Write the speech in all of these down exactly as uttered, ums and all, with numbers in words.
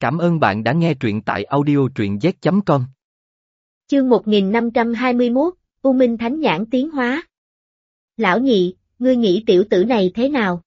Cảm ơn bạn đã nghe truyện tại audio truyện z chấm com. Chương một nghìn năm trăm hai mươi mốt, U Minh Thánh Nhãn tiến hóa. Lão nhị, ngươi nghĩ tiểu tử này thế nào?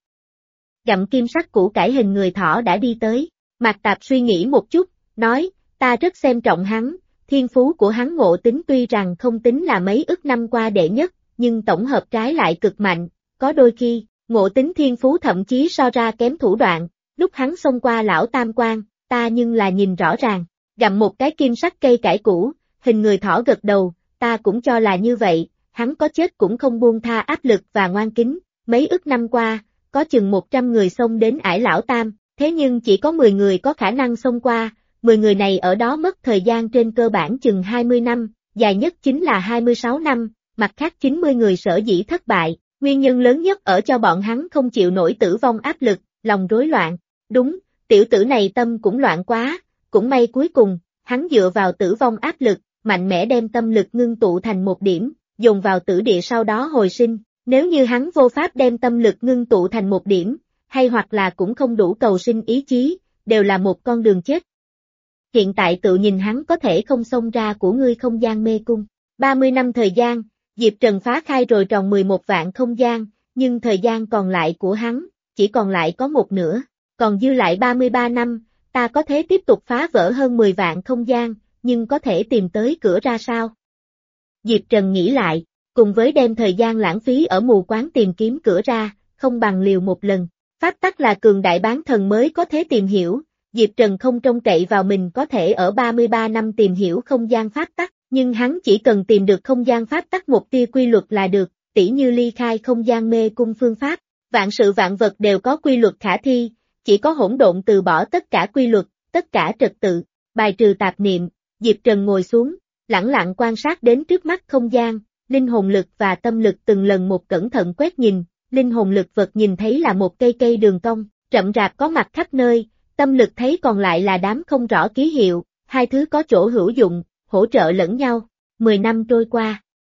Gặm kim sắc củ cải hình người thỏ đã đi tới, Mạc Tạp suy nghĩ một chút, nói, ta rất xem trọng hắn, thiên phú của hắn ngộ tính tuy rằng không tính là mấy ức năm qua đệ nhất, nhưng tổng hợp trái lại cực mạnh, có đôi khi, ngộ tính thiên phú thậm chí so ra kém thủ đoạn, lúc hắn xông qua lão tam quan, ta nhưng là nhìn rõ ràng, gặm một cái kim sắc cây cải cũ, hình người thỏ gật đầu, ta cũng cho là như vậy, hắn có chết cũng không buông tha áp lực và ngoan kính, mấy ức năm qua, có chừng một trăm người xông đến ải lão tam, thế nhưng chỉ có mười người có khả năng xông qua, mười người này ở đó mất thời gian trên cơ bản chừng hai mươi năm, dài nhất chính là hai mươi sáu năm, mặt khác chín mươi người sở dĩ thất bại, nguyên nhân lớn nhất ở cho bọn hắn không chịu nổi tử vong áp lực, lòng rối loạn, đúng, tiểu tử này tâm cũng loạn quá, cũng may cuối cùng, hắn dựa vào tử vong áp lực, mạnh mẽ đem tâm lực ngưng tụ thành một điểm, dồn vào tử địa sau đó hồi sinh, nếu như hắn vô pháp đem tâm lực ngưng tụ thành một điểm, hay hoặc là cũng không đủ cầu sinh ý chí, đều là một con đường chết. Hiện tại tự nhìn hắn có thể không xông ra của ngươi không gian mê cung. ba mươi năm thời gian, Diệp Trần phá khai rồi tròn mười một vạn không gian, nhưng thời gian còn lại của hắn, chỉ còn lại có một nửa, còn dư lại ba mươi ba năm, ta có thể tiếp tục phá vỡ hơn mười vạn không gian, nhưng có thể tìm tới cửa ra sao? Diệp Trần nghĩ lại, cùng với đem thời gian lãng phí ở mù quáng tìm kiếm cửa ra, không bằng liều một lần. Pháp tắc là cường đại bán thần mới có thể tìm hiểu, Diệp Trần không trông cậy vào mình có thể ở ba mươi ba năm tìm hiểu không gian pháp tắc, nhưng hắn chỉ cần tìm được không gian pháp tắc một tia quy luật là được, tỉ như ly khai không gian mê cung phương pháp, vạn sự vạn vật đều có quy luật khả thi, chỉ có hỗn độn từ bỏ tất cả quy luật, tất cả trật tự, bài trừ tạp niệm, Diệp Trần ngồi xuống, lẳng lặng quan sát đến trước mắt không gian, linh hồn lực và tâm lực từng lần một cẩn thận quét nhìn, linh hồn lực vật nhìn thấy là một cây cây đường cong, rậm rạp có mặt khắp nơi, tâm lực thấy còn lại là đám không rõ ký hiệu, hai thứ có chỗ hữu dụng, hỗ trợ lẫn nhau, mười năm trôi qua.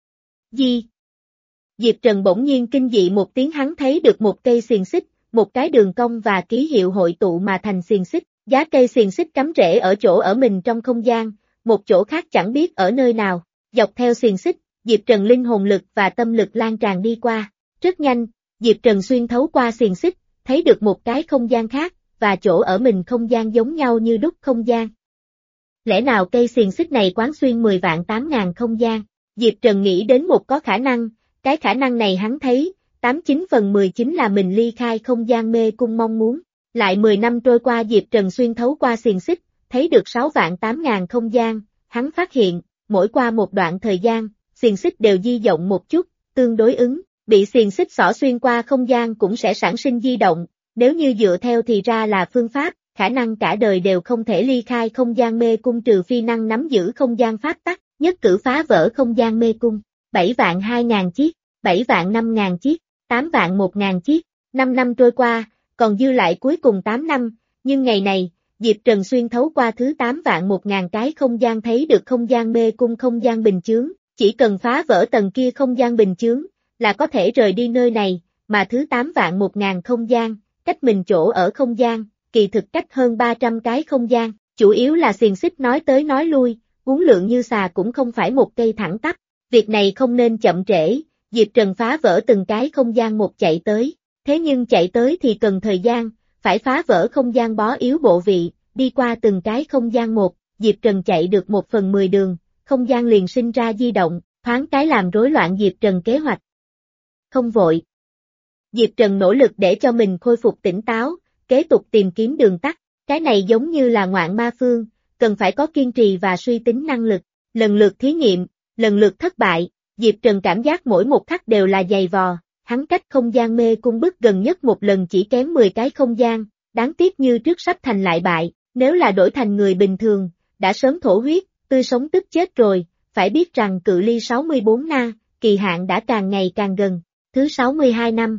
Gì? Diệp Trần bỗng nhiên kinh dị một tiếng, hắn thấy được một cây xiềng xích, một cái đường cong và ký hiệu hội tụ mà thành xiềng xích, giá cây xiềng xích cắm rễ ở chỗ ở mình trong không gian, một chỗ khác chẳng biết ở nơi nào, dọc theo xiềng xích, Diệp Trần linh hồn lực và tâm lực lan tràn đi qua, rất nhanh, Diệp Trần xuyên thấu qua xiềng xích, thấy được một cái không gian khác, và chỗ ở mình không gian giống nhau như đúc không gian. Lẽ nào cây xiềng xích này quán xuyên mười vạn tám ngàn không gian? Diệp Trần nghĩ đến một có khả năng, cái khả năng này hắn thấy, tám chín phần mười chính là mình ly khai không gian mê cung mong muốn. Lại mười năm trôi qua, Diệp Trần xuyên thấu qua xiềng xích, thấy được sáu vạn tám ngàn không gian, hắn phát hiện, mỗi qua một đoạn thời gian, xiềng xích đều di động một chút, tương đối ứng, bị xiềng xích xỏ xuyên qua không gian cũng sẽ sản sinh di động, nếu như dựa theo thì ra là phương pháp, khả năng cả đời đều không thể ly khai không gian mê cung trừ phi năng nắm giữ không gian pháp tắc, nhất cử phá vỡ không gian mê cung, bảy vạn hai ngàn chiếc, bảy vạn năm ngàn chiếc, tám vạn một ngàn chiếc, năm năm trôi qua, còn dư lại cuối cùng tám năm, nhưng ngày này, Diệp Trần xuyên thấu qua thứ tám vạn một ngàn cái không gian thấy được không gian mê cung không gian bình chướng, chỉ cần phá vỡ tầng kia không gian bình chướng, là có thể rời đi nơi này, mà thứ tám vạn một ngàn không gian, cách mình chỗ ở không gian, kỳ thực cách hơn ba trăm cái không gian, chủ yếu là xiềng xích nói tới nói lui, uốn lượn như xà cũng không phải một cây thẳng tắp, việc này không nên chậm trễ, Diệp Trần phá vỡ từng cái không gian một chạy tới, thế nhưng chạy tới thì cần thời gian, phải phá vỡ không gian bó yếu bộ vị, đi qua từng cái không gian một, Diệp Trần chạy được một phần mười đường, không gian liền sinh ra di động, thoáng cái làm rối loạn Diệp Trần kế hoạch. Không vội. Diệp Trần nỗ lực để cho mình khôi phục tỉnh táo, kế tục tìm kiếm đường tắt, cái này giống như là ngoạn ma phương, cần phải có kiên trì và suy tính năng lực, lần lượt thí nghiệm, lần lượt thất bại, Diệp Trần cảm giác mỗi một khắc đều là dày vò, hắn cách không gian mê cung bức gần nhất một lần chỉ kém mười cái không gian, đáng tiếc như trước sắp thành lại bại, nếu là đổi thành người bình thường, đã sớm thổ huyết, tươi sống tức chết rồi, phải biết rằng cự ly sáu mươi bốn na, kỳ hạn đã càng ngày càng gần, thứ sáu mươi hai năm.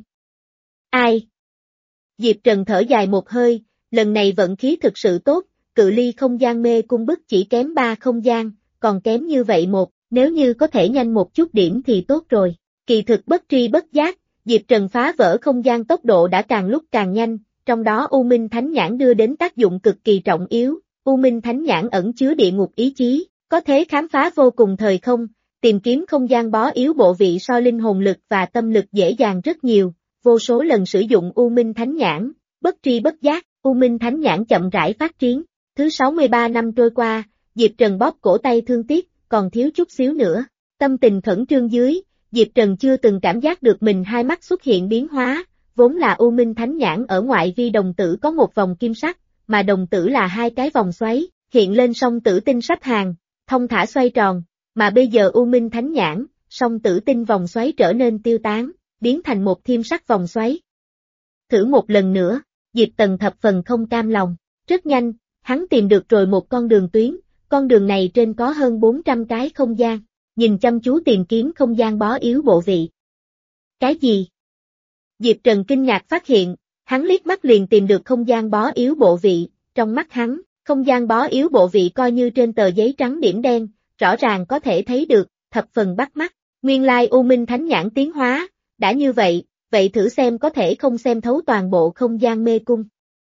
Ai? Diệp Trần thở dài một hơi, lần này vận khí thực sự tốt, cự ly không gian mê cung bức chỉ kém ba không gian, còn kém như vậy một, nếu như có thể nhanh một chút điểm thì tốt rồi. Kỳ thực bất tri bất giác, Diệp Trần phá vỡ không gian tốc độ đã càng lúc càng nhanh, trong đó U Minh Thánh Nhãn đưa đến tác dụng cực kỳ trọng yếu, U Minh Thánh Nhãn ẩn chứa địa ngục ý chí, có thể khám phá vô cùng thời không, tìm kiếm không gian bó yếu bộ vị so linh hồn lực và tâm lực dễ dàng rất nhiều, vô số lần sử dụng U Minh Thánh Nhãn, bất tri bất giác, U Minh Thánh Nhãn chậm rãi phát triển. Thứ sáu mươi ba năm trôi qua, Diệp Trần bóp cổ tay thương tiếc, còn thiếu chút xíu nữa. Tâm tình khẩn trương dưới, Diệp Trần chưa từng cảm giác được mình hai mắt xuất hiện biến hóa, vốn là U Minh Thánh Nhãn ở ngoại vi đồng tử có một vòng kim sắc, mà đồng tử là hai cái vòng xoáy, hiện lên song tử tinh sắp hàng, thông thả xoay tròn, mà bây giờ U Minh Thánh Nhãn, song tử tinh vòng xoáy trở nên tiêu tán, biến thành một thiêm sắc vòng xoáy. Thử một lần nữa, Diệp Tần thập phần không cam lòng, rất nhanh, hắn tìm được rồi một con đường tuyến, con đường này trên có hơn bốn trăm cái không gian, nhìn chăm chú tìm kiếm không gian bó yếu bộ vị. Cái gì? Diệp Trần kinh ngạc phát hiện, hắn liếc mắt liền tìm được không gian bó yếu bộ vị, trong mắt hắn, không gian bó yếu bộ vị coi như trên tờ giấy trắng điểm đen, rõ ràng có thể thấy được, thập phần bắt mắt, nguyên lai U Minh Thánh Nhãn tiến hóa, đã như vậy, vậy thử xem có thể không xem thấu toàn bộ không gian mê cung.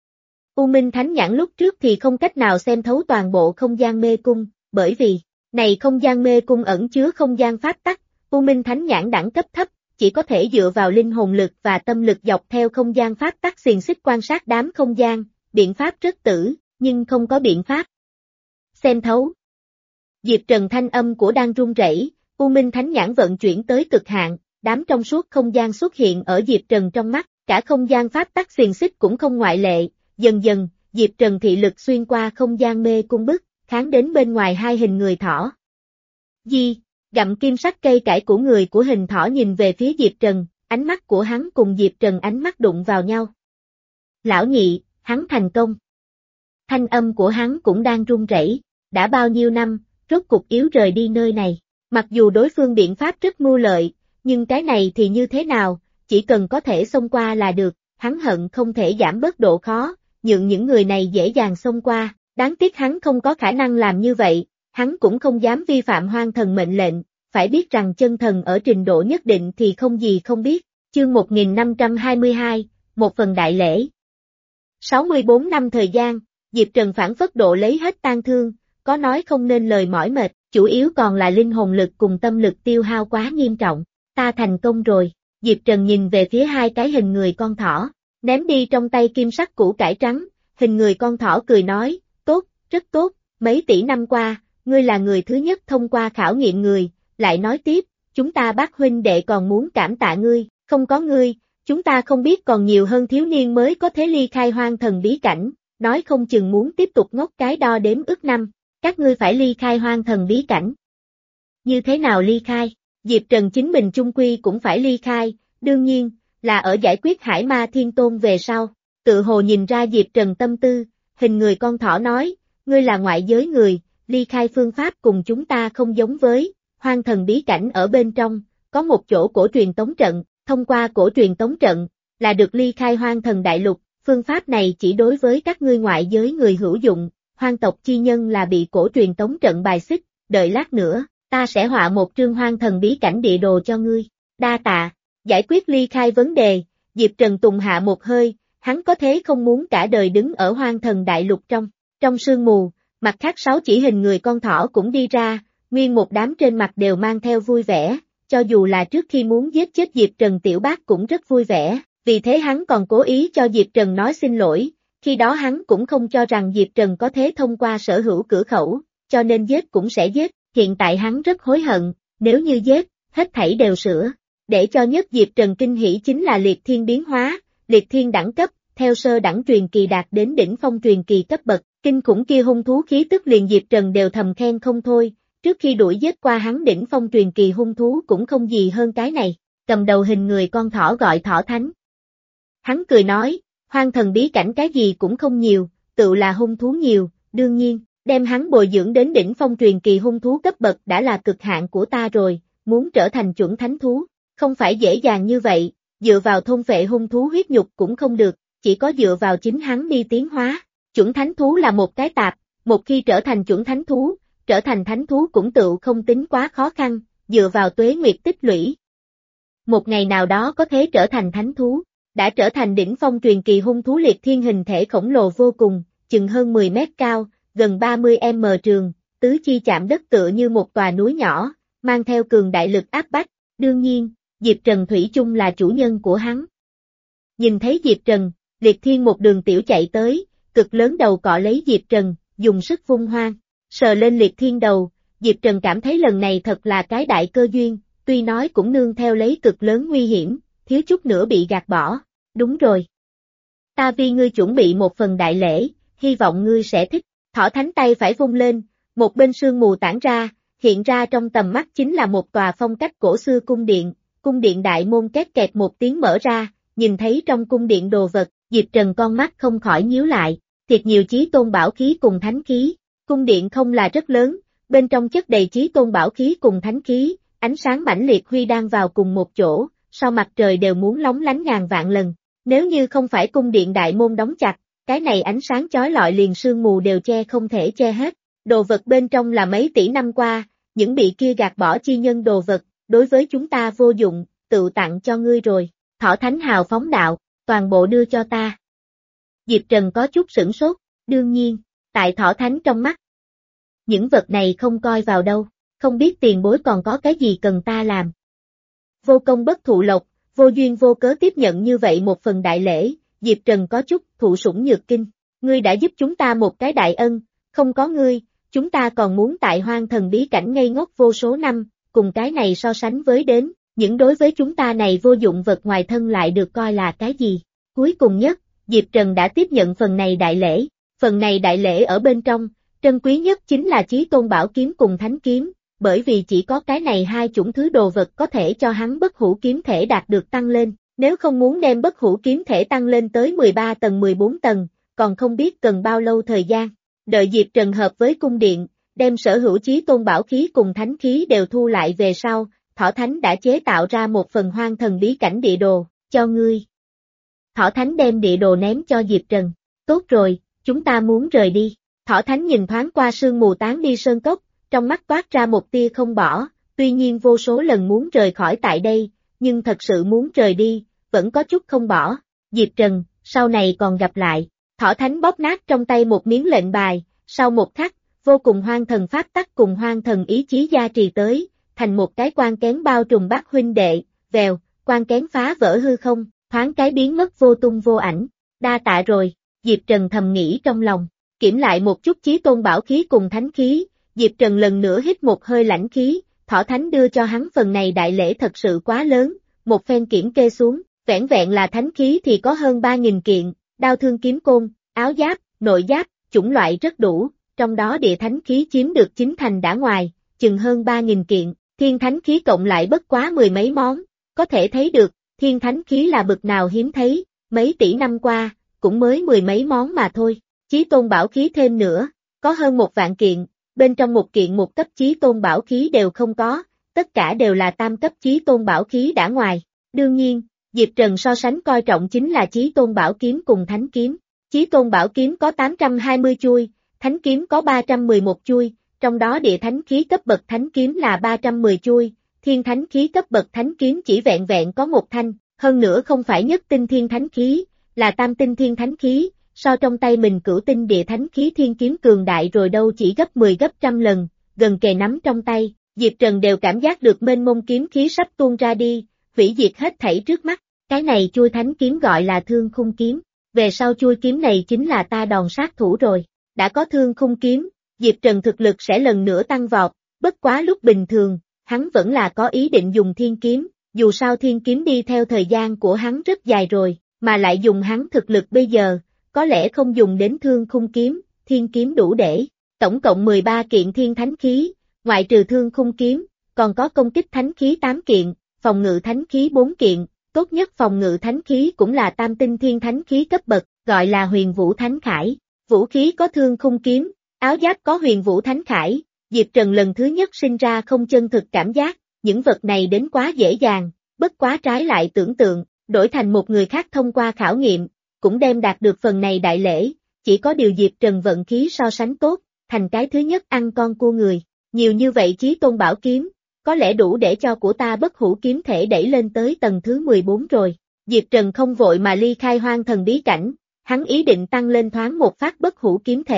U Minh Thánh Nhãn lúc trước thì không cách nào xem thấu toàn bộ không gian mê cung, bởi vì, này không gian mê cung ẩn chứa không gian pháp tắc, U Minh Thánh Nhãn đẳng cấp thấp, chỉ có thể dựa vào linh hồn lực và tâm lực dọc theo không gian pháp tắc xiềng xích quan sát đám không gian, biện pháp rất tử, nhưng không có biện pháp xem thấu. Diệp Trần thanh âm của đang run rẩy, U Minh Thánh Nhãn vận chuyển tới cực hạn, đám trong suốt không gian xuất hiện ở Diệp Trần trong mắt, cả không gian pháp tắc xiềng xích cũng không ngoại lệ, dần dần, Diệp Trần thị lực xuyên qua không gian mê cung bức, kháng đến bên ngoài hai hình người thỏ. Di, gặm kim sắc cây cải của người của hình thỏ nhìn về phía Diệp Trần, ánh mắt của hắn cùng Diệp Trần ánh mắt đụng vào nhau. Lão nhị, hắn thành công. Thanh âm của hắn cũng đang run rẩy, đã bao nhiêu năm, rốt cục yếu rời đi nơi này, mặc dù đối phương biện pháp rất mưu lợi, nhưng cái này thì như thế nào, chỉ cần có thể xông qua là được, hắn hận không thể giảm bớt độ khó, nhượng những người này dễ dàng xông qua, đáng tiếc hắn không có khả năng làm như vậy, hắn cũng không dám vi phạm hoang thần mệnh lệnh, phải biết rằng chân thần ở trình độ nhất định thì không gì không biết, chương một nghìn năm trăm hai mươi hai, một phần đại lễ. sáu mươi bốn năm thời gian, Diệp Trần phản phất độ lấy hết tang thương, có nói không nên lời mỏi mệt, chủ yếu còn là linh hồn lực cùng tâm lực tiêu hao quá nghiêm trọng, ta thành công rồi, Diệp Trần nhìn về phía hai cái hình người con thỏ, ném đi trong tay kim sắc củ cải trắng, hình người con thỏ cười nói, tốt, rất tốt, mấy tỷ năm qua, ngươi là người thứ nhất thông qua khảo nghiệm người, lại nói tiếp, chúng ta bác huynh đệ còn muốn cảm tạ ngươi, không có ngươi, chúng ta không biết còn nhiều hơn thiếu niên mới có thể ly khai hoang thần bí cảnh, nói không chừng muốn tiếp tục ngốc cái đo đếm ước năm, các ngươi phải ly khai hoang thần bí cảnh. Như thế nào ly khai? Diệp Trần chính mình chung quy cũng phải ly khai, đương nhiên, là ở giải quyết Hải Ma Thiên Tôn về sau, tự hồ nhìn ra Diệp Trần tâm tư, hình người con thỏ nói, ngươi là ngoại giới người, ly khai phương pháp cùng chúng ta không giống với, hoang thần bí cảnh ở bên trong, có một chỗ cổ truyền tống trận, thông qua cổ truyền tống trận, là được ly khai hoang thần đại lục, phương pháp này chỉ đối với các ngươi ngoại giới người hữu dụng, hoang tộc chi nhân là bị cổ truyền tống trận bài xích, đợi lát nữa, ta sẽ họa một trương hoang thần bí cảnh địa đồ cho ngươi, đa tạ, giải quyết ly khai vấn đề, Diệp Trần tùng hạ một hơi, hắn có thế không muốn cả đời đứng ở hoang thần đại lục trong, trong sương mù, mặt khác sáu chỉ hình người con thỏ cũng đi ra, nguyên một đám trên mặt đều mang theo vui vẻ, cho dù là trước khi muốn giết chết Diệp Trần tiểu bác cũng rất vui vẻ, vì thế hắn còn cố ý cho Diệp Trần nói xin lỗi, khi đó hắn cũng không cho rằng Diệp Trần có thế thông qua sở hữu cửa khẩu, cho nên giết cũng sẽ giết, hiện tại hắn rất hối hận, nếu như giết, hết thảy đều sửa. Để cho nhất Diệp Trần kinh hỉ chính là liệt thiên biến hóa, liệt thiên đẳng cấp, theo sơ đẳng truyền kỳ đạt đến đỉnh phong truyền kỳ cấp bậc, kinh khủng kia hung thú khí tức liền Diệp Trần đều thầm khen không thôi, trước khi đuổi giết qua hắn đỉnh phong truyền kỳ hung thú cũng không gì hơn cái này, cầm đầu hình người con thỏ gọi thỏ thánh. Hắn cười nói, hoang thần bí cảnh cái gì cũng không nhiều, tự là hung thú nhiều, đương nhiên, đem hắn bồi dưỡng đến đỉnh phong truyền kỳ hung thú cấp bậc đã là cực hạn của ta rồi, muốn trở thành chuẩn thánh thú. Không phải dễ dàng như vậy, dựa vào thôn phệ hung thú huyết nhục cũng không được, chỉ có dựa vào chính hắn đi tiến hóa. Chuẩn thánh thú là một cái tạp, một khi trở thành chuẩn thánh thú, trở thành thánh thú cũng tự không tính quá khó khăn, dựa vào tuế nguyệt tích lũy. Một ngày nào đó có thể trở thành thánh thú, đã trở thành đỉnh phong truyền kỳ hung thú liệt thiên hình thể khổng lồ vô cùng, chừng hơn mười mét cao, gần ba mươi mét trường, tứ chi chạm đất tựa như một tòa núi nhỏ, mang theo cường đại lực áp bách, đương nhiên, Diệp Trần thủy chung là chủ nhân của hắn. Nhìn thấy Diệp Trần, Liệt Thiên một đường tiểu chạy tới, cực lớn đầu cọ lấy Diệp Trần, dùng sức vung hoang, sờ lên Liệt Thiên đầu, Diệp Trần cảm thấy lần này thật là cái đại cơ duyên, tuy nói cũng nương theo lấy cực lớn nguy hiểm, thiếu chút nữa bị gạt bỏ, đúng rồi. Ta vì ngươi chuẩn bị một phần đại lễ, hy vọng ngươi sẽ thích, Thỏ Thánh tay phải vung lên, một bên sương mù tản ra, hiện ra trong tầm mắt chính là một tòa phong cách cổ xưa cung điện, cung điện đại môn két kẹt một tiếng mở ra, nhìn thấy trong cung điện đồ vật, Diệp Trần con mắt không khỏi nhíu lại, thiệt nhiều chí tôn bảo khí cùng thánh khí, cung điện không là rất lớn, bên trong chất đầy chí tôn bảo khí cùng thánh khí, ánh sáng mãnh liệt huy đang vào cùng một chỗ, sau mặt trời đều muốn lóng lánh ngàn vạn lần, nếu như không phải cung điện đại môn đóng chặt, cái này ánh sáng chói lọi liền sương mù đều che không thể che hết, đồ vật bên trong là mấy tỷ năm qua, những bị kia gạt bỏ chi nhân đồ vật, đối với chúng ta vô dụng, tự tặng cho ngươi rồi, Thỏ Thánh hào phóng đạo, toàn bộ đưa cho ta. Diệp Trần có chút sửng sốt, đương nhiên, tại Thỏ Thánh trong mắt. Những vật này không coi vào đâu, không biết tiền bối còn có cái gì cần ta làm. Vô công bất thụ lộc, vô duyên vô cớ tiếp nhận như vậy một phần đại lễ, Diệp Trần có chút thụ sủng nhược kinh, ngươi đã giúp chúng ta một cái đại ân, không có ngươi, chúng ta còn muốn tại hoang thần bí cảnh ngây ngốc vô số năm, cùng cái này so sánh với đến, những đối với chúng ta này vô dụng vật ngoài thân lại được coi là cái gì. Cuối cùng nhất, Diệp Trần đã tiếp nhận phần này đại lễ, phần này đại lễ ở bên trong, trân quý nhất chính là chí tôn bảo kiếm cùng thánh kiếm, bởi vì chỉ có cái này hai chủng thứ đồ vật có thể cho hắn bất hủ kiếm thể đạt được tăng lên, nếu không muốn đem bất hủ kiếm thể tăng lên tới mười ba tầng mười bốn tầng, còn không biết cần bao lâu thời gian. Đợi Diệp Trần hợp với cung điện, đem sở hữu chí tôn bảo khí cùng thánh khí đều thu lại về sau, Thỏ Thánh đã chế tạo ra một phần hoang thần bí cảnh địa đồ, cho ngươi. Thỏ Thánh đem địa đồ ném cho Diệp Trần, tốt rồi, chúng ta muốn rời đi. Thỏ Thánh nhìn thoáng qua sương mù tán đi sơn cốc, trong mắt toát ra một tia không bỏ, tuy nhiên vô số lần muốn rời khỏi tại đây, nhưng thật sự muốn rời đi, vẫn có chút không bỏ. Diệp Trần, sau này còn gặp lại. Thỏ Thánh bóp nát trong tay một miếng lệnh bài, sau một khắc, vô cùng hoang thần pháp tắc cùng hoang thần ý chí gia trì tới, thành một cái quan kén bao trùm bát huynh đệ, vèo, quan kén phá vỡ hư không, thoáng cái biến mất vô tung vô ảnh. Đa tạ rồi, Diệp Trần thầm nghĩ trong lòng, kiểm lại một chút chí tôn bảo khí cùng thánh khí, Diệp Trần lần nữa hít một hơi lãnh khí, Thỏ Thánh đưa cho hắn phần này đại lễ thật sự quá lớn, một phen kiểm kê xuống, vẻn vẹn là thánh khí thì có hơn ba nghìn kiện, đao thương kiếm côn, áo giáp, nội giáp, chủng loại rất đủ, trong đó địa thánh khí chiếm được chính thành đã ngoài, chừng hơn ba nghìn kiện, thiên thánh khí cộng lại bất quá mười mấy món, có thể thấy được, thiên thánh khí là bực nào hiếm thấy, mấy tỷ năm qua, cũng mới mười mấy món mà thôi, chí tôn bảo khí thêm nữa, có hơn một vạn kiện, bên trong một kiện một cấp chí tôn bảo khí đều không có, tất cả đều là tam cấp chí tôn bảo khí đã ngoài, đương nhiên, Diệp Trần so sánh coi trọng chính là chí tôn bảo kiếm cùng thánh kiếm, chí tôn bảo kiếm có tám trăm hai mươi chuôi, thánh kiếm có ba trăm mười một chuôi, trong đó địa thánh khí cấp bậc thánh kiếm là ba trăm mười chuôi, thiên thánh khí cấp bậc thánh kiếm chỉ vẹn vẹn có một thanh, hơn nữa không phải nhất tinh thiên thánh khí, là tam tinh thiên thánh khí, so trong tay mình cửu tinh địa thánh khí thiên kiếm cường đại rồi đâu chỉ gấp mười gấp trăm lần, gần kề nắm trong tay, Diệp Trần đều cảm giác được mênh mông kiếm khí sắp tuôn ra đi, hủy diệt hết thảy trước mắt, cái này chui thánh kiếm gọi là thương khung kiếm, về sau chui kiếm này chính là ta đòn sát thủ rồi, đã có thương khung kiếm, Diệp Trần thực lực sẽ lần nữa tăng vọt, bất quá lúc bình thường, hắn vẫn là có ý định dùng thiên kiếm, dù sao thiên kiếm đi theo thời gian của hắn rất dài rồi, mà lại dùng hắn thực lực bây giờ, có lẽ không dùng đến thương khung kiếm, thiên kiếm đủ để, tổng cộng mười ba kiện thiên thánh khí, ngoại trừ thương khung kiếm, còn có công kích thánh khí tám kiện, phòng ngự thánh khí bốn kiện, tốt nhất phòng ngự thánh khí cũng là tam tinh thiên thánh khí cấp bậc, gọi là huyền vũ thánh khải, vũ khí có thương khung kiếm, áo giáp có huyền vũ thánh khải, Diệp Trần lần thứ nhất sinh ra không chân thực cảm giác, những vật này đến quá dễ dàng, bất quá trái lại tưởng tượng, đổi thành một người khác thông qua khảo nghiệm, cũng đem đạt được phần này đại lễ, chỉ có điều Diệp Trần vận khí so sánh tốt, thành cái thứ nhất ăn con cua người, nhiều như vậy chí tôn bảo kiếm, có lẽ đủ để cho của ta bất hủ kiếm thể đẩy lên tới tầng thứ mười bốn rồi. Diệp Trần không vội mà ly khai hoang thần bí cảnh, hắn ý định tăng lên thoáng một phát bất hủ kiếm thể,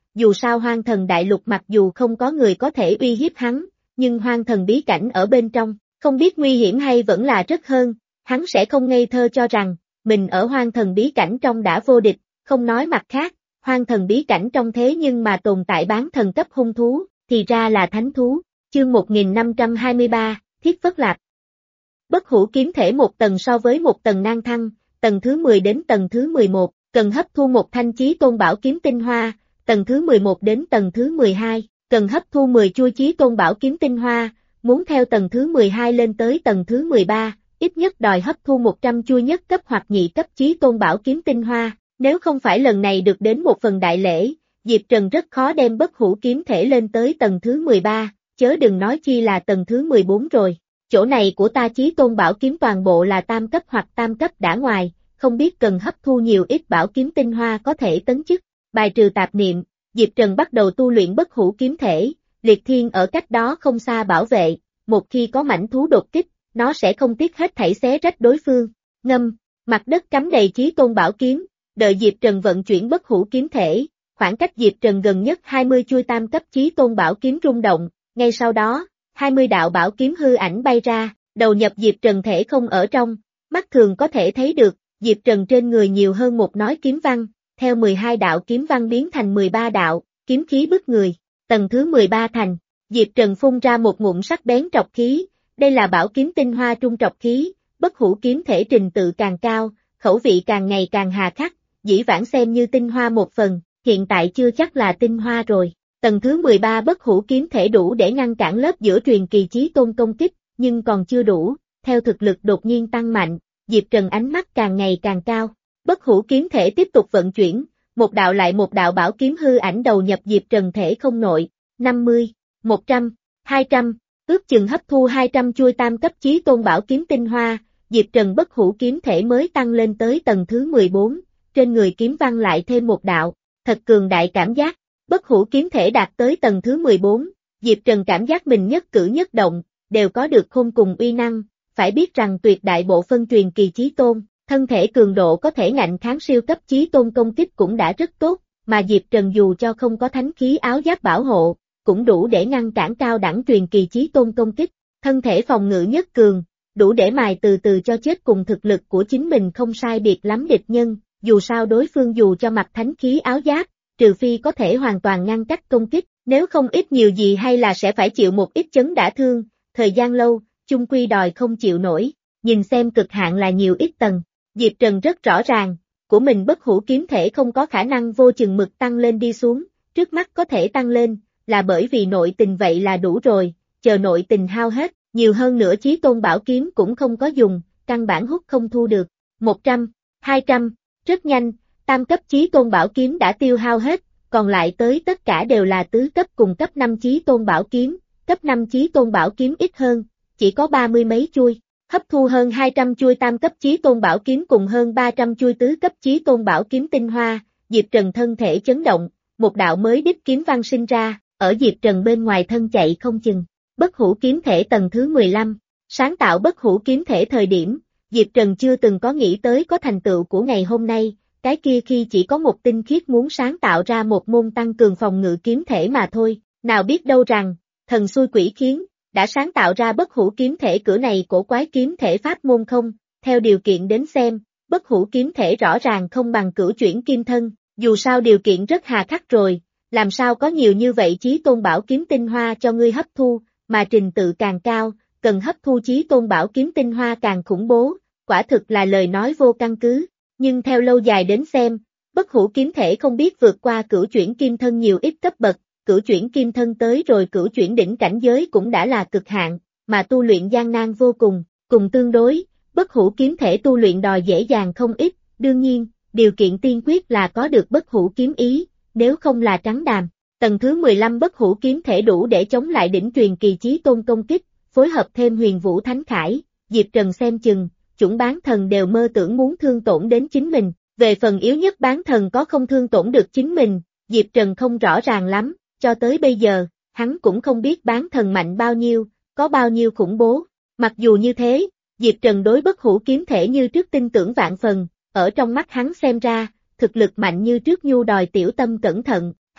dù sao Hoang Thần Đại Lục mặc dù không có người có thể uy hiếp hắn, nhưng Hoang Thần bí cảnh ở bên trong, không biết nguy hiểm hay vẫn là rất hơn, hắn sẽ không ngây thơ cho rằng, mình ở Hoang Thần bí cảnh trong đã vô địch, không nói mặt khác, Hoang Thần bí cảnh trong thế nhưng mà tồn tại bán thần cấp hung thú, thì ra là thánh thú, chương một nghìn năm trăm hai mươi ba, Thiết Phất Lạc. Bất hủ kiếm thể một tầng so với một tầng nan thăng, tầng thứ mười đến tầng thứ mười một, cần hấp thu một thanh chí tôn bảo kiếm tinh hoa, tầng thứ mười một đến tầng thứ mười hai, cần hấp thu mười chuôi chí tôn bảo kiếm tinh hoa, muốn theo tầng thứ mười hai lên tới tầng thứ mười ba, ít nhất đòi hấp thu một trăm chuôi nhất cấp hoặc nhị cấp chí tôn bảo kiếm tinh hoa, nếu không phải lần này được đến một phần đại lễ, Diệp Trần rất khó đem bất hủ kiếm thể lên tới tầng thứ mười ba, chớ đừng nói chi là tầng thứ mười bốn rồi. Chỗ này của ta chí tôn bảo kiếm toàn bộ là tam cấp hoặc tam cấp đã ngoài, không biết cần hấp thu nhiều ít bảo kiếm tinh hoa có thể tấn chức. Bài trừ tạp niệm, Diệp Trần bắt đầu tu luyện bất hủ kiếm thể, Liệt Thiên ở cách đó không xa bảo vệ, một khi có mảnh thú đột kích, nó sẽ không tiếc hết thảy xé rách đối phương. Ngâm, mặt đất cắm đầy chí tôn bảo kiếm, đợi Diệp Trần vận chuyển bất hủ kiếm thể, khoảng cách Diệp Trần gần nhất hai mươi chuôi tam cấp chí tôn bảo kiếm rung động, ngay sau đó, hai mươi đạo bảo kiếm hư ảnh bay ra, đầu nhập Diệp Trần thể không ở trong, mắt thường có thể thấy được, Diệp Trần trên người nhiều hơn một nói kiếm văn, theo mười hai đạo kiếm văn biến thành mười ba đạo, kiếm khí bức người, tầng thứ mười ba thành, Diệp Trần phun ra một ngụm sắc bén trọc khí, đây là bảo kiếm tinh hoa trung trọc khí, bất hủ kiếm thể trình tự càng cao, khẩu vị càng ngày càng hà khắc, dĩ vãng xem như tinh hoa một phần, hiện tại chưa chắc là tinh hoa rồi. Tầng thứ mười ba bất hủ kiếm thể đủ để ngăn cản lớp giữa truyền kỳ chí tôn công kích, nhưng còn chưa đủ, theo thực lực đột nhiên tăng mạnh, Diệp Trần ánh mắt càng ngày càng cao. Bất hủ kiếm thể tiếp tục vận chuyển, một đạo lại một đạo bảo kiếm hư ảnh đầu nhập Diệp Trần thể không nội, năm mươi, một trăm, hai trăm, ước chừng hấp thu hai trăm chuôi tam cấp chí tôn bảo kiếm tinh hoa, Diệp Trần bất hủ kiếm thể mới tăng lên tới tầng thứ mười bốn, trên người kiếm văn lại thêm một đạo, thật cường đại cảm giác. Bất hủ kiếm thể đạt tới tầng thứ mười bốn, Diệp Trần cảm giác mình nhất cử nhất động, đều có được khôn cùng uy năng, phải biết rằng tuyệt đại bộ phân truyền kỳ chí tôn, thân thể cường độ có thể ngạnh kháng siêu cấp chí tôn công kích cũng đã rất tốt, mà Diệp Trần dù cho không có thánh khí áo giáp bảo hộ, cũng đủ để ngăn cản cao đẳng truyền kỳ chí tôn công kích, thân thể phòng ngự nhất cường, đủ để mài từ từ cho chết cùng thực lực của chính mình không sai biệt lắm địch nhân, dù sao đối phương dù cho mặc thánh khí áo giáp, trừ phi có thể hoàn toàn ngăn cách công kích, nếu không ít nhiều gì hay là sẽ phải chịu một ít chấn đả thương, thời gian lâu, chung quy đòi không chịu nổi, nhìn xem cực hạn là nhiều ít tầng, Diệp Trần rất rõ ràng, của mình bất hủ kiếm thể không có khả năng vô chừng mực tăng lên đi xuống, trước mắt có thể tăng lên, là bởi vì nội tình vậy là đủ rồi, chờ nội tình hao hết, nhiều hơn nữa chí tôn bảo kiếm cũng không có dùng, căn bản hút không thu được, một trăm, hai trăm, rất nhanh. Tam cấp chí tôn bảo kiếm đã tiêu hao hết, còn lại tới tất cả đều là tứ cấp cùng cấp năm chí tôn bảo kiếm, cấp năm chí tôn bảo kiếm ít hơn, chỉ có ba mươi mấy chuôi, hấp thu hơn hai trăm chuôi tam cấp chí tôn bảo kiếm cùng hơn ba trăm chuôi tứ cấp chí tôn bảo kiếm tinh hoa, Diệp Trần thân thể chấn động, một đạo mới đích kiếm văn sinh ra, ở Diệp Trần bên ngoài thân chạy không chừng, bất hủ kiếm thể tầng thứ mười lăm, sáng tạo bất hủ kiếm thể thời điểm, Diệp Trần chưa từng có nghĩ tới có thành tựu của ngày hôm nay. Cái kia khi chỉ có một tinh khiết muốn sáng tạo ra một môn tăng cường phòng ngự kiếm thể mà thôi, nào biết đâu rằng, thần xui quỷ khiến, đã sáng tạo ra bất hủ kiếm thể cửa này cổ quái kiếm thể pháp môn không, theo điều kiện đến xem, bất hủ kiếm thể rõ ràng không bằng cửu chuyển kim thân, dù sao điều kiện rất hà khắc rồi, làm sao có nhiều như vậy chí tôn bảo kiếm tinh hoa cho ngươi hấp thu, mà trình tự càng cao, cần hấp thu chí tôn bảo kiếm tinh hoa càng khủng bố, quả thực là lời nói vô căn cứ. Nhưng theo lâu dài đến xem, bất hủ kiếm thể không biết vượt qua cửu chuyển kim thân nhiều ít cấp bậc, cửu chuyển kim thân tới rồi cửu chuyển đỉnh cảnh giới cũng đã là cực hạn, mà tu luyện gian nan vô cùng, cùng tương đối, bất hủ kiếm thể tu luyện đòi dễ dàng không ít, đương nhiên, điều kiện tiên quyết là có được bất hủ kiếm ý, nếu không là trắng đàm. Tầng thứ mười lăm bất hủ kiếm thể đủ để chống lại đỉnh truyền kỳ chí tôn công kích, phối hợp thêm huyền vũ thánh khải, Diệp Trần xem chừng. Chủng bán thần đều mơ tưởng muốn thương tổn đến chính mình, về phần yếu nhất bán thần có không thương tổn được chính mình, Diệp Trần không rõ ràng lắm, cho tới bây giờ, hắn cũng không biết bán thần mạnh bao nhiêu, có bao nhiêu khủng bố, mặc dù như thế, Diệp Trần đối bất hủ kiếm thể như trước tin tưởng vạn phần, ở trong mắt hắn xem ra, thực lực mạnh như trước nhu đòi tiểu tâm cẩn thận,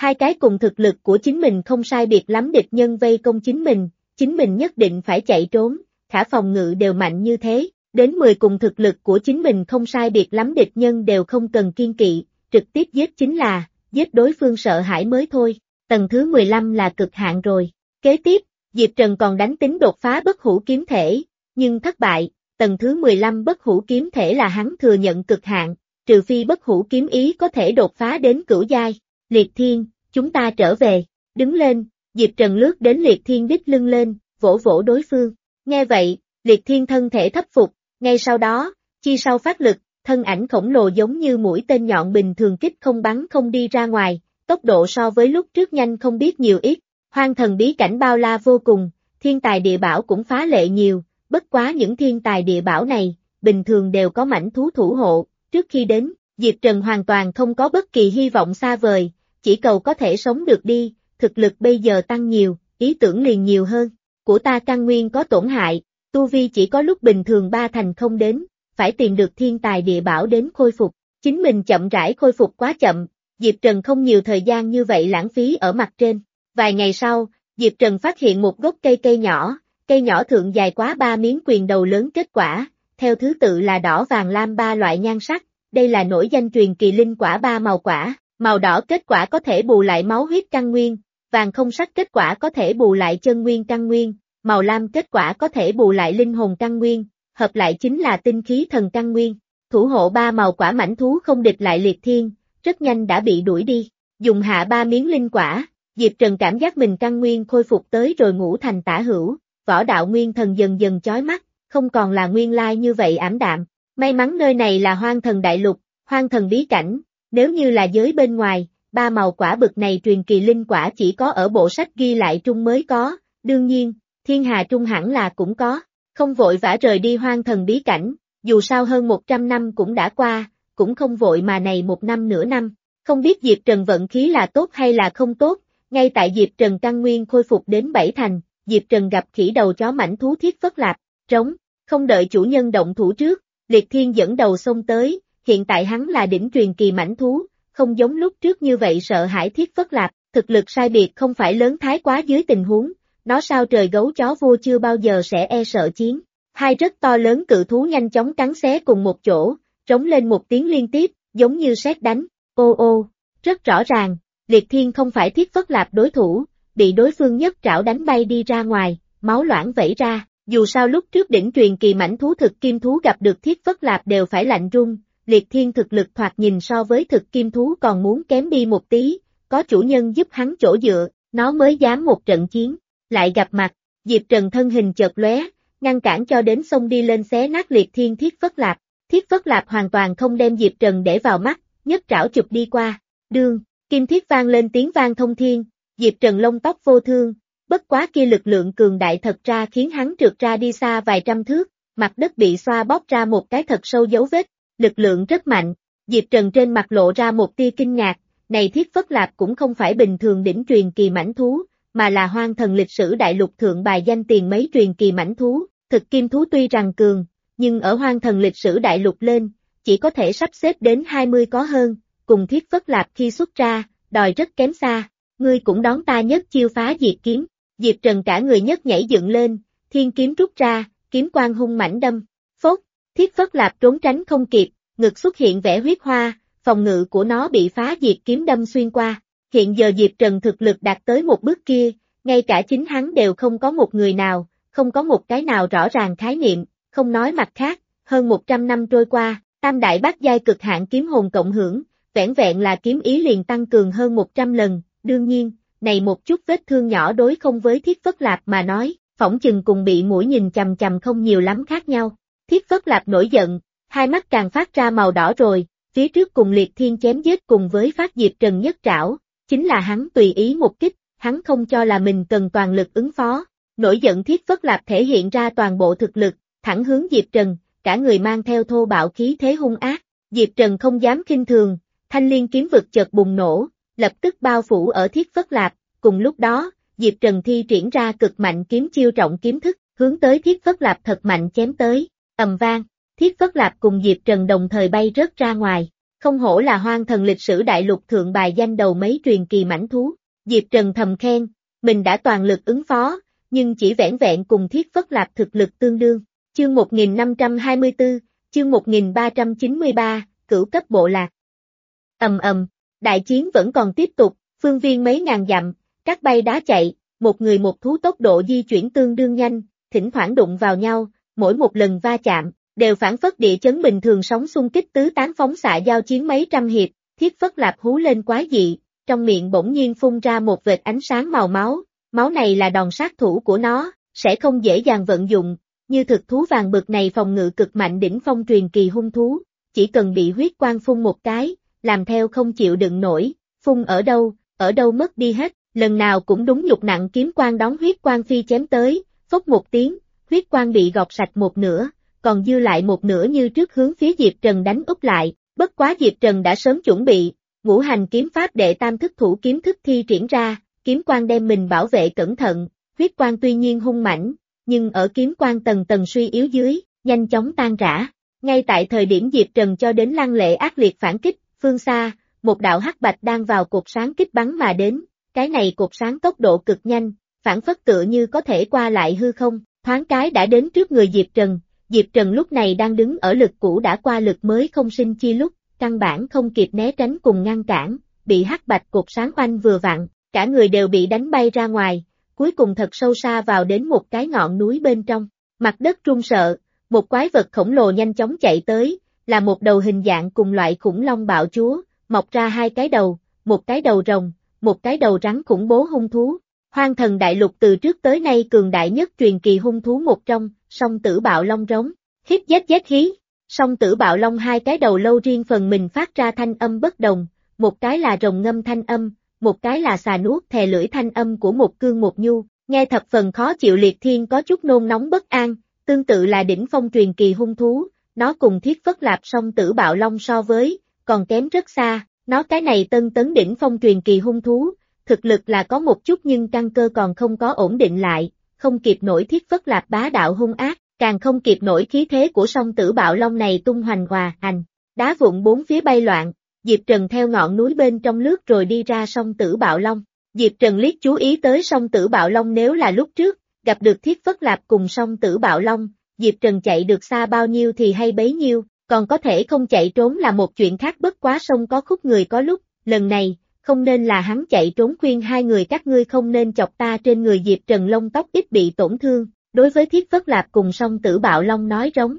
Hai cái cùng thực lực của chính mình không sai biệt lắm địch nhân vây công chính mình, chính mình nhất định phải chạy trốn, khả phòng ngự đều mạnh như thế, đến mười cùng thực lực của chính mình không sai biệt lắm địch nhân đều không cần kiên kỵ, trực tiếp giết chính là, giết đối phương sợ hãi mới thôi, tầng thứ mười lăm là cực hạn rồi. Kế tiếp, Diệp Trần còn đánh tính đột phá bất hủ kiếm thể, nhưng thất bại, tầng thứ mười lăm bất hủ kiếm thể là hắn thừa nhận cực hạn, trừ phi bất hủ kiếm ý có thể đột phá đến cửu giai. Liệt Thiên, chúng ta trở về, đứng lên, Diệp Trần lướt đến Liệt Thiên đích lưng lên, vỗ vỗ đối phương, nghe vậy, Liệt Thiên thân thể thấp phục, ngay sau đó, chi sau phát lực, thân ảnh khổng lồ giống như mũi tên nhọn bình thường kích không bắn không đi ra ngoài, tốc độ so với lúc trước nhanh không biết nhiều ít, hoang thần bí cảnh bao la vô cùng, thiên tài địa bảo cũng phá lệ nhiều, bất quá những thiên tài địa bảo này, bình thường đều có mãnh thú thủ hộ, trước khi đến, Diệp Trần hoàn toàn không có bất kỳ hy vọng xa vời, chỉ cầu có thể sống được đi, thực lực bây giờ tăng nhiều, ý tưởng liền nhiều hơn, của ta căn nguyên có tổn hại, tu vi chỉ có lúc bình thường ba thành không đến, phải tìm được thiên tài địa bảo đến khôi phục, chính mình chậm rãi khôi phục quá chậm, Diệp Trần không nhiều thời gian như vậy lãng phí ở mặt trên. Vài ngày sau, Diệp Trần phát hiện một gốc cây cây nhỏ, cây nhỏ thượng dài quá ba miếng quyền đầu lớn kết quả, theo thứ tự là đỏ vàng lam ba loại nhan sắc, đây là nổi danh truyền kỳ linh quả ba màu quả, màu đỏ kết quả có thể bù lại máu huyết căn nguyên, vàng không sắc kết quả có thể bù lại chân nguyên căn nguyên, màu lam kết quả có thể bù lại linh hồn căn nguyên, hợp lại chính là tinh khí thần căn nguyên. Thủ hộ ba màu quả mãnh thú không địch lại Liệt Thiên, rất nhanh đã bị đuổi đi, dùng hạ ba miếng linh quả. Diệp Trần cảm giác mình căn nguyên khôi phục tới rồi ngũ thành tả hữu, võ đạo nguyên thần dần dần chói mắt, không còn là nguyên lai như vậy ảm đạm. May mắn nơi này là hoang thần đại lục, hoang thần bí cảnh, nếu như là giới bên ngoài, ba màu quả bực này truyền kỳ linh quả chỉ có ở bộ sách ghi lại trung mới có, đương nhiên, thiên hà trung hẳn là cũng có, không vội vã rời đi hoang thần bí cảnh, dù sao hơn một trăm năm cũng đã qua, cũng không vội mà này một năm nửa năm, không biết Diệp Trần vận khí là tốt hay là không tốt. Ngay tại Diệp Trần căn nguyên khôi phục đến bảy thành, Diệp Trần gặp khỉ đầu chó mãnh thú Thiết Phất Lạp, trống, không đợi chủ nhân động thủ trước, Liệt Thiên dẫn đầu xông tới, hiện tại hắn là đỉnh truyền kỳ mãnh thú, không giống lúc trước như vậy sợ hãi Thiết Phất Lạp, thực lực sai biệt không phải lớn thái quá dưới tình huống, nó sao trời gấu chó vua chưa bao giờ sẽ e sợ chiến. Hai rất to lớn cự thú nhanh chóng cắn xé cùng một chỗ, trống lên một tiếng liên tiếp, giống như sét đánh, ô ô, rất rõ ràng. Liệt Thiên không phải Thiết Phất Lạp đối thủ, bị đối phương nhất trảo đánh bay đi ra ngoài, máu loãng vẩy ra, dù sao lúc trước đỉnh truyền kỳ mãnh thú thực kim thú gặp được Thiết Phất Lạp đều phải lạnh run, Liệt Thiên thực lực thoạt nhìn so với thực kim thú còn muốn kém đi một tí, có chủ nhân giúp hắn chỗ dựa, nó mới dám một trận chiến, lại gặp mặt, Diệp Trần thân hình chợt lóe, ngăn cản cho đến xông đi lên xé nát Liệt Thiên Thiết Phất Lạp, Thiết Phất Lạp hoàn toàn không đem Diệp Trần để vào mắt, nhất trảo chụp đi qua, đương. Kim thiết vang lên tiếng vang thông thiên, Diệp Trần lông tóc vô thương, bất quá kia lực lượng cường đại thật ra khiến hắn trượt ra đi xa vài trăm thước, mặt đất bị xoa bóp ra một cái thật sâu dấu vết, lực lượng rất mạnh, Diệp Trần trên mặt lộ ra một tia kinh ngạc, này Thiết Phất Lạp cũng không phải bình thường đỉnh truyền kỳ mãnh thú, mà là hoang thần lịch sử đại lục thượng bài danh tiền mấy truyền kỳ mãnh thú, thực kim thú tuy rằng cường, nhưng ở hoang thần lịch sử đại lục lên, chỉ có thể sắp xếp đến hai mươi có hơn. Cùng Thiết Phất Lạp khi xuất ra, đòi rất kém xa, ngươi cũng đón ta nhất chiêu phá diệt kiếm, Diệp Trần cả người nhất nhảy dựng lên, thiên kiếm rút ra, kiếm quang hung mãnh đâm, phốt, Thiết Phất Lạp trốn tránh không kịp, ngực xuất hiện vẻ huyết hoa, phòng ngự của nó bị phá diệt kiếm đâm xuyên qua, hiện giờ Diệp Trần thực lực đạt tới một bước kia, ngay cả chính hắn đều không có một người nào, không có một cái nào rõ ràng khái niệm, không nói mặt khác, hơn một trăm năm trôi qua, tam đại bát giai cực hạn kiếm hồn cộng hưởng, vẻn vẹn là kiếm ý liền tăng cường hơn một trăm lần, đương nhiên, này một chút vết thương nhỏ đối không với Thiết Phất Lạp mà nói, phỏng chừng cùng bị mũi nhìn chằm chằm không nhiều lắm khác nhau. Thiết Phất Lạp nổi giận, hai mắt càng phát ra màu đỏ rồi, phía trước cùng Liệt Thiên chém giết cùng với phát Diệp Trần nhất trảo, chính là hắn tùy ý một kích, hắn không cho là mình cần toàn lực ứng phó. Nổi giận Thiết Phất Lạp thể hiện ra toàn bộ thực lực, thẳng hướng Diệp Trần, cả người mang theo thô bạo khí thế hung ác, Diệp Trần không dám khinh thường. Thanh liên kiếm vực chợt bùng nổ, lập tức bao phủ ở Thiết Phất Lạp, cùng lúc đó, Diệp Trần thi triển ra cực mạnh kiếm chiêu trọng kiếm thức, hướng tới Thiết Phất Lạp thật mạnh chém tới, ầm vang, Thiết Phất Lạp cùng Diệp Trần đồng thời bay rớt ra ngoài, không hổ là hoang thần lịch sử đại lục thượng bài danh đầu mấy truyền kỳ mãnh thú. Diệp Trần thầm khen, mình đã toàn lực ứng phó, nhưng chỉ vẻn vẹn cùng Thiết Phất Lạp thực lực tương đương. Chương một nghìn năm trăm hai mươi tư, chương một nghìn ba trăm chín mươi ba, cửu cấp bộ lạc. Ầm ầm, đại chiến vẫn còn tiếp tục, phương viên mấy ngàn dặm, các bay đá chạy, một người một thú tốc độ di chuyển tương đương nhanh, thỉnh thoảng đụng vào nhau, mỗi một lần va chạm, đều phản phất địa chấn bình thường sóng xung kích tứ tán phóng xạ giao chiến mấy trăm hiệp, Thiết Phất Lạp hú lên quái dị, trong miệng bỗng nhiên phun ra một vệt ánh sáng màu máu, máu này là đòn sát thủ của nó, sẽ không dễ dàng vận dụng, như thực thú vàng bực này phòng ngự cực mạnh đỉnh phong truyền kỳ hung thú, chỉ cần bị huyết quang phun một cái, làm theo không chịu đựng nổi, phun ở đâu, ở đâu mất đi hết, lần nào cũng đúng nhục nặng kiếm quang đón huyết quang phi chém tới, phốc một tiếng, huyết quang bị gọt sạch một nửa, còn dư lại một nửa như trước hướng phía Diệp Trần đánh úp lại, bất quá Diệp Trần đã sớm chuẩn bị, ngũ hành kiếm pháp đệ tam thức thủ kiếm thức thi triển ra, kiếm quang đem mình bảo vệ cẩn thận, huyết quang tuy nhiên hung mãnh, nhưng ở kiếm quang tầng tầng suy yếu dưới, nhanh chóng tan rã. Ngay tại thời điểm Diệp Trần cho đến lăng lệ ác liệt phản kích, phương xa, một đạo hắc bạch đang vào cột sáng kích bắn mà đến, cái này cột sáng tốc độ cực nhanh, phản phất tựa như có thể qua lại hư không, thoáng cái đã đến trước người Diệp Trần. Diệp Trần lúc này đang đứng ở lực cũ đã qua lực mới không sinh chi lúc, căn bản không kịp né tránh cùng ngăn cản, bị hắc bạch cột sáng oanh vừa vặn, cả người đều bị đánh bay ra ngoài, cuối cùng thật sâu xa vào đến một cái ngọn núi bên trong, mặt đất run sợ, một quái vật khổng lồ nhanh chóng chạy tới, là một đầu hình dạng cùng loại khủng long bạo chúa, mọc ra hai cái đầu, một cái đầu rồng, một cái đầu rắn khủng bố hung thú. Hoang thần đại lục từ trước tới nay cường đại nhất truyền kỳ hung thú một trong, song tử bạo long rống, hít dét dét hí. Song tử bạo long hai cái đầu lâu riêng phần mình phát ra thanh âm bất đồng, một cái là rồng ngâm thanh âm, một cái là xà nuốt thè lưỡi thanh âm của một cương một nhu, nghe thập phần khó chịu. Liệt Thiên có chút nôn nóng bất an, tương tự là đỉnh phong truyền kỳ hung thú, nó cùng Thiết Phất Lạp song tử bạo long so với, còn kém rất xa, nó cái này tân tấn đỉnh phong truyền kỳ hung thú, thực lực là có một chút nhưng căn cơ còn không có ổn định lại, không kịp nổi Thiết Phất Lạp bá đạo hung ác, càng không kịp nổi khí thế của song tử bạo long này tung hoành hòa hành, đá vụn bốn phía bay loạn. Diệp Trần theo ngọn núi bên trong lướt rồi đi ra song tử bạo long. Diệp Trần liếc chú ý tới song tử bạo long, nếu là lúc trước, gặp được Thiết Phất Lạp cùng song tử bạo long, Diệp Trần chạy được xa bao nhiêu thì hay bấy nhiêu, còn có thể không chạy trốn là một chuyện khác, bất quá sông có khúc người có lúc, lần này, không nên là hắn chạy trốn, khuyên hai người các ngươi không nên chọc ta. Trên người Diệp Trần lông tóc ít bị tổn thương, đối với Thiết Phất Lạp cùng song tử bạo long nói rống.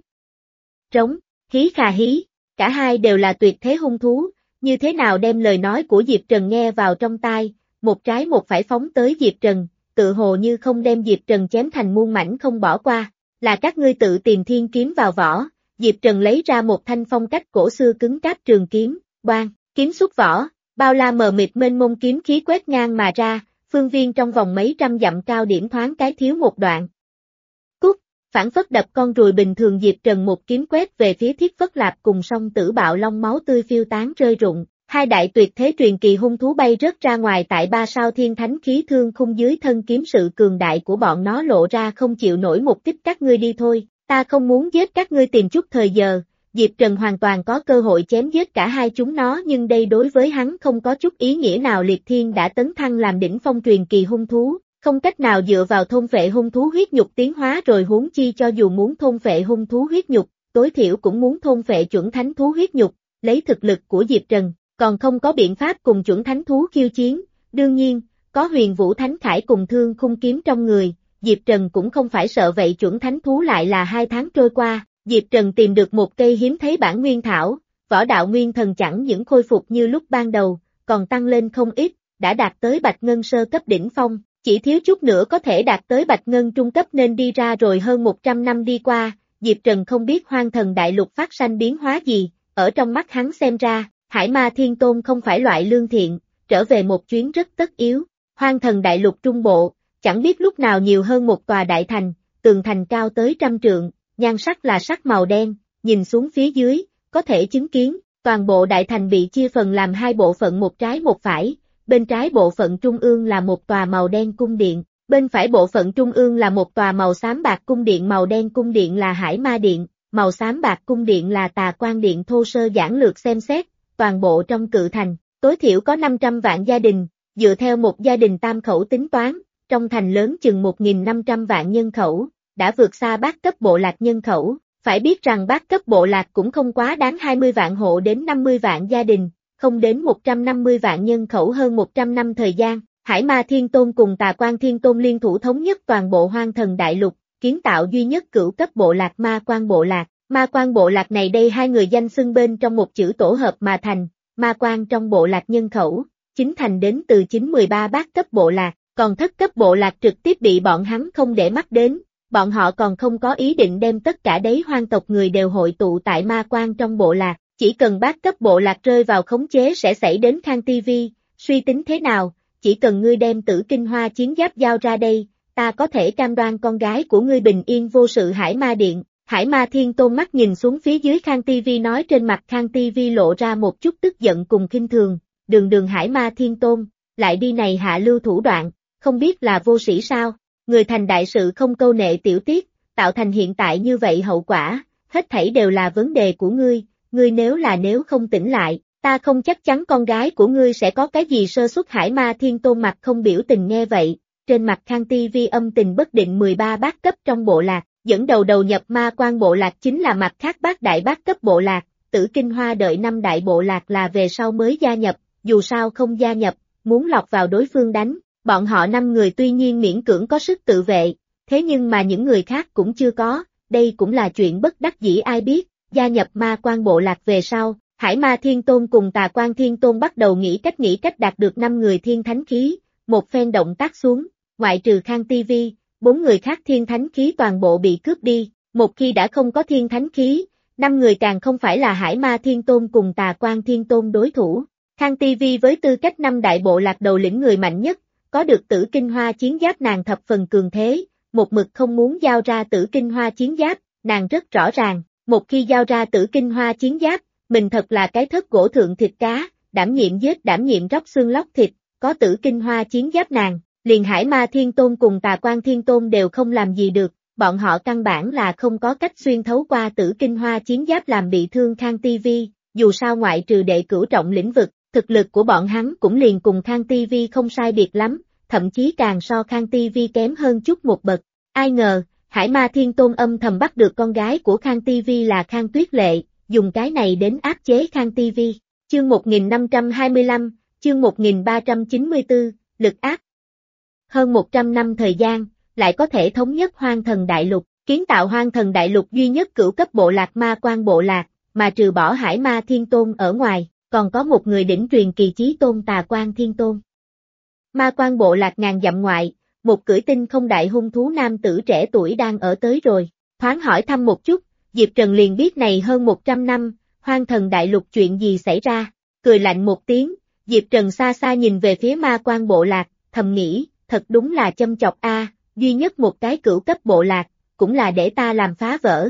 Rống, hí khà hí, cả hai đều là tuyệt thế hung thú, như thế nào đem lời nói của Diệp Trần nghe vào trong tai, một trái một phải phóng tới Diệp Trần, tự hồ như không đem Diệp Trần chém thành muôn mảnh không bỏ qua, là các ngươi tự tìm thiên kiếm vào vỏ. Diệp Trần lấy ra một thanh phong cách cổ xưa cứng cáp trường kiếm, boang, kiếm xuất vỏ, bao la mờ mịt mênh mông kiếm khí quét ngang mà ra, phương viên trong vòng mấy trăm dặm cao điểm thoáng cái thiếu một đoạn. Cút, phản phất đập con ruồi bình thường, Diệp Trần một kiếm quét về phía Thiết Phất Lạp cùng song tử bạo long, máu tươi phiêu tán rơi rụng, hai đại tuyệt thế truyền kỳ hung thú bay rớt ra ngoài. Tại ba sao thiên thánh khí thương khung dưới thân kiếm, sự cường đại của bọn nó lộ ra không chịu nổi một kích. Các ngươi đi thôi, ta không muốn giết các ngươi, tìm chút thời giờ. Diệp Trần hoàn toàn có cơ hội chém giết cả hai chúng nó, nhưng đây đối với hắn không có chút ý nghĩa nào. Liệt Thiên đã tấn thăng làm đỉnh phong truyền kỳ hung thú, không cách nào dựa vào thôn phệ hung thú huyết nhục tiến hóa rồi, huống chi cho dù muốn thôn phệ hung thú huyết nhục, tối thiểu cũng muốn thôn phệ chuẩn thánh thú huyết nhục. Lấy thực lực của Diệp Trần, còn không có biện pháp cùng chuẩn thánh thú khiêu chiến. Đương nhiên, có Huyền Vũ Thánh Khải cùng Thương Khung kiếm trong người, Diệp Trần cũng không phải sợ. Vậy chuẩn thánh thú lại là hai tháng trôi qua, Diệp Trần tìm được một cây hiếm thấy bản nguyên thảo, võ đạo nguyên thần chẳng những khôi phục như lúc ban đầu, còn tăng lên không ít, đã đạt tới bạch ngân sơ cấp đỉnh phong, chỉ thiếu chút nữa có thể đạt tới bạch ngân trung cấp. Nên đi ra rồi hơn một trăm năm đi qua, Diệp Trần không biết hoang thần đại lục phát sanh biến hóa gì, ở trong mắt hắn xem ra, Hải Ma Thiên Tôn không phải loại lương thiện, trở về một chuyến rất tất yếu. Hoang thần đại lục trung bộ, chẳng biết lúc nào nhiều hơn một tòa đại thành, tường thành cao tới trăm trượng, nhan sắc là sắc màu đen, nhìn xuống phía dưới, có thể chứng kiến, toàn bộ đại thành bị chia phần làm hai bộ phận, một trái một phải, bên trái bộ phận trung ương là một tòa màu đen cung điện, bên phải bộ phận trung ương là một tòa màu xám bạc cung điện. Màu đen cung điện là Hải Ma Điện, màu xám bạc cung điện là Tà Quan Điện. Thô sơ giản lược xem xét, toàn bộ trong cự thành, tối thiểu có năm trăm vạn gia đình, dựa theo một gia đình tam khẩu tính toán, trong thành lớn chừng một nghìn năm trăm vạn nhân khẩu, đã vượt xa bát cấp bộ lạc nhân khẩu, phải biết rằng bát cấp bộ lạc cũng không quá đáng hai mươi vạn hộ đến năm mươi vạn gia đình, không đến một trăm năm mươi vạn nhân khẩu hơn một trăm năm thời gian, Hải Ma Thiên Tôn cùng Tà Quan Thiên Tôn liên thủ thống nhất toàn bộ Hoang Thần Đại Lục, kiến tạo duy nhất cửu cấp bộ lạc Ma Quan bộ lạc. Ma Quan bộ lạc này đây hai người danh xưng bên trong một chữ tổ hợp mà thành, Ma Quan trong bộ lạc nhân khẩu, chính thành đến từ chín mười ba bát cấp bộ lạc, còn thất cấp bộ lạc trực tiếp bị bọn hắn không để mắt đến, bọn họ còn không có ý định đem tất cả đáy hoang tộc người đều hội tụ tại Ma Quan trong bộ lạc, chỉ cần bát cấp bộ lạc rơi vào khống chế sẽ xảy đến Khang ti vi, suy tính thế nào, chỉ cần ngươi đem Tử Kinh Hoa chiến giáp giao ra đây, ta có thể cam đoan con gái của ngươi bình yên vô sự. Hải Ma Điện. Hải Ma Thiên Tôn mắt nhìn xuống phía dưới Khang ti vi nói, trên mặt Khang ti vi lộ ra một chút tức giận cùng khinh thường, đường đường Hải Ma Thiên Tôn, lại đi này hạ lưu thủ đoạn, không biết là vô sĩ sao, người thành đại sự không câu nệ tiểu tiết, tạo thành hiện tại như vậy hậu quả, hết thảy đều là vấn đề của ngươi, ngươi nếu là nếu không tỉnh lại, ta không chắc chắn con gái của ngươi sẽ có cái gì sơ suất. Hải Ma Thiên Tôn mặt không biểu tình nghe vậy, trên mặt Khang ti vi âm tình bất định. Mười ba bát cấp trong bộ lạc, dẫn đầu đầu nhập Ma Quan bộ lạc chính là mặt khác bát đại bát cấp bộ lạc, Tử Kinh Hoa đợi năm đại bộ lạc là về sau mới gia nhập, dù sao không gia nhập, muốn lọt vào đối phương đánh, bọn họ năm người tuy nhiên miễn cưỡng có sức tự vệ, thế nhưng mà những người khác cũng chưa có, đây cũng là chuyện bất đắc dĩ. Ai biết, gia nhập Ma Quan bộ lạc về sau, Hải Ma Thiên Tôn cùng Tà Quan Thiên Tôn bắt đầu nghĩ cách nghĩ cách đạt được năm người thiên thánh khí, một phen động tác xuống, ngoại trừ Khang ti vi, bốn người khác thiên thánh khí toàn bộ bị cướp đi, một khi đã không có thiên thánh khí, năm người càng không phải là Hải Ma Thiên Tôn cùng Tà Quan Thiên Tôn đối thủ. Khang ti vi với tư cách năm đại bộ lạc đầu lĩnh người mạnh nhất, có được Tử Kinh Hoa chiến giáp nàng thập phần cường thế, một mực không muốn giao ra Tử Kinh Hoa chiến giáp, nàng rất rõ ràng, một khi giao ra Tử Kinh Hoa chiến giáp, mình thật là cái thất gỗ thượng thịt cá, đảm nhiệm giết đảm nhiệm róc xương lóc thịt, có Tử Kinh Hoa chiến giáp nàng, liền Hải Ma Thiên Tôn cùng Tà Quan Thiên Tôn đều không làm gì được, bọn họ căn bản là không có cách xuyên thấu qua Tử Kinh Hoa chiến giáp làm bị thương Khang ti vi, dù sao ngoại trừ đệ cửu trọng lĩnh vực, thực lực của bọn hắn cũng liền cùng Khang ti vi không sai biệt lắm, thậm chí càng so Khang ti vi kém hơn chút một bậc. Ai ngờ, Hải Ma Thiên Tôn âm thầm bắt được con gái của Khang ti vi là Khang Tuyết Lệ, dùng cái này đến áp chế Khang ti vi. Chương một nghìn năm trăm hai mươi lăm, chương một nghìn ba trăm chín mươi tư, lực áp. Hơn một trăm năm thời gian, lại có thể thống nhất Hoang Thần Đại Lục, kiến tạo Hoang Thần Đại Lục duy nhất cửu cấp bộ lạc Ma Quan bộ lạc, mà trừ bỏ Hải Ma Thiên Tôn ở ngoài, còn có một người đỉnh truyền kỳ chí tôn Tà Quan Thiên Tôn. Ma Quan bộ lạc ngàn dặm ngoại, một cưỡi tinh không đại hung thú nam tử trẻ tuổi đang ở tới rồi, thoáng hỏi thăm một chút, Diệp Trần liền biết này hơn một trăm năm, Hoang Thần Đại Lục chuyện gì xảy ra, cười lạnh một tiếng, Diệp Trần xa xa nhìn về phía Ma Quan bộ lạc, thầm nghĩ, thật đúng là châm chọc a, duy nhất một cái cửu cấp bộ lạc, cũng là để ta làm phá vỡ.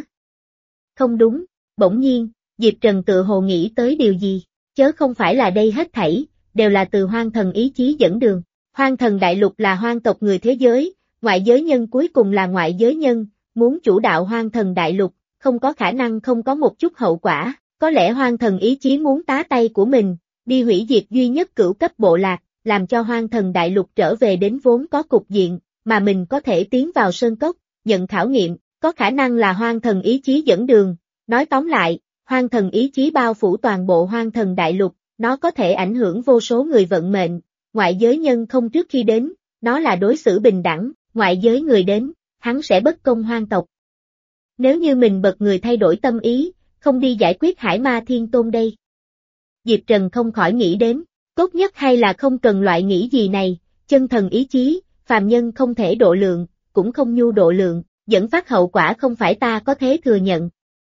Không đúng, bỗng nhiên, Diệp Trần tự hồ nghĩ tới điều gì, chớ không phải là đây hết thảy, đều là từ Hoang Thần ý chí dẫn đường. Hoang Thần Đại Lục là hoang tộc người thế giới, ngoại giới nhân cuối cùng là ngoại giới nhân, muốn chủ đạo Hoang Thần Đại Lục, không có khả năng không có một chút hậu quả, có lẽ Hoang Thần ý chí muốn tá tay của mình, đi hủy diệt duy nhất cửu cấp bộ lạc, làm cho Hoang Thần Đại Lục trở về đến vốn có cục diện, mà mình có thể tiến vào sơn cốc, nhận khảo nghiệm, có khả năng là Hoang Thần ý chí dẫn đường. Nói tóm lại, Hoang Thần ý chí bao phủ toàn bộ Hoang Thần Đại Lục, nó có thể ảnh hưởng vô số người vận mệnh, ngoại giới nhân không trước khi đến, nó là đối xử bình đẳng, ngoại giới người đến, hắn sẽ bất công hoang tộc. Nếu như mình bật người thay đổi tâm ý, không đi giải quyết Hải Ma Thiên Tôn đây. Diệp Trần không khỏi nghĩ đến, tốt nhất hay là không cần loại nghĩ gì này, chân thần ý chí, phàm nhân không thể độ lượng, cũng không nhu độ lượng, dẫn phát hậu quả không phải ta có thể thừa nhận.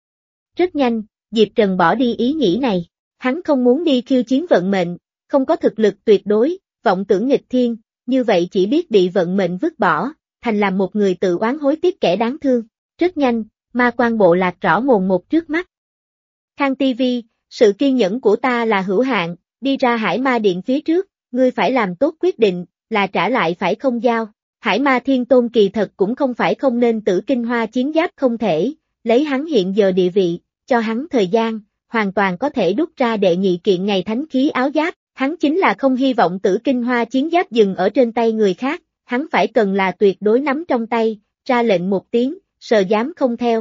Rất nhanh, Diệp Trần bỏ đi ý nghĩ này, hắn không muốn đi khiêu chiến vận mệnh, không có thực lực tuyệt đối, vọng tưởng nghịch thiên, như vậy chỉ biết bị vận mệnh vứt bỏ, thành làm một người tự oán hối tiếc kẻ đáng thương. Rất nhanh, Ma Quan bộ lạc rõ mồn một trước mắt. Khang ti vi, sự kiên nhẫn của ta là hữu hạn, đi ra Hải Ma Điện phía trước, ngươi phải làm tốt quyết định, là trả lại phải không giao. Hải Ma Thiên Tôn kỳ thật cũng không phải không nên Tử Kinh Hoa chiến giáp không thể, lấy hắn hiện giờ địa vị, cho hắn thời gian, hoàn toàn có thể đúc ra đệ nhị kiện ngày thánh khí áo giáp, hắn chính là không hy vọng Tử Kinh Hoa chiến giáp dừng ở trên tay người khác, hắn phải cần là tuyệt đối nắm trong tay, ra lệnh một tiếng, sờ dám không theo.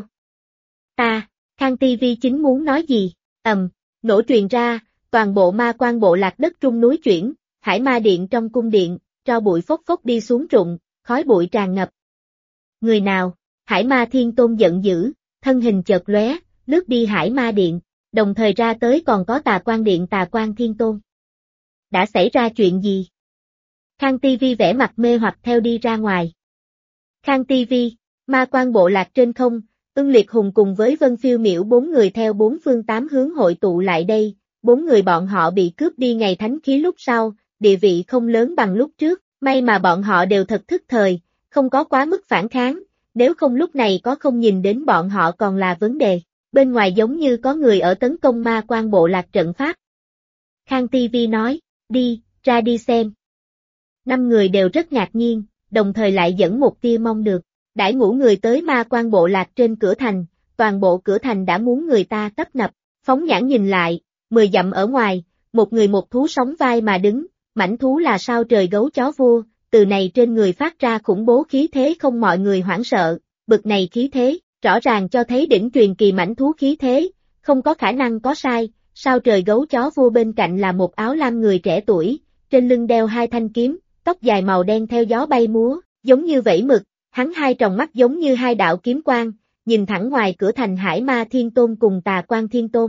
Ta, Khang ti vi chính muốn nói gì, ầm, nổ truyền ra, toàn bộ ma quan bộ lạc đất trung núi chuyển, hải ma điện trong cung điện, tro bụi phốc phốc đi xuống rụng, khói bụi tràn ngập. Người nào? Hải ma thiên tôn giận dữ, thân hình chợt lóe, lướt đi hải ma điện, đồng thời ra tới còn có tà quan điện tà quan thiên tôn. Đã xảy ra chuyện gì? Khang ti vi vẽ mặt mê hoặc theo đi ra ngoài. Khang ti vi, ma quan bộ lạc trên không, Ưng Liệt Hùng cùng với Vân Phiêu Miểu bốn người theo bốn phương tám hướng hội tụ lại đây, bốn người bọn họ bị cướp đi ngày thánh khí lúc sau, địa vị không lớn bằng lúc trước, may mà bọn họ đều thật thức thời, không có quá mức phản kháng, nếu không lúc này có không nhìn đến bọn họ còn là vấn đề, bên ngoài giống như có người ở tấn công ma quan bộ lạc trận pháp. Khang ti vi nói, đi, ra đi xem. Năm người đều rất ngạc nhiên, đồng thời lại dẫn một tia mong được. Đãi ngũ người tới ma quan bộ lạc trên cửa thành, toàn bộ cửa thành đã muốn người ta tấp nập, phóng nhãn nhìn lại, mười dặm ở ngoài, một người một thú sóng vai mà đứng, mãnh thú là sao trời gấu chó vua, từ này trên người phát ra khủng bố khí thế không mọi người hoảng sợ, bực này khí thế, rõ ràng cho thấy đỉnh truyền kỳ mãnh thú khí thế, không có khả năng có sai, sao trời gấu chó vua bên cạnh là một áo lam người trẻ tuổi, trên lưng đeo hai thanh kiếm, tóc dài màu đen theo gió bay múa, giống như vẫy mực. Hắn hai tròng mắt giống như hai đạo kiếm quang, nhìn thẳng ngoài cửa thành Hải Ma Thiên Tôn cùng Tà Quan Thiên Tôn.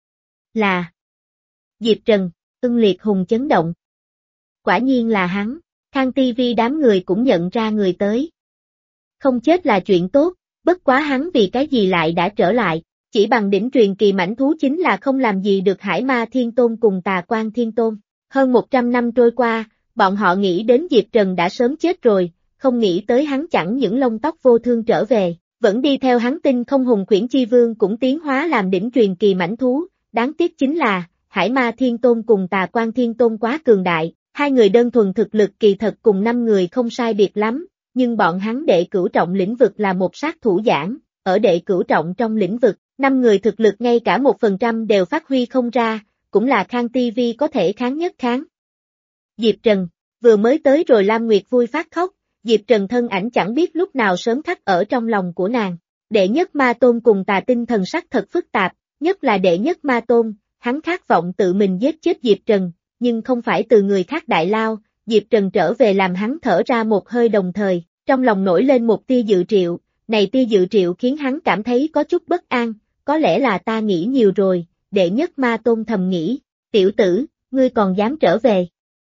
Là Diệp Trần, Ưng Liệt Hùng chấn động. Quả nhiên là hắn, Khang ti vi đám người cũng nhận ra người tới. Không chết là chuyện tốt, bất quá hắn vì cái gì lại đã trở lại, chỉ bằng đỉnh truyền kỳ mãnh thú chính là không làm gì được Hải Ma Thiên Tôn cùng Tà Quan Thiên Tôn. Hơn một trăm năm trôi qua, bọn họ nghĩ đến Diệp Trần đã sớm chết rồi. Không nghĩ tới hắn chẳng những lông tóc vô thương trở về, vẫn đi theo hắn tinh không hùng khuyển chi vương cũng tiến hóa làm đỉnh truyền kỳ mãnh thú, đáng tiếc chính là, Hải Ma Thiên Tôn cùng Tà Quan Thiên Tôn quá cường đại, hai người đơn thuần thực lực kỳ thật cùng năm người không sai biệt lắm, nhưng bọn hắn đệ cửu trọng lĩnh vực là một sát thủ giảng, ở đệ cửu trọng trong lĩnh vực, năm người thực lực ngay cả một phần trăm đều phát huy không ra, cũng là Khang ti vi có thể kháng nhất kháng. Diệp Trần, vừa mới tới rồi Lam Nguyệt vui phát khóc. Diệp Trần thân ảnh chẳng biết lúc nào sớm khắc ở trong lòng của nàng. Đệ nhất ma tôn cùng Tà Tinh thần sắc thật phức tạp, nhất là đệ nhất ma tôn, hắn khát vọng tự mình giết chết Diệp Trần, nhưng không phải từ người khác đại lao, Diệp Trần trở về làm hắn thở ra một hơi đồng thời, trong lòng nổi lên một tia dự triệu, này tia dự triệu khiến hắn cảm thấy có chút bất an, có lẽ là ta nghĩ nhiều rồi, đệ nhất ma tôn thầm nghĩ, tiểu tử, ngươi còn dám trở về.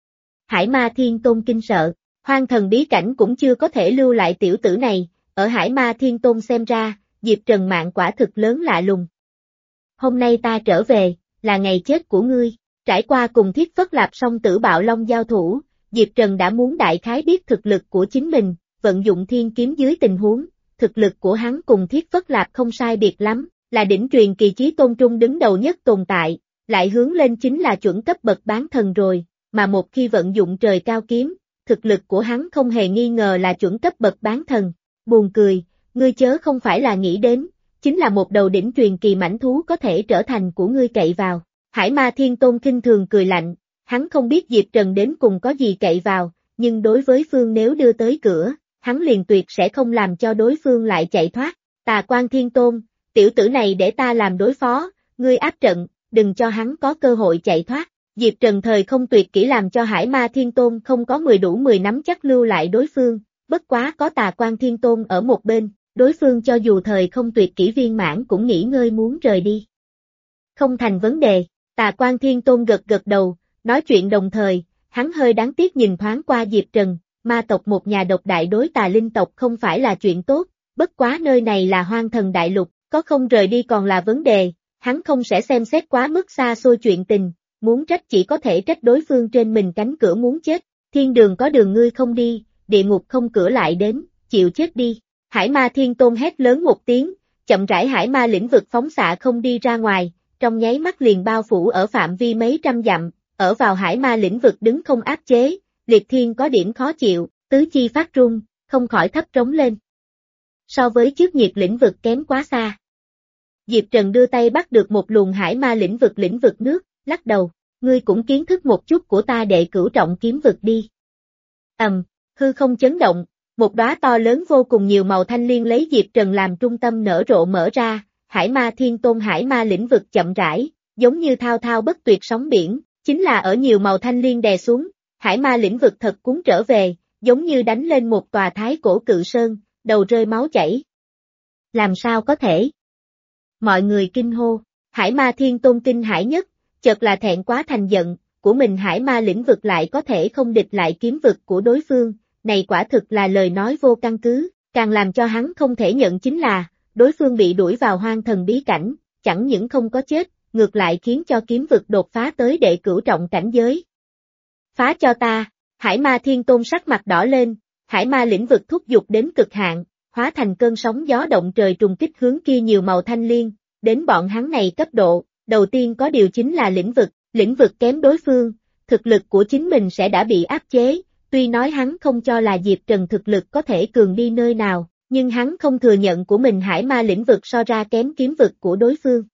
Hải Ma Thiên Tôn kinh sợ. Hoang thần bí cảnh cũng chưa có thể lưu lại tiểu tử này, ở Hải Ma Thiên Tôn xem ra, Diệp Trần mạng quả thực lớn lạ lùng. Hôm nay ta trở về, là ngày chết của ngươi, trải qua cùng Thiết Phất Lạp song tử bạo long giao thủ, Diệp Trần đã muốn đại khái biết thực lực của chính mình, vận dụng thiên kiếm dưới tình huống, thực lực của hắn cùng Thiết Phất Lạp không sai biệt lắm, là đỉnh truyền kỳ chí tôn trung đứng đầu nhất tồn tại, lại hướng lên chính là chuẩn cấp bậc bán thần rồi, mà một khi vận dụng trời cao kiếm, thực lực của hắn không hề nghi ngờ là chuẩn cấp bậc bán thần. Buồn cười, ngươi chớ không phải là nghĩ đến, chính là một đầu đỉnh truyền kỳ mãnh thú có thể trở thành của ngươi cậy vào. Hải Ma Thiên Tôn khinh thường cười lạnh, hắn không biết Diệp Trần đến cùng có gì cậy vào, nhưng đối với phương nếu đưa tới cửa, hắn liền tuyệt sẽ không làm cho đối phương lại chạy thoát. Tà Quan Thiên Tôn, tiểu tử này để ta làm đối phó, ngươi áp trận, đừng cho hắn có cơ hội chạy thoát. Diệp Trần thời không tuyệt kỹ làm cho Hải Ma Thiên Tôn không có mười đủ mười nắm chắc lưu lại đối phương, bất quá có Tà Quan Thiên Tôn ở một bên, đối phương cho dù thời không tuyệt kỹ viên mãn cũng nghỉ ngơi muốn rời đi. Không thành vấn đề, Tà Quan Thiên Tôn gật gật đầu, nói chuyện đồng thời, hắn hơi đáng tiếc nhìn thoáng qua Diệp Trần, ma tộc một nhà độc đại đối tà linh tộc không phải là chuyện tốt, bất quá nơi này là Hoang Thần Đại Lục, có không rời đi còn là vấn đề, hắn không sẽ xem xét quá mức xa xôi chuyện tình. Muốn trách chỉ có thể trách đối phương trên mình cánh cửa muốn chết, thiên đường có đường ngươi không đi, địa ngục không cửa lại đến, chịu chết đi. Hải Ma Thiên Tôn hét lớn một tiếng, chậm rãi hải ma lĩnh vực phóng xạ không đi ra ngoài, trong nháy mắt liền bao phủ ở phạm vi mấy trăm dặm, ở vào hải ma lĩnh vực đứng không áp chế, Liệt Thiên có điểm khó chịu, tứ chi phát run, không khỏi thấp trống lên. So với trước nhiệt lĩnh vực kém quá xa. Diệp Trần đưa tay bắt được một luồng hải ma lĩnh vực lĩnh vực nước, lắc đầu, ngươi cũng kiến thức một chút của ta đệ cửu trọng kiếm vực đi. Ầm, hư không chấn động, một đóa to lớn vô cùng nhiều màu thanh liên lấy Diệp Trần làm trung tâm nở rộ mở ra, hải ma thiên tôn hải ma lĩnh vực chậm rãi, giống như thao thao bất tuyệt sóng biển, chính là ở nhiều màu thanh liên đè xuống, hải ma lĩnh vực thật cuốn trở về, giống như đánh lên một tòa thái cổ cự sơn, đầu rơi máu chảy. Làm sao có thể? Mọi người kinh hô, hải ma thiên tôn kinh hãi nhất, chợt là thẹn quá thành giận, của mình hải ma lĩnh vực lại có thể không địch lại kiếm vực của đối phương, này quả thực là lời nói vô căn cứ, càng làm cho hắn không thể nhận chính là, đối phương bị đuổi vào hoang thần bí cảnh, chẳng những không có chết, ngược lại khiến cho kiếm vực đột phá tới đệ cửu trọng cảnh giới. Phá cho ta, hải ma thiên tôn sắc mặt đỏ lên, hải ma lĩnh vực thúc giục đến cực hạn, hóa thành cơn sóng gió động trời trùng kích hướng kia nhiều màu thanh liên, đến bọn hắn này cấp độ, đầu tiên có điều chính là lĩnh vực, lĩnh vực kém đối phương, thực lực của chính mình sẽ đã bị áp chế, tuy nói hắn không cho là Diệp Trần thực lực có thể cường đi nơi nào, nhưng hắn không thừa nhận của mình hải ma lĩnh vực so ra kém kiếm vực của đối phương.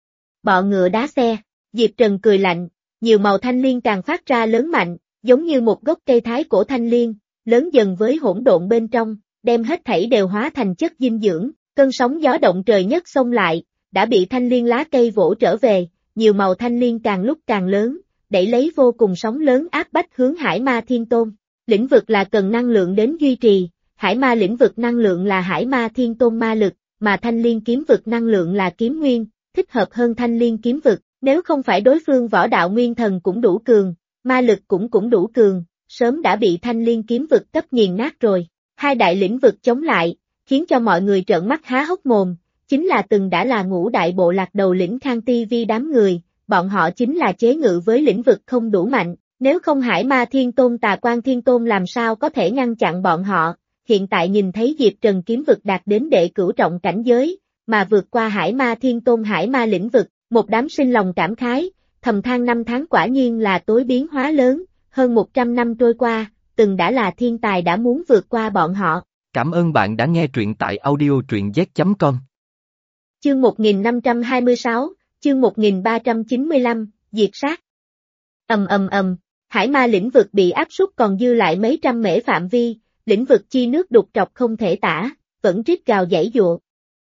Bọ ngựa đá xe, Diệp Trần cười lạnh, nhiều màu thanh liên càng phát ra lớn mạnh, giống như một gốc cây thái cổ thanh liên, lớn dần với hỗn độn bên trong, đem hết thảy đều hóa thành chất dinh dưỡng, cơn sóng gió động trời nhất xông lại, đã bị thanh liên lá cây vỗ trở về, nhiều màu thanh liên càng lúc càng lớn, đẩy lấy vô cùng sóng lớn áp bách hướng hải ma thiên tôn. Lĩnh vực là cần năng lượng đến duy trì, hải ma lĩnh vực năng lượng là hải ma thiên tôn ma lực, mà thanh liên kiếm vực năng lượng là kiếm nguyên, thích hợp hơn thanh liên kiếm vực, nếu không phải đối phương võ đạo nguyên thần cũng đủ cường, ma lực cũng cũng đủ cường, sớm đã bị thanh liên kiếm vực cấp nghiền nát rồi. Hai đại lĩnh vực chống lại, khiến cho mọi người trợn mắt há hốc mồm, chính là từng đã là ngũ đại bộ lạc đầu lĩnh Khang Ti Vi đám người, bọn họ chính là chế ngự với lĩnh vực không đủ mạnh, nếu không hải ma thiên tôn tà quan thiên tôn làm sao có thể ngăn chặn bọn họ, hiện tại nhìn thấy Diệp Trần kiếm vực đạt đến đệ cửu trọng cảnh giới, mà vượt qua hải ma thiên tôn hải ma lĩnh vực, một đám sinh lòng cảm khái, thầm than năm tháng quả nhiên là tối biến hóa lớn, hơn một trăm năm trôi qua, từng đã là thiên tài đã muốn vượt qua bọn họ. Cảm ơn bạn đã nghe truyện tại audio truyện z chấm com. Chương một nghìn năm trăm hai mươi sáu, chương một nghìn ba trăm chín mươi lăm, diệt sát. Ầm ầm ầm, hải ma lĩnh vực bị áp suất còn dư lại mấy trăm mễ phạm vi, lĩnh vực chi nước đục trọc không thể tả, vẫn rít gào giãy giụa.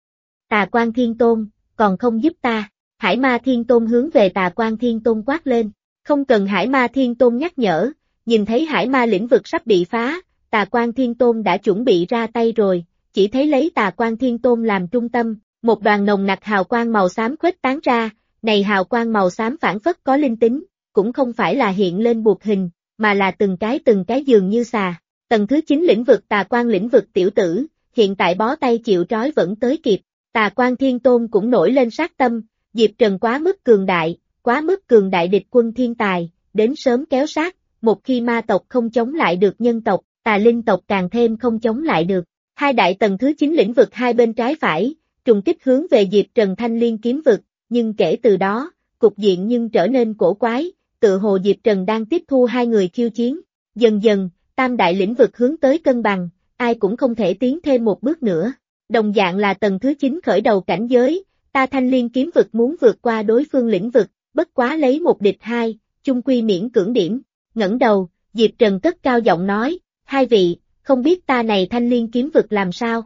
Tà Quan Thiên Tôn, còn không giúp ta, hải ma thiên tôn hướng về Tà Quan Thiên Tôn quát lên, không cần hải ma thiên tôn nhắc nhở, nhìn thấy hải ma lĩnh vực sắp bị phá, Tà Quan Thiên Tôn đã chuẩn bị ra tay rồi, chỉ thấy lấy Tà Quan Thiên Tôn làm trung tâm, một đoàn nồng nặc hào quang màu xám khuếch tán ra, này hào quang màu xám phản phất có linh tính, cũng không phải là hiện lên buộc hình, mà là từng cái từng cái dường như xà. Tầng thứ chín lĩnh vực Tà Quan lĩnh vực tiểu tử, hiện tại bó tay chịu trói vẫn tới kịp, Tà Quan Thiên Tôn cũng nổi lên sát tâm, Diệp Trần quá mức cường đại, quá mức cường đại địch quân thiên tài, đến sớm kéo sát, một khi ma tộc không chống lại được nhân tộc, tà linh tộc càng thêm không chống lại được. Hai đại tầng thứ chín lĩnh vực hai bên trái phải, trùng kích hướng về Diệp Trần thanh liên kiếm vực, nhưng kể từ đó, cục diện nhưng trở nên cổ quái, tự hồ Diệp Trần đang tiếp thu hai người khiêu chiến. Dần dần, tam đại lĩnh vực hướng tới cân bằng, ai cũng không thể tiến thêm một bước nữa. Đồng dạng là tầng thứ chín khởi đầu cảnh giới, ta thanh liên kiếm vực muốn vượt qua đối phương lĩnh vực, bất quá lấy một địch hai, chung quy miễn cưỡng điểm. Ngẩng đầu, Diệp Trần cất cao giọng nói, hai vị, không biết ta này thanh liên kiếm vực làm sao?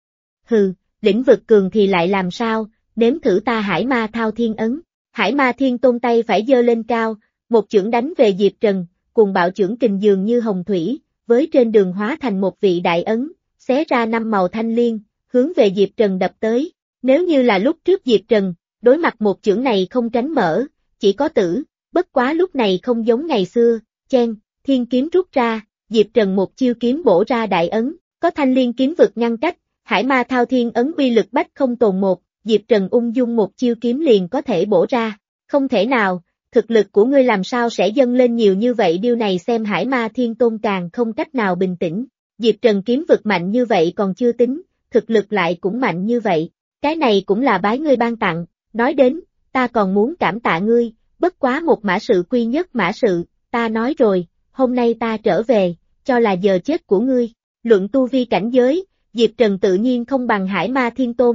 Hừ, lĩnh vực cường thì lại làm sao, nếm thử ta hải ma thao thiên ấn. Hải ma thiên tôn tay phải giơ lên cao, một chưởng đánh về Diệp Trần, cùng bạo chưởng kình dường như hồng thủy, với trên đường hóa thành một vị đại ấn, xé ra năm màu thanh liên, hướng về Diệp Trần đập tới. Nếu như là lúc trước Diệp Trần, đối mặt một chưởng này không tránh mở, chỉ có tử, bất quá lúc này không giống ngày xưa, chen, thiên kiếm rút ra, Diệp Trần một chiêu kiếm bổ ra đại ấn, có thanh liên kiếm vực ngăn cách, hải ma thao thiên ấn uy lực bách không tồn một, Diệp Trần ung dung một chiêu kiếm liền có thể bổ ra, không thể nào, thực lực của ngươi làm sao sẽ dâng lên nhiều như vậy, điều này xem hải ma thiên tôn càng không cách nào bình tĩnh, Diệp Trần kiếm vực mạnh như vậy còn chưa tính, thực lực lại cũng mạnh như vậy, cái này cũng là bái ngươi ban tặng, nói đến, ta còn muốn cảm tạ ngươi, bất quá một mã sự quy nhất mã sự, ta nói rồi, hôm nay ta trở về, cho là giờ chết của ngươi, luận tu vi cảnh giới, Diệp Trần tự nhiên không bằng hải ma thiên tôn,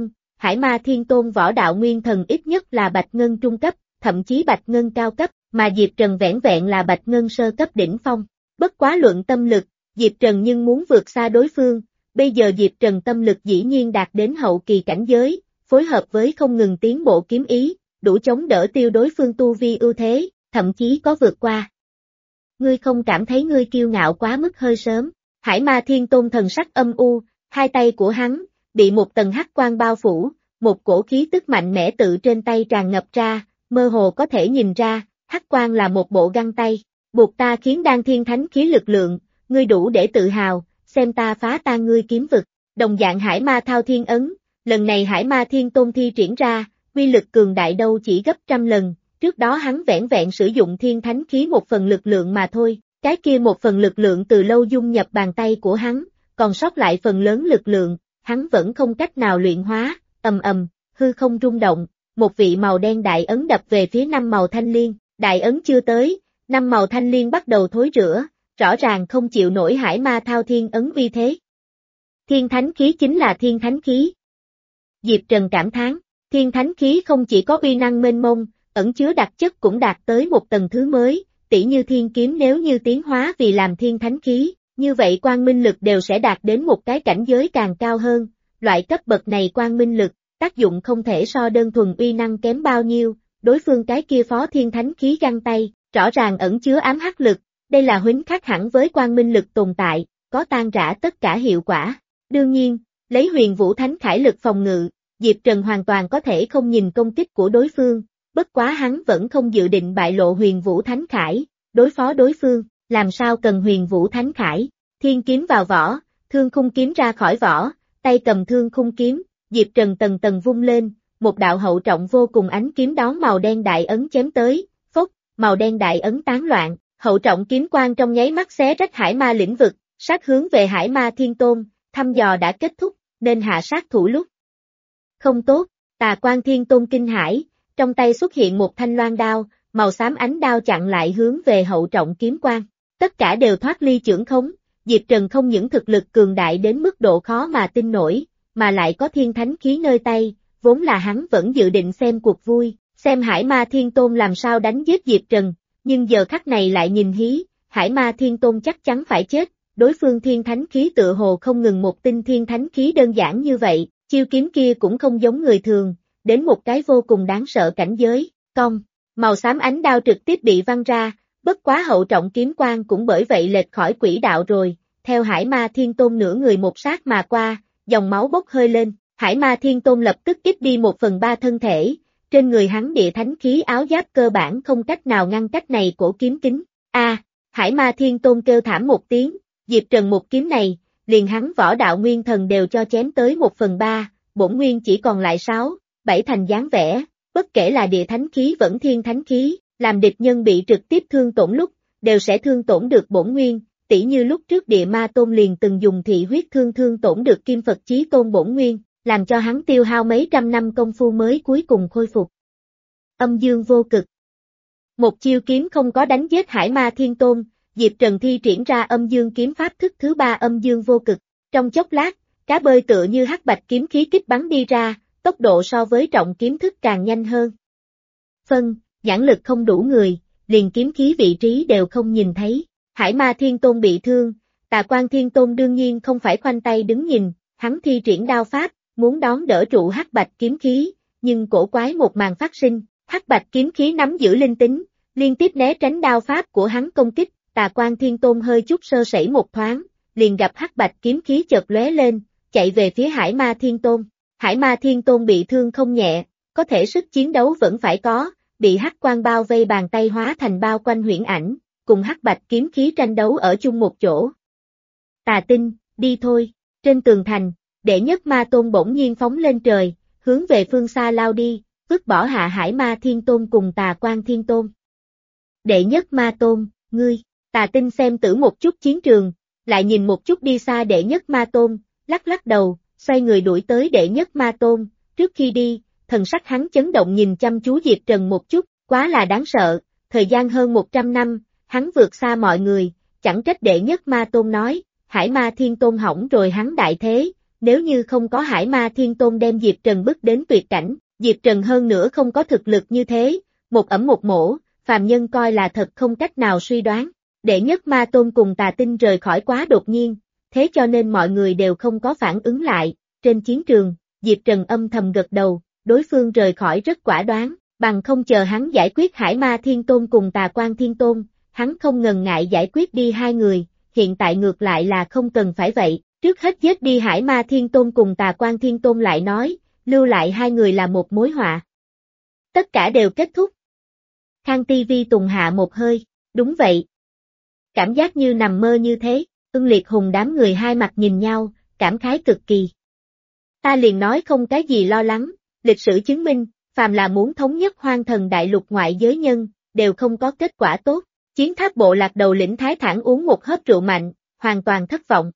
Hải Ma Thiên Tôn võ đạo nguyên thần ít nhất là Bạch Ngân trung cấp, thậm chí Bạch Ngân cao cấp, mà Diệp Trần vẻn vẹn là Bạch Ngân sơ cấp đỉnh phong. Bất quá luận tâm lực, Diệp Trần nhưng muốn vượt xa đối phương, bây giờ Diệp Trần tâm lực dĩ nhiên đạt đến hậu kỳ cảnh giới, phối hợp với không ngừng tiến bộ kiếm ý, đủ chống đỡ tiêu đối phương tu vi ưu thế, thậm chí có vượt qua. Ngươi không cảm thấy ngươi kiêu ngạo quá mức hơi sớm? Hải Ma Thiên Tôn thần sắc âm u, hai tay của hắn bị một tầng hắc quang bao phủ, một cổ khí tức mạnh mẽ tự trên tay tràn ngập ra, mơ hồ có thể nhìn ra, hắc quang là một bộ găng tay, buộc ta khiến đan thiên thánh khí lực lượng, ngươi đủ để tự hào, xem ta phá tan ngươi kiếm vực. Đồng dạng Hải Ma Thao Thiên Ấn, lần này Hải Ma Thiên Tôn thi triển ra, uy lực cường đại đâu chỉ gấp trăm lần, trước đó hắn vẻn vẹn sử dụng thiên thánh khí một phần lực lượng mà thôi, cái kia một phần lực lượng từ lâu dung nhập bàn tay của hắn, còn sót lại phần lớn lực lượng, hắn vẫn không cách nào luyện hóa, ầm ầm, hư không rung động, một vị màu đen đại ấn đập về phía năm màu thanh liên, đại ấn chưa tới, năm màu thanh liên bắt đầu thối rữa, rõ ràng không chịu nổi Hải Ma Thao Thiên Ấn uy thế. Thiên thánh khí chính là thiên thánh khí. Diệp Trần cảm thán, thiên thánh khí không chỉ có uy năng mênh mông, ẩn chứa đặc chất cũng đạt tới một tầng thứ mới, tỉ như thiên kiếm nếu như tiến hóa vì làm thiên thánh khí, như vậy quang minh lực đều sẽ đạt đến một cái cảnh giới càng cao hơn, loại cấp bậc này quang minh lực, tác dụng không thể so đơn thuần uy năng kém bao nhiêu, đối phương cái kia phó thiên thánh khí găng tay, rõ ràng ẩn chứa ám hắc lực, đây là huỳnh khác hẳn với quang minh lực tồn tại, có tan rã tất cả hiệu quả. Đương nhiên, lấy huyền vũ thánh khải lực phòng ngự, Diệp Trần hoàn toàn có thể không nhìn công kích của đối phương, bất quá hắn vẫn không dự định bại lộ huyền vũ thánh khải, đối phó đối phương, làm sao cần huyền vũ thánh khải, thiên kiếm vào vỏ, thương khung kiếm ra khỏi vỏ, tay cầm thương khung kiếm, Diệp Trần tầng tầng vung lên, một đạo hậu trọng vô cùng ánh kiếm đón màu đen đại ấn chém tới, phốc, màu đen đại ấn tán loạn, hậu trọng kiếm quang trong nháy mắt xé rách Hải Ma lĩnh vực, sát hướng về Hải Ma Thiên Tôn, thăm dò đã kết thúc, nên hạ sát thủ lúc. Không tốt, Tà Quan Thiên Tôn kinh hãi, trong tay xuất hiện một thanh loan đao, màu xám ánh đao chặn lại hướng về hậu trọng kiếm quang. Tất cả đều thoát ly chưởng khống, Diệp Trần không những thực lực cường đại đến mức độ khó mà tin nổi, mà lại có thiên thánh khí nơi tay, vốn là hắn vẫn dự định xem cuộc vui, xem Hải Ma Thiên Tôn làm sao đánh giết Diệp Trần, nhưng giờ khắc này lại nhìn hí, Hải Ma Thiên Tôn chắc chắn phải chết, đối phương thiên thánh khí tựa hồ không ngừng một tinh thiên thánh khí đơn giản như vậy, chiêu kiếm kia cũng không giống người thường, đến một cái vô cùng đáng sợ cảnh giới, cong, màu xám ánh đao trực tiếp bị văng ra, bất quá hậu trọng kiếm quang cũng bởi vậy lệch khỏi quỹ đạo rồi, theo Hải Ma Thiên Tôn nửa người một sát mà qua, dòng máu bốc hơi lên, Hải Ma Thiên Tôn lập tức ít đi một phần ba thân thể, trên người hắn địa thánh khí áo giáp cơ bản không cách nào ngăn cách này cổ kiếm kính, a à, Hải Ma Thiên Tôn kêu thảm một tiếng, Diệp Trần một kiếm này, liền hắn võ đạo nguyên thần đều cho chém tới một phần ba, bổn nguyên chỉ còn lại sáu, bảy thành dáng vẻ, bất kể là địa thánh khí vẫn thiên thánh khí, làm địch nhân bị trực tiếp thương tổn lúc, đều sẽ thương tổn được bổn nguyên, tỉ như lúc trước địa ma tôn liền từng dùng thị huyết thương thương tổn được kim Phật chí tôn bổn nguyên, làm cho hắn tiêu hao mấy trăm năm công phu mới cuối cùng khôi phục. Âm dương vô cực. Một chiêu kiếm không có đánh giết Hải Ma Thiên Tôn, Diệp Trần thi triển ra âm dương kiếm pháp thức thứ ba âm dương vô cực, trong chốc lát, cá bơi tựa như hắc bạch kiếm khí kích bắn đi ra, tốc độ so với trọng kiếm thức càng nhanh hơn. Phân, nhãn lực không đủ người, liền kiếm khí vị trí đều không nhìn thấy, Hải Ma Thiên Tôn bị thương, Tà Quan Thiên Tôn đương nhiên không phải khoanh tay đứng nhìn, hắn thi triển đao pháp, muốn đón đỡ trụ hắc bạch kiếm khí, nhưng cổ quái một màn phát sinh, hắc bạch kiếm khí nắm giữ linh tính, liên tiếp né tránh đao pháp của hắn công kích, Tà Quan Thiên Tôn hơi chút sơ sẩy một thoáng, liền gặp hắc bạch kiếm khí chợt lóe lên, chạy về phía Hải Ma Thiên Tôn. Hải Ma Thiên Tôn bị thương không nhẹ, có thể sức chiến đấu vẫn phải có, bị hắc quang bao vây bàn tay hóa thành bao quanh huyễn ảnh, cùng hắc bạch kiếm khí tranh đấu ở chung một chỗ. Tà Tinh, đi thôi, trên tường thành, đệ nhất ma tôn bỗng nhiên phóng lên trời, hướng về phương xa lao đi, vứt bỏ hạ Hải Ma Thiên Tôn cùng Tà Quan Thiên Tôn. Đệ nhất ma tôn, ngươi, Tà Tinh xem tử một chút chiến trường, lại nhìn một chút đi xa đệ nhất ma tôn, lắc lắc đầu, xoay người đuổi tới đệ nhất ma tôn, trước khi đi, thần sắc hắn chấn động nhìn chăm chú Diệp Trần một chút, quá là đáng sợ, thời gian hơn một trăm năm, hắn vượt xa mọi người, chẳng trách đệ nhất ma tôn nói, Hải Ma Thiên Tôn hỏng rồi hắn đại thế, Nếu như không có Hải Ma Thiên Tôn đem Diệp Trần bước đến tuyệt cảnh, Diệp Trần hơn nữa không có thực lực như thế, một ẩm một mổ, phàm nhân coi là thật không cách nào suy đoán. Đệ nhất Ma Tôn cùng Tà Tinh rời khỏi quá đột nhiên, thế cho nên mọi người đều không có phản ứng lại. Trên chiến trường, Diệp Trần âm thầm gật đầu, đối phương rời khỏi rất quả đoán, bằng không chờ hắn giải quyết Hải Ma Thiên Tôn cùng Tà Quan Thiên Tôn, hắn không ngần ngại giải quyết đi hai người, hiện tại ngược lại là không cần phải vậy, trước hết giết đi Hải Ma Thiên Tôn cùng Tà Quan Thiên Tôn lại nói, lưu lại hai người là một mối họa. Tất cả đều kết thúc. Khang ti vi tùng hạ một hơi, đúng vậy. Cảm giác như nằm mơ như thế, Ưng Liệt Hùng đám người hai mặt nhìn nhau, cảm khái cực kỳ. Ta liền nói không cái gì lo lắng, lịch sử chứng minh, phàm là muốn thống nhất Hoang Thần Đại Lục ngoại giới nhân, đều không có kết quả tốt. Chiến tháp bộ lạc đầu lĩnh Thái Thản uống một hớp rượu mạnh, hoàn toàn thất vọng.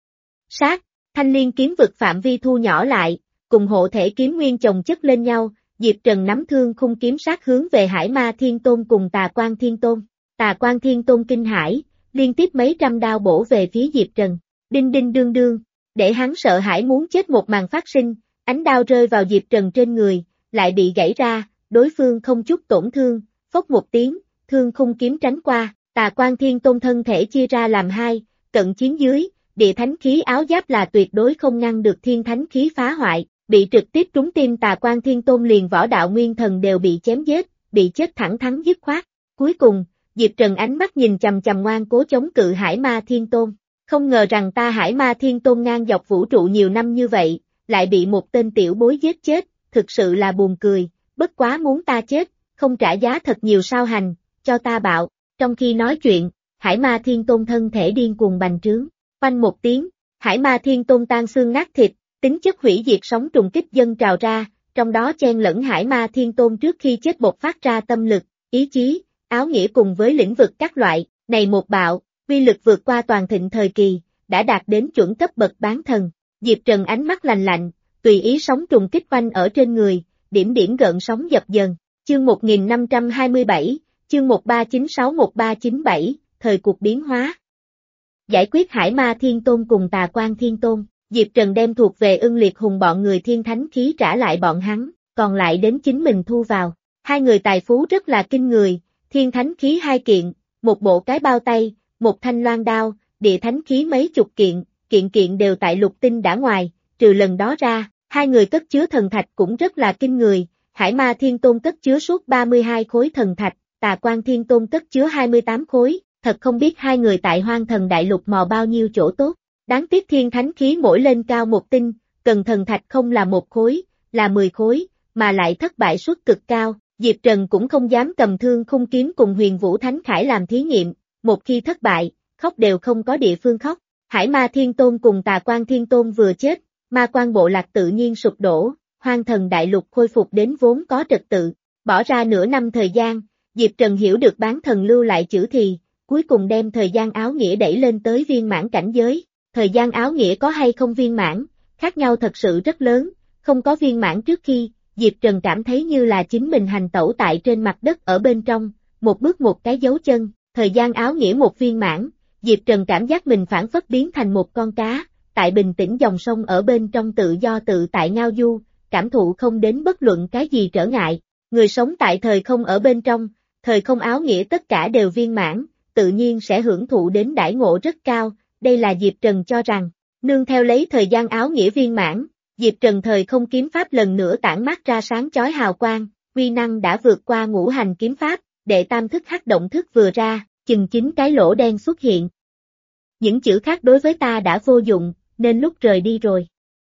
Sát, thanh liên kiếm vực phạm vi thu nhỏ lại, cùng hộ thể kiếm nguyên chồng chất lên nhau, Diệp Trần nắm thương khung kiếm sát hướng về Hải Ma Thiên Tôn cùng Tà Quan Thiên Tôn. Tà Quan Thiên Tôn kinh hãi, liên tiếp mấy trăm đao bổ về phía Diệp Trần, đinh đinh đương đương, để hắn sợ hãi muốn chết một màn phát sinh, ánh đao rơi vào Diệp Trần trên người, lại bị gãy ra, đối phương không chút tổn thương, phốc một tiếng, thương khung kiếm tránh qua, Tà Quan Thiên Tôn thân thể chia ra làm hai, cận chiến dưới, địa thánh khí áo giáp là tuyệt đối không ngăn được thiên thánh khí phá hoại, bị trực tiếp trúng tim Tà Quan Thiên Tôn liền võ đạo nguyên thần đều bị chém giết, bị chết thẳng thắn dứt khoát. Cuối cùng, Diệp Trần ánh mắt nhìn chằm chằm ngoan cố chống cự Hải Ma Thiên Tôn, không ngờ rằng ta Hải Ma Thiên Tôn ngang dọc vũ trụ nhiều năm như vậy, lại bị một tên tiểu bối giết chết, thực sự là buồn cười, bất quá muốn ta chết, không trả giá thật nhiều sao hành, cho ta bạo. Trong khi nói chuyện, Hải Ma Thiên Tôn thân thể điên cuồng bành trướng, oanh một tiếng, Hải Ma Thiên Tôn tan xương nát thịt, tính chất hủy diệt sóng trùng kích dâng trào ra, trong đó chen lẫn Hải Ma Thiên Tôn trước khi chết bộc phát ra tâm lực, ý chí, áo nghĩa cùng với lĩnh vực các loại, này một bạo, uy lực vượt qua toàn thịnh thời kỳ, đã đạt đến chuẩn cấp bậc bán thần. Diệp Trần ánh mắt lạnh lạnh, tùy ý sóng trùng kích oanh ở trên người, điểm điểm gợn sóng dập dần. Chương một nghìn năm trăm hai mươi bảy, chương một ba chín sáu một ba chín bảy, thời cuộc biến hóa. Giải quyết Hải Ma Thiên Tôn cùng Tà Quan Thiên Tôn, Diệp Trần đem thuộc về Ưng Liệt Hùng bọn người thiên thánh khí trả lại bọn hắn, còn lại đến chính mình thu vào. Hai người tài phú rất là kinh người, thiên thánh khí hai kiện, một bộ cái bao tay, một thanh loan đao, địa thánh khí mấy chục kiện, kiện kiện đều tại lục tinh đã ngoài, trừ lần đó ra, hai người cất chứa thần thạch cũng rất là kinh người, Hải Ma Thiên Tôn cất chứa suốt ba mươi hai khối thần thạch, Tà Quan Thiên Tôn cất chứa hai mươi tám khối, thật không biết hai người tại Hoang Thần Đại Lục mò bao nhiêu chỗ tốt, đáng tiếc thiên thánh khí mỗi lên cao một tinh, cần thần thạch không là một khối, là mười khối, mà lại thất bại suất cực cao, Diệp Trần cũng không dám cầm thương khung kiếm cùng Huyền Vũ Thánh Khải làm thí nghiệm, một khi thất bại, khóc đều không có địa phương khóc. Hải Ma Thiên Tôn cùng Tà Quan Thiên Tôn vừa chết, ma quan bộ lạc tự nhiên sụp đổ, Hoang Thần Đại Lục khôi phục đến vốn có trật tự. Bỏ ra nửa năm thời gian, Diệp Trần hiểu được bán thần lưu lại chữ thì, cuối cùng đem thời gian áo nghĩa đẩy lên tới viên mãn cảnh giới. Thời gian áo nghĩa có hay không viên mãn, khác nhau thật sự rất lớn, không có viên mãn trước khi, Diệp Trần cảm thấy như là chính mình hành tẩu tại trên mặt đất ở bên trong, một bước một cái dấu chân, thời gian áo nghĩa một viên mãn, Diệp Trần cảm giác mình phản phất biến thành một con cá, tại bình tĩnh dòng sông ở bên trong tự do tự tại ngao du, cảm thụ không đến bất luận cái gì trở ngại, người sống tại thời không ở bên trong, thời không áo nghĩa tất cả đều viên mãn, tự nhiên sẽ hưởng thụ đến đãi ngộ rất cao, đây là Diệp Trần cho rằng, nương theo lấy thời gian áo nghĩa viên mãn, Diệp Trần thời không kiếm pháp lần nữa tản mát ra sáng chói hào quang, uy năng đã vượt qua ngũ hành kiếm pháp, đệ tam thức hắc động thức vừa ra, chừng chín cái lỗ đen xuất hiện. Những chữ khác đối với ta đã vô dụng, nên lúc rời đi rồi.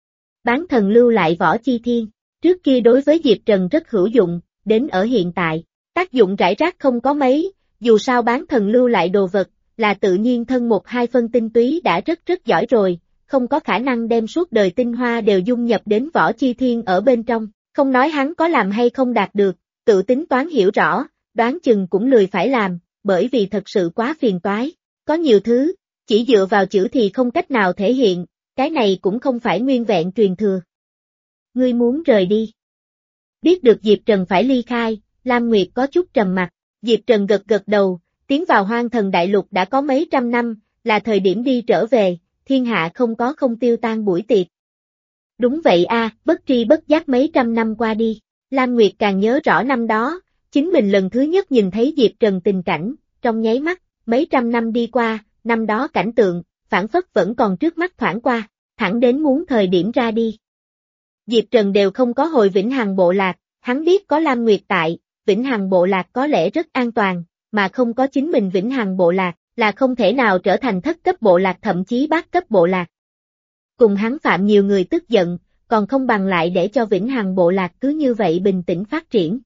Bán thần lưu lại Võ Chi Thiên, trước kia đối với Diệp Trần rất hữu dụng, đến ở hiện tại, tác dụng rải rác không có mấy, dù sao bán thần lưu lại đồ vật, là tự nhiên thân một hai phân tinh túy đã rất rất giỏi rồi, không có khả năng đem suốt đời tinh hoa đều dung nhập đến Võ Chi Thiên ở bên trong, không nói hắn có làm hay không đạt được, tự tính toán hiểu rõ, đoán chừng cũng lười phải làm, bởi vì thật sự quá phiền toái, có nhiều thứ, chỉ dựa vào chữ thì không cách nào thể hiện, cái này cũng không phải nguyên vẹn truyền thừa. Ngươi muốn rời đi. Biết được Diệp Trần phải ly khai, Lam Nguyệt có chút trầm mặt, Diệp Trần gật gật đầu, tiến vào Hoang Thần Đại Lục đã có mấy trăm năm, là thời điểm đi trở về, thiên hạ không có không tiêu tan buổi tiệc. Đúng vậy a, bất tri bất giác mấy trăm năm qua đi, Lam Nguyệt càng nhớ rõ năm đó, chính mình lần thứ nhất nhìn thấy Diệp Trần tình cảnh, trong nháy mắt, mấy trăm năm đi qua, năm đó cảnh tượng, phản phất vẫn còn trước mắt thoảng qua, thẳng đến muốn thời điểm ra đi. Diệp Trần đều không có hồi Vĩnh Hằng bộ lạc, hắn biết có Lam Nguyệt tại, Vĩnh Hằng bộ lạc có lẽ rất an toàn, mà không có chính mình Vĩnh Hằng bộ lạc, là không thể nào trở thành thất cấp bộ lạc thậm chí bát cấp bộ lạc. Cùng hắn phạm nhiều người tức giận, còn không bằng lại để cho Vĩnh Hằng bộ lạc cứ như vậy bình tĩnh phát triển.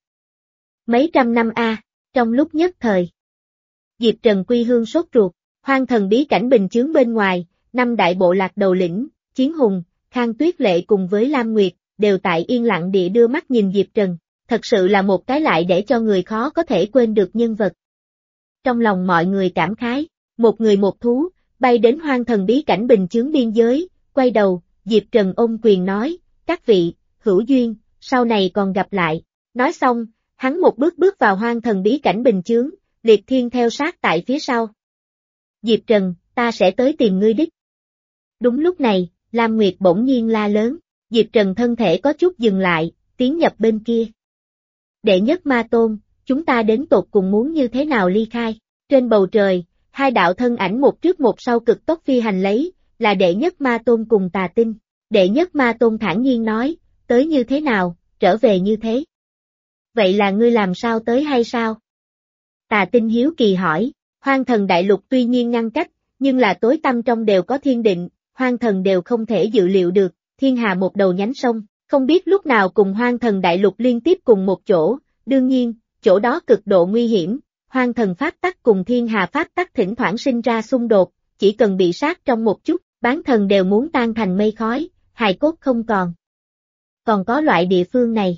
Mấy trăm năm a, trong lúc nhất thời. Diệp Trần quy hương sốt ruột, hoang thần bí cảnh bình chướng bên ngoài, năm đại bộ lạc đầu lĩnh, Chiến Hùng, Khang Tuyết Lệ cùng với Lam Nguyệt, đều tại yên lặng địa đưa mắt nhìn Diệp Trần, thật sự là một cái lại để cho người khó có thể quên được nhân vật. Trong lòng mọi người cảm khái, một người một thú, bay đến hoang thần bí cảnh bình chướng biên giới, quay đầu, Diệp Trần ôm quyền nói, các vị, hữu duyên, sau này còn gặp lại. Nói xong, hắn một bước bước vào hoang thần bí cảnh bình chướng, Liệt Thiên theo sát tại phía sau. Diệp Trần, ta sẽ tới tìm ngươi đích. Đúng lúc này, Lam Nguyệt bỗng nhiên la lớn, Diệp Trần thân thể có chút dừng lại, tiến nhập bên kia. Đệ nhất ma tôn, chúng ta đến tột cùng muốn như thế nào ly khai? Trên bầu trời, hai đạo thân ảnh một trước một sau cực tốc phi hành lấy, là đệ nhất ma tôn cùng Tà Tinh. Đệ nhất ma tôn thản nhiên nói, tới như thế nào, trở về như thế. Vậy là ngươi làm sao tới hay sao? Tà Tinh hiếu kỳ hỏi, hoang thần đại lục tuy nhiên ngăn cách, nhưng là tối tăm trong đều có thiên định, hoang thần đều không thể dự liệu được, thiên hà một đầu nhánh sông, không biết lúc nào cùng hoang thần đại lục liên tiếp cùng một chỗ, đương nhiên, chỗ đó cực độ nguy hiểm, hoang thần pháp tắc cùng thiên hà pháp tắc thỉnh thoảng sinh ra xung đột, chỉ cần bị sát trong một chút, bán thần đều muốn tan thành mây khói, hài cốt không còn. Còn có loại địa phương này.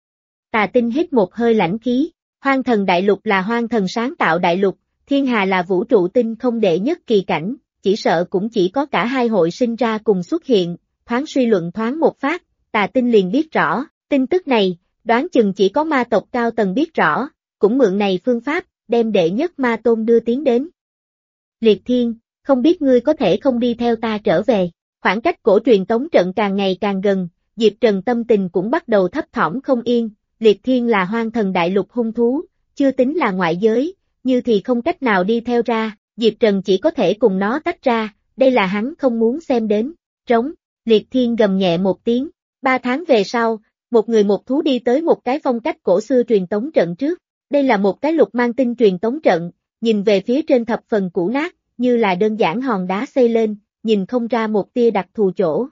Tà Tinh hít một hơi lãnh khí, hoang thần đại lục là hoang thần sáng tạo đại lục, thiên hà là vũ trụ tinh không đệ nhất kỳ cảnh, chỉ sợ cũng chỉ có cả hai hội sinh ra cùng xuất hiện, thoáng suy luận thoáng một phát, Tà Tinh liền biết rõ, tin tức này, đoán chừng chỉ có ma tộc cao tầng biết rõ, cũng mượn này phương pháp, đem đệ nhất ma tôn đưa tiến đến. Liệt Thiên, không biết ngươi có thể không đi theo ta trở về, khoảng cách cổ truyền tống trận càng ngày càng gần, Diệp Trần tâm tình cũng bắt đầu thấp thỏm không yên, Liệt Thiên là hoang thần đại lục hung thú, chưa tính là ngoại giới, như thì không cách nào đi theo ra, Diệp Trần chỉ có thể cùng nó tách ra, đây là hắn không muốn xem đến, trống, Liệt Thiên gầm nhẹ một tiếng, ba tháng về sau, một người một thú đi tới một cái phong cách cổ xưa truyền tống trận trước, đây là một cái lục mang tinh truyền tống trận, nhìn về phía trên thập phần cũ nát, như là đơn giản hòn đá xây lên, nhìn không ra một tia đặc thù chỗ.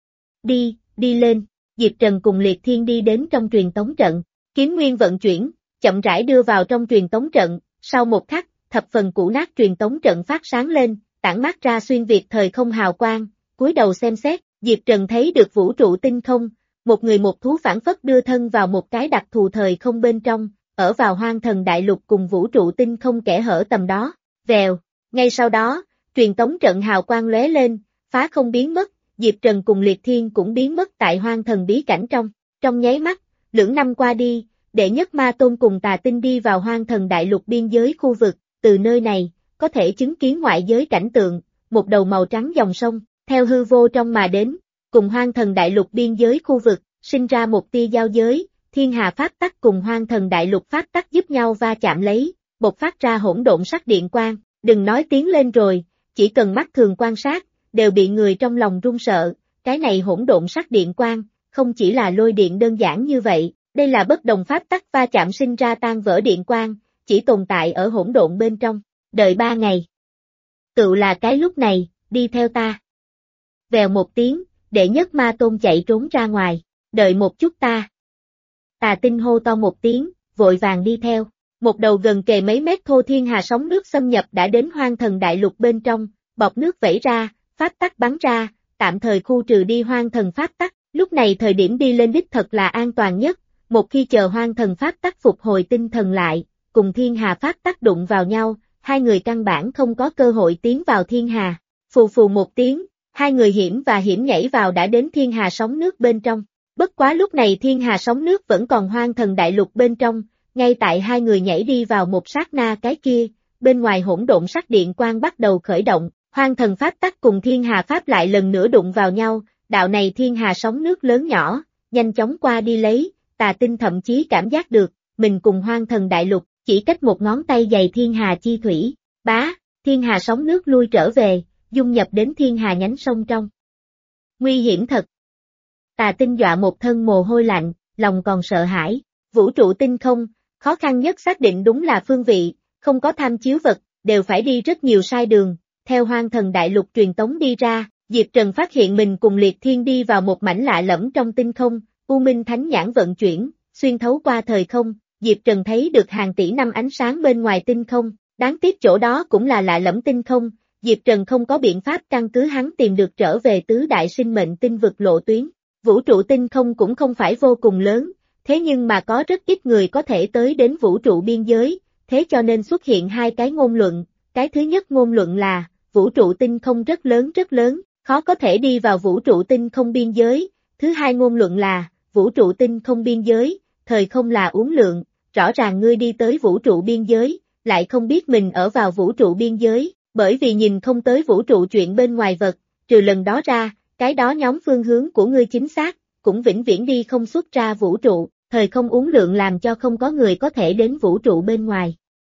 Đi, đi lên, Diệp Trần cùng Liệt Thiên đi đến trong truyền tống trận, kiếm nguyên vận chuyển, chậm rãi đưa vào trong truyền tống trận, sau một khắc, thập phần cũ nát truyền tống trận phát sáng lên, tản mát ra xuyên việt thời không hào quang, cúi đầu xem xét, Diệp Trần thấy được vũ trụ tinh không, một người một thú phản phất đưa thân vào một cái đặc thù thời không bên trong, ở vào hoang thần đại lục cùng vũ trụ tinh không kẽ hở tầm đó, vèo, ngay sau đó, truyền tống trận hào quang lóe lên, phá không biến mất, Diệp Trần cùng Liệt Thiên cũng biến mất tại hoang thần bí cảnh trong, trong nháy mắt, lưỡng năm qua đi, đệ nhất ma tôn cùng Tà Tinh đi vào hoang thần đại lục biên giới khu vực, từ nơi này, có thể chứng kiến ngoại giới cảnh tượng, một đầu màu trắng dòng sông, theo hư vô trong mà đến, cùng hoang thần đại lục biên giới khu vực, sinh ra một tia giao giới, thiên hà pháp tắc cùng hoang thần đại lục pháp tắc giúp nhau va chạm lấy, bộc phát ra hỗn độn sắc điện quang, đừng nói tiến lên rồi, chỉ cần mắt thường quan sát, đều bị người trong lòng run sợ, cái này hỗn độn sắc điện quang, không chỉ là lôi điện đơn giản như vậy, đây là bất đồng pháp tắc va chạm sinh ra tan vỡ điện quang, chỉ tồn tại ở hỗn độn bên trong, đợi ba ngày. Tự là cái lúc này, đi theo ta. Vèo một tiếng, đệ nhất ma tôn chạy trốn ra ngoài, đợi một chút ta. Tà Tinh hô to một tiếng, vội vàng đi theo, một đầu gần kề mấy mét thô thiên hà sóng nước xâm nhập đã đến hoang thần đại lục bên trong, bọt nước vẩy ra, pháp tắc bắn ra, tạm thời khu trừ đi hoang thần pháp tắc, lúc này thời điểm đi lên đích thật là an toàn nhất, một khi chờ hoang thần pháp tắc phục hồi tinh thần lại, cùng thiên hà pháp tắc đụng vào nhau, hai người căn bản không có cơ hội tiến vào thiên hà, phù phù một tiếng, hai người hiểm và hiểm nhảy vào đã đến thiên hà sóng nước bên trong, bất quá lúc này thiên hà sóng nước vẫn còn hoang thần đại lục bên trong, ngay tại hai người nhảy đi vào một sát na cái kia, bên ngoài hỗn độn sắc điện quang bắt đầu khởi động, hoang thần pháp tắc cùng thiên hà pháp lại lần nữa đụng vào nhau, đạo này thiên hà sóng nước lớn nhỏ, nhanh chóng qua đi lấy, Tà Tinh thậm chí cảm giác được, mình cùng Hoang Thần Đại Lục, chỉ cách một ngón tay dày thiên hà chi thủy, bá, thiên hà sóng nước lui trở về, dung nhập đến thiên hà nhánh sông trong. Nguy hiểm thật. Tà Tinh dọa một thân mồ hôi lạnh, lòng còn sợ hãi, vũ trụ tinh không, khó khăn nhất xác định đúng là phương vị, không có tham chiếu vật, đều phải đi rất nhiều sai đường, theo Hoang Thần Đại Lục truyền tống đi ra, Diệp Trần phát hiện mình cùng Liệt Thiên đi vào một mảnh lạ lẫm trong tinh không, U Minh Thánh Nhãn vận chuyển, xuyên thấu qua thời không, Diệp Trần thấy được hàng tỷ năm ánh sáng bên ngoài tinh không, đáng tiếc chỗ đó cũng là lạ lẫm tinh không, Diệp Trần không có biện pháp căn cứ hắn tìm được trở về tứ đại sinh mệnh tinh vực lộ tuyến. Vũ trụ tinh không cũng không phải vô cùng lớn, thế nhưng mà có rất ít người có thể tới đến vũ trụ biên giới, thế cho nên xuất hiện hai cái ngôn luận, cái thứ nhất ngôn luận là, vũ trụ tinh không rất lớn rất lớn, khó có thể đi vào vũ trụ tinh không biên giới, thứ hai ngôn luận là, vũ trụ tinh không biên giới, thời không là uốn lượn, rõ ràng ngươi đi tới vũ trụ biên giới, lại không biết mình ở vào vũ trụ biên giới, bởi vì nhìn không tới vũ trụ chuyện bên ngoài vật, trừ lần đó ra, cái đó nhóm phương hướng của ngươi chính xác, cũng vĩnh viễn đi không xuất ra vũ trụ, thời không uốn lượn làm cho không có người có thể đến vũ trụ bên ngoài.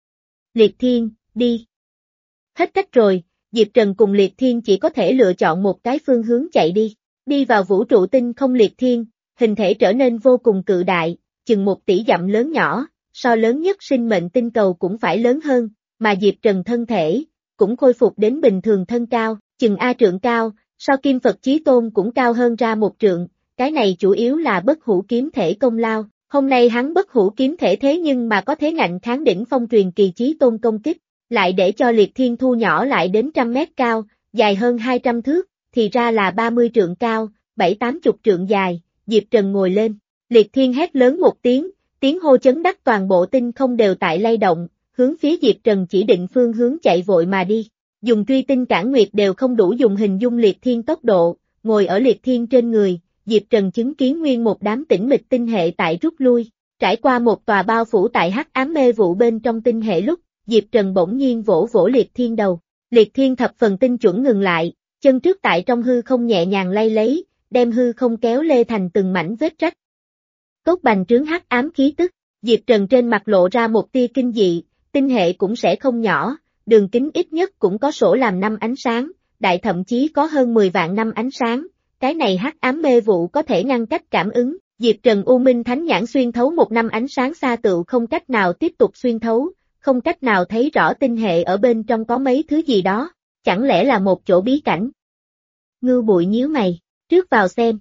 Liệt Thiên, đi. Hết cách rồi, Diệp Trần cùng Liệt Thiên chỉ có thể lựa chọn một cái phương hướng chạy đi, đi vào vũ trụ tinh không. Liệt Thiên, hình thể trở nên vô cùng cự đại, chừng một tỷ dặm lớn nhỏ, so lớn nhất sinh mệnh tinh cầu cũng phải lớn hơn, mà Diệp Trần thân thể, cũng khôi phục đến bình thường thân cao, chừng A trượng cao, so Kim Phật Chí Tôn cũng cao hơn ra một trượng, cái này chủ yếu là bất hủ kiếm thể công lao, hôm nay hắn bất hủ kiếm thể thế nhưng mà có thế ngạnh kháng đỉnh phong truyền kỳ Chí Tôn công kích, lại để cho Liệt Thiên thu nhỏ lại đến trăm mét cao, dài hơn hai trăm thước, thì ra là ba mươi trượng cao, bảy tám chục trượng dài, Diệp Trần ngồi lên, Liệt Thiên hét lớn một tiếng, tiếng hô chấn đắc toàn bộ tinh không đều tại lay động, hướng phía Diệp Trần chỉ định phương hướng chạy vội mà đi. Dùng truy tinh cản nguyệt đều không đủ dùng hình dung Liệt Thiên tốc độ, ngồi ở Liệt Thiên trên người, Diệp Trần chứng kiến nguyên một đám tĩnh mịch tinh hệ tại rút lui, trải qua một tòa bao phủ tại hắc ám mê vụ bên trong tinh hệ lúc, Diệp Trần bỗng nhiên vỗ vỗ Liệt Thiên đầu, Liệt Thiên thập phần tinh chuẩn ngừng lại, chân trước tại trong hư không nhẹ nhàng lay lấy, đem hư không kéo lê thành từng mảnh vết rách. Cốt bành trướng hắc ám khí tức, Diệp Trần trên mặt lộ ra một tia kinh dị, tinh hệ cũng sẽ không nhỏ. Đường kính ít nhất cũng có sổ làm năm ánh sáng, đại thậm chí có hơn mười vạn năm ánh sáng, cái này hắc ám mê vụ có thể ngăn cách cảm ứng, Diệp Trần U Minh Thánh Nhãn xuyên thấu một năm ánh sáng xa tựu không cách nào tiếp tục xuyên thấu, không cách nào thấy rõ tinh hệ ở bên trong có mấy thứ gì đó, chẳng lẽ là một chỗ bí cảnh. Ngưu Bụi nhíu mày, trước vào xem.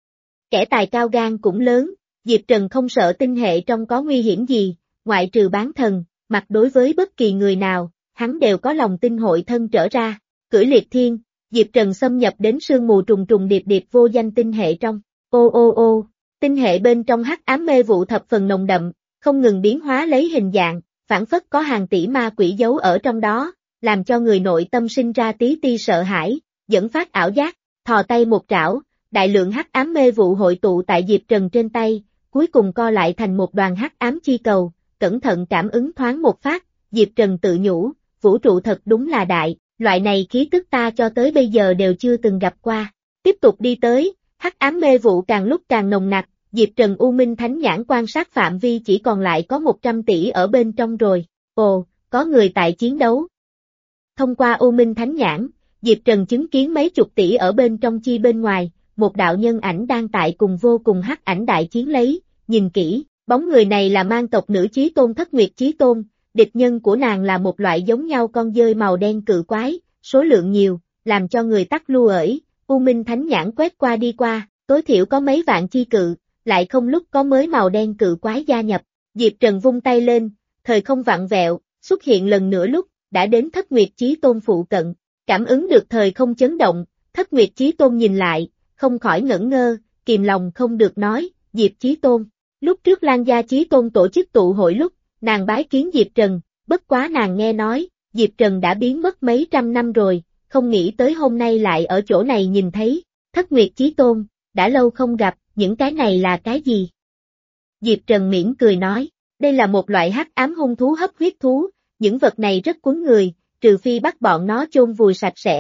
Kẻ tài cao gan cũng lớn, Diệp Trần không sợ tinh hệ trong có nguy hiểm gì, ngoại trừ bán thần, mặt đối với bất kỳ người nào. Hắn đều có lòng tin hội thân trở ra, cưỡi Liệt Thiên, Diệp Trần xâm nhập đến sương mù trùng trùng điệp điệp vô danh tinh hệ trong, ô ô ô, tinh hệ bên trong hắc ám mê vụ thập phần nồng đậm, không ngừng biến hóa lấy hình dạng, phản phất có hàng tỷ ma quỷ giấu ở trong đó, làm cho người nội tâm sinh ra tí ti sợ hãi, dẫn phát ảo giác, thò tay một trảo, đại lượng hắc ám mê vụ hội tụ tại Diệp Trần trên tay, cuối cùng co lại thành một đoàn hắc ám chi cầu, cẩn thận cảm ứng thoáng một phát, Diệp Trần tự nhủ. Vũ trụ thật đúng là đại, loại này khí tức ta cho tới bây giờ đều chưa từng gặp qua. Tiếp tục đi tới, hắc ám mê vụ càng lúc càng nồng nặc, Diệp Trần U Minh Thánh Nhãn quan sát phạm vi chỉ còn lại có một trăm tỷ ở bên trong rồi. Ồ, có người tại chiến đấu. Thông qua U Minh Thánh Nhãn, Diệp Trần chứng kiến mấy chục tỷ ở bên trong chi bên ngoài, một đạo nhân ảnh đang tại cùng vô cùng hắc ảnh đại chiến lấy, nhìn kỹ, bóng người này là mang tộc nữ Chí Tôn Thất Nguyệt Chí Tôn. Địch nhân của nàng là một loại giống nhau con dơi màu đen cự quái, số lượng nhiều, làm cho người tắc lưu ởi, U Minh Thánh Nhãn quét qua đi qua, tối thiểu có mấy vạn chi cự, lại không lúc có mới màu đen cự quái gia nhập, Diệp Trần vung tay lên, thời không vặn vẹo, xuất hiện lần nữa lúc, đã đến Thất Nguyệt Chí Tôn phụ cận, cảm ứng được thời không chấn động, Thất Nguyệt Chí Tôn nhìn lại, không khỏi ngẩn ngơ, kìm lòng không được nói, Diệp Chí Tôn, lúc trước Lan Gia Chí Tôn tổ chức tụ hội lúc, nàng bái kiến Diệp Trần, bất quá nàng nghe nói, Diệp Trần đã biến mất mấy trăm năm rồi, không nghĩ tới hôm nay lại ở chỗ này nhìn thấy, Thất Nguyệt Chí Tôn, đã lâu không gặp, những cái này là cái gì? Diệp Trần mỉm cười nói, đây là một loại hắc ám hung thú hấp huyết thú, những vật này rất cuốn người, trừ phi bắt bọn nó chôn vùi sạch sẽ,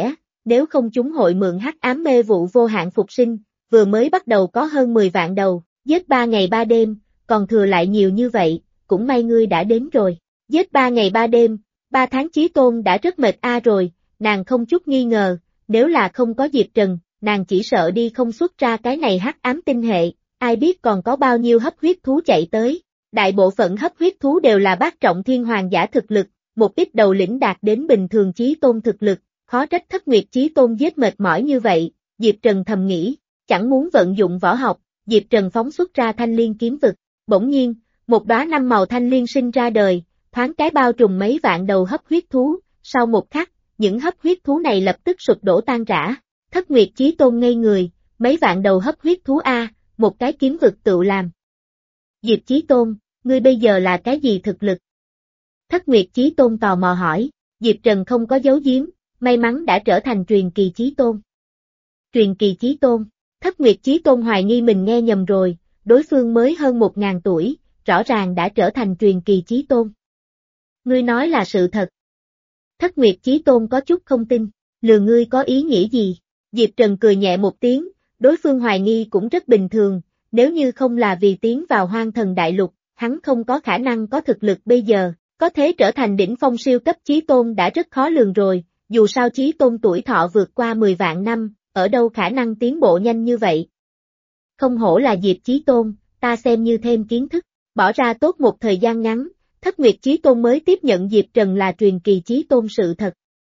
nếu không chúng hội mượn hắc ám mê vụ vô hạn phục sinh, vừa mới bắt đầu có hơn mười vạn đầu, giết ba ngày ba đêm, còn thừa lại nhiều như vậy, cũng may ngươi đã đến rồi. Giết ba ngày ba đêm, ba tháng Chí Tôn đã rất mệt a rồi, nàng không chút nghi ngờ, nếu là không có Diệp Trần, nàng chỉ sợ đi không xuất ra cái này hắc ám tinh hệ, ai biết còn có bao nhiêu hấp huyết thú chạy tới. Đại bộ phận hấp huyết thú đều là bát trọng thiên hoàng giả thực lực, một ít đầu lĩnh đạt đến bình thường Chí Tôn thực lực, khó trách Thất Nguyệt Chí Tôn giết mệt mỏi như vậy, Diệp Trần thầm nghĩ, chẳng muốn vận dụng võ học, Diệp Trần phóng xuất ra thanh liên kiếm vực, bỗng nhiên, một đóa năm màu thanh liên sinh ra đời, thoáng cái bao trùm mấy vạn đầu hấp huyết thú, sau một khắc, những hấp huyết thú này lập tức sụp đổ tan rã, Thất Nguyệt Chí Tôn ngây người, mấy vạn đầu hấp huyết thú a, một cái kiếm vực tự làm. Diệp Chí Tôn, ngươi bây giờ là cái gì thực lực? Thất Nguyệt Chí Tôn tò mò hỏi, Diệp Trần không có giấu giếm, may mắn đã trở thành truyền kỳ Chí Tôn. Truyền kỳ Chí Tôn, Thất Nguyệt Chí Tôn hoài nghi mình nghe nhầm rồi, đối phương mới hơn một ngàn tuổi, rõ ràng đã trở thành truyền kỳ Chí Tôn. Ngươi nói là sự thật. Thất Nguyệt Chí Tôn có chút không tin, lừa ngươi có ý nghĩa gì? Diệp Trần cười nhẹ một tiếng, đối phương hoài nghi cũng rất bình thường, nếu như không là vì tiến vào Hoang Thần Đại Lục, hắn không có khả năng có thực lực bây giờ, có thể trở thành đỉnh phong siêu cấp Chí Tôn đã rất khó lường rồi, dù sao Chí Tôn tuổi thọ vượt qua mười vạn năm, ở đâu khả năng tiến bộ nhanh như vậy. Không hổ là Diệp Chí Tôn, ta xem như thêm kiến thức, bỏ ra tốt một thời gian ngắn, Thất Nguyệt Chí Tôn mới tiếp nhận Diệp Trần là truyền kỳ Chí Tôn sự thật.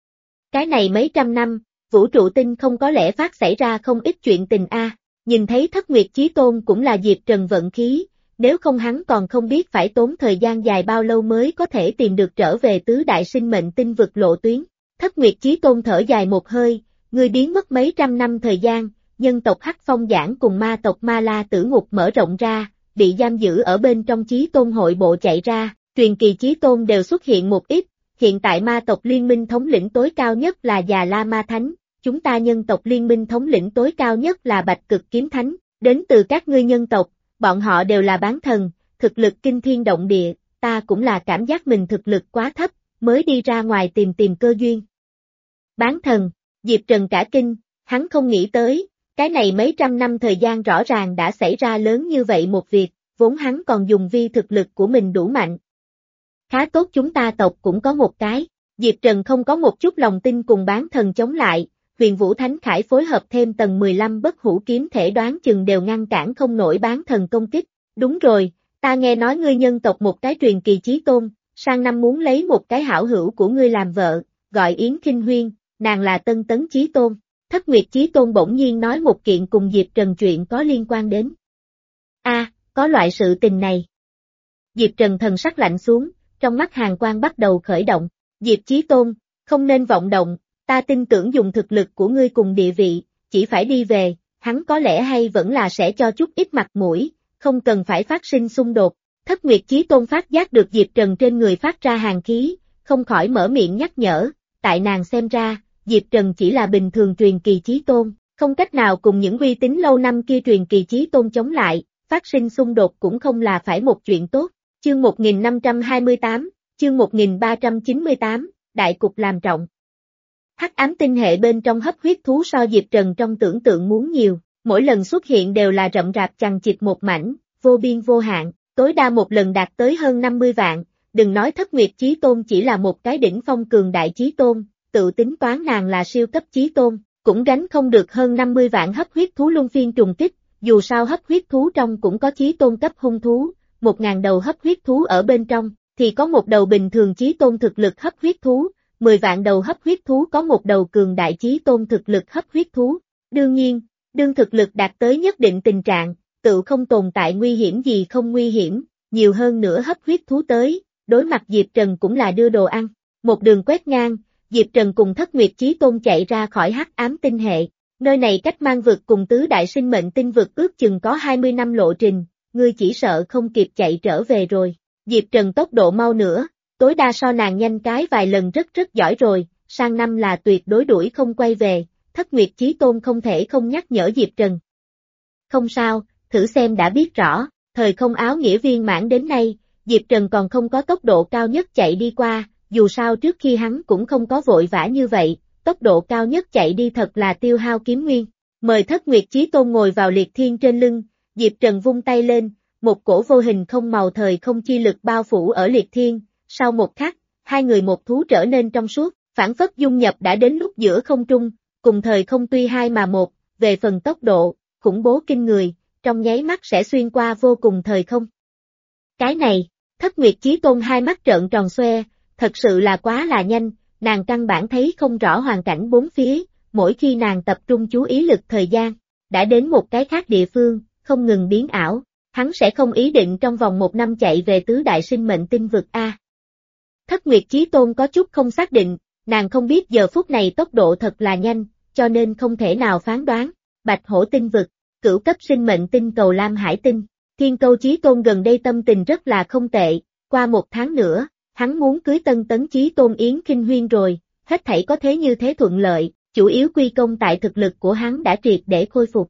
Cái này mấy trăm năm, vũ trụ tinh không có lẽ phát xảy ra không ít chuyện tình a. Nhìn thấy Thất Nguyệt Chí Tôn cũng là Diệp Trần vận khí, nếu không hắn còn không biết phải tốn thời gian dài bao lâu mới có thể tìm được trở về tứ đại sinh mệnh tinh vực lộ tuyến. Thất Nguyệt Chí Tôn thở dài một hơi, người biến mất mấy trăm năm thời gian, nhân tộc Hắc Phong Giảng cùng ma tộc Ma La Tử Ngục mở rộng ra, bị giam giữ ở bên trong Chí Tôn hội bộ chạy ra, truyền kỳ Chí Tôn đều xuất hiện một ít, hiện tại ma tộc liên minh thống lĩnh tối cao nhất là Già La Ma Thánh, chúng ta nhân tộc liên minh thống lĩnh tối cao nhất là Bạch Cực Kiếm Thánh, đến từ các ngươi nhân tộc, bọn họ đều là bán thần, thực lực kinh thiên động địa, ta cũng là cảm giác mình thực lực quá thấp, mới đi ra ngoài tìm tìm cơ duyên. Bán thần, Diệp Trần cả kinh, hắn không nghĩ tới, cái này mấy trăm năm thời gian rõ ràng đã xảy ra lớn như vậy một việc, vốn hắn còn dùng vi thực lực của mình đủ mạnh. Khá tốt chúng ta tộc cũng có một cái, Diệp Trần không có một chút lòng tin cùng bán thần chống lại, Huyền Vũ Thánh Khải phối hợp thêm tầng mười lăm bất hủ kiếm thể đoán chừng đều ngăn cản không nổi bán thần công kích. Đúng rồi, ta nghe nói ngươi nhân tộc một cái truyền kỳ Chí Tôn, sang năm muốn lấy một cái hảo hữu của ngươi làm vợ, gọi Yến Kinh Huyên, nàng là Tân Tấn Chí Tôn. Thất Nguyệt Chí Tôn bỗng nhiên nói một kiện cùng Diệp Trần chuyện có liên quan đến. A, à, có loại sự tình này. Diệp Trần thần sắc lạnh xuống, trong mắt hàn quang bắt đầu khởi động. Diệp Chí Tôn, không nên vọng động, ta tin tưởng dùng thực lực của ngươi cùng địa vị, chỉ phải đi về, hắn có lẽ hay vẫn là sẽ cho chút ít mặt mũi, không cần phải phát sinh xung đột. Thất Nguyệt Chí Tôn phát giác được Diệp Trần trên người phát ra hàn khí, không khỏi mở miệng nhắc nhở, tại nàng xem ra, Diệp Trần chỉ là bình thường truyền kỳ Chí Tôn, không cách nào cùng những uy tín lâu năm kia truyền kỳ Chí Tôn chống lại, phát sinh xung đột cũng không là phải một chuyện tốt. Chương một nghìn năm trăm hai mươi tám, chương một nghìn ba trăm chín mươi tám, đại cục làm trọng. Hắc ám tinh hệ bên trong hấp huyết thú so Diệp Trần trong tưởng tượng muốn nhiều, mỗi lần xuất hiện đều là rậm rạp chằng chịt một mảnh, vô biên vô hạn, tối đa một lần đạt tới hơn năm mươi vạn, đừng nói Thất Nguyệt Chí Tôn chỉ là một cái đỉnh phong cường đại Chí Tôn, tự tính toán nàng là siêu cấp Chí Tôn, cũng gánh không được hơn năm mươi vạn hấp huyết thú luân phiên trùng kích, dù sao hấp huyết thú trong cũng có Chí Tôn cấp hung thú, một ngàn đầu hấp huyết thú ở bên trong, thì có một đầu bình thường Chí Tôn thực lực hấp huyết thú, mười vạn đầu hấp huyết thú có một đầu cường đại Chí Tôn thực lực hấp huyết thú. Đương nhiên, đương thực lực đạt tới nhất định tình trạng, tự không tồn tại nguy hiểm gì không nguy hiểm, nhiều hơn nữa hấp huyết thú tới, đối mặt Diệp Trần cũng là đưa đồ ăn. Một đường quét ngang, Diệp Trần cùng Thất Nguyệt Chí Tôn chạy ra khỏi hắc ám tinh hệ, nơi này cách mang vực cùng tứ đại sinh mệnh tinh vực ước chừng có hai mươi năm lộ trình, ngươi chỉ sợ không kịp chạy trở về rồi. Diệp Trần tốc độ mau nữa, tối đa so nàng nhanh cái vài lần rất rất giỏi rồi, sang năm là tuyệt đối đuổi không quay về, Thất Nguyệt Chí Tôn không thể không nhắc nhở Diệp Trần. Không sao, thử xem đã biết rõ, thời không áo nghĩa viên mãn đến nay, Diệp Trần còn không có tốc độ cao nhất chạy đi qua, dù sao trước khi hắn cũng không có vội vã như vậy, tốc độ cao nhất chạy đi thật là tiêu hao kiếm nguyên. Mời Thất Nguyệt Chí Tôn ngồi vào Liệt Thiên trên lưng, Diệp Trần vung tay lên, một cổ vô hình không màu thời không chi lực bao phủ ở Liệt Thiên, sau một khắc, hai người một thú trở nên trong suốt, phản phất dung nhập đã đến lúc giữa không trung, cùng thời không tuy hai mà một, về phần tốc độ, khủng bố kinh người, trong nháy mắt sẽ xuyên qua vô cùng thời không. Cái này, Thất Nguyệt Chí Tôn hai mắt trợn tròn xoe, thật sự là quá là nhanh, nàng căn bản thấy không rõ hoàn cảnh bốn phía, mỗi khi nàng tập trung chú ý lực thời gian, đã đến một cái khác địa phương, không ngừng biến ảo, hắn sẽ không ý định trong vòng một năm chạy về tứ đại sinh mệnh tinh vực A. Thất Nguyệt Chí Tôn có chút không xác định, nàng không biết giờ phút này tốc độ thật là nhanh, cho nên không thể nào phán đoán. Bạch Hổ tinh vực, cửu cấp sinh mệnh tinh cầu Lam Hải tinh, Thiên Câu Chí Tôn gần đây tâm tình rất là không tệ, qua một tháng nữa, hắn muốn cưới Tân Tấn Chí Tôn Yến Kinh Huyên rồi, hết thảy có thế như thế thuận lợi, chủ yếu quy công tại thực lực của hắn đã triệt để khôi phục.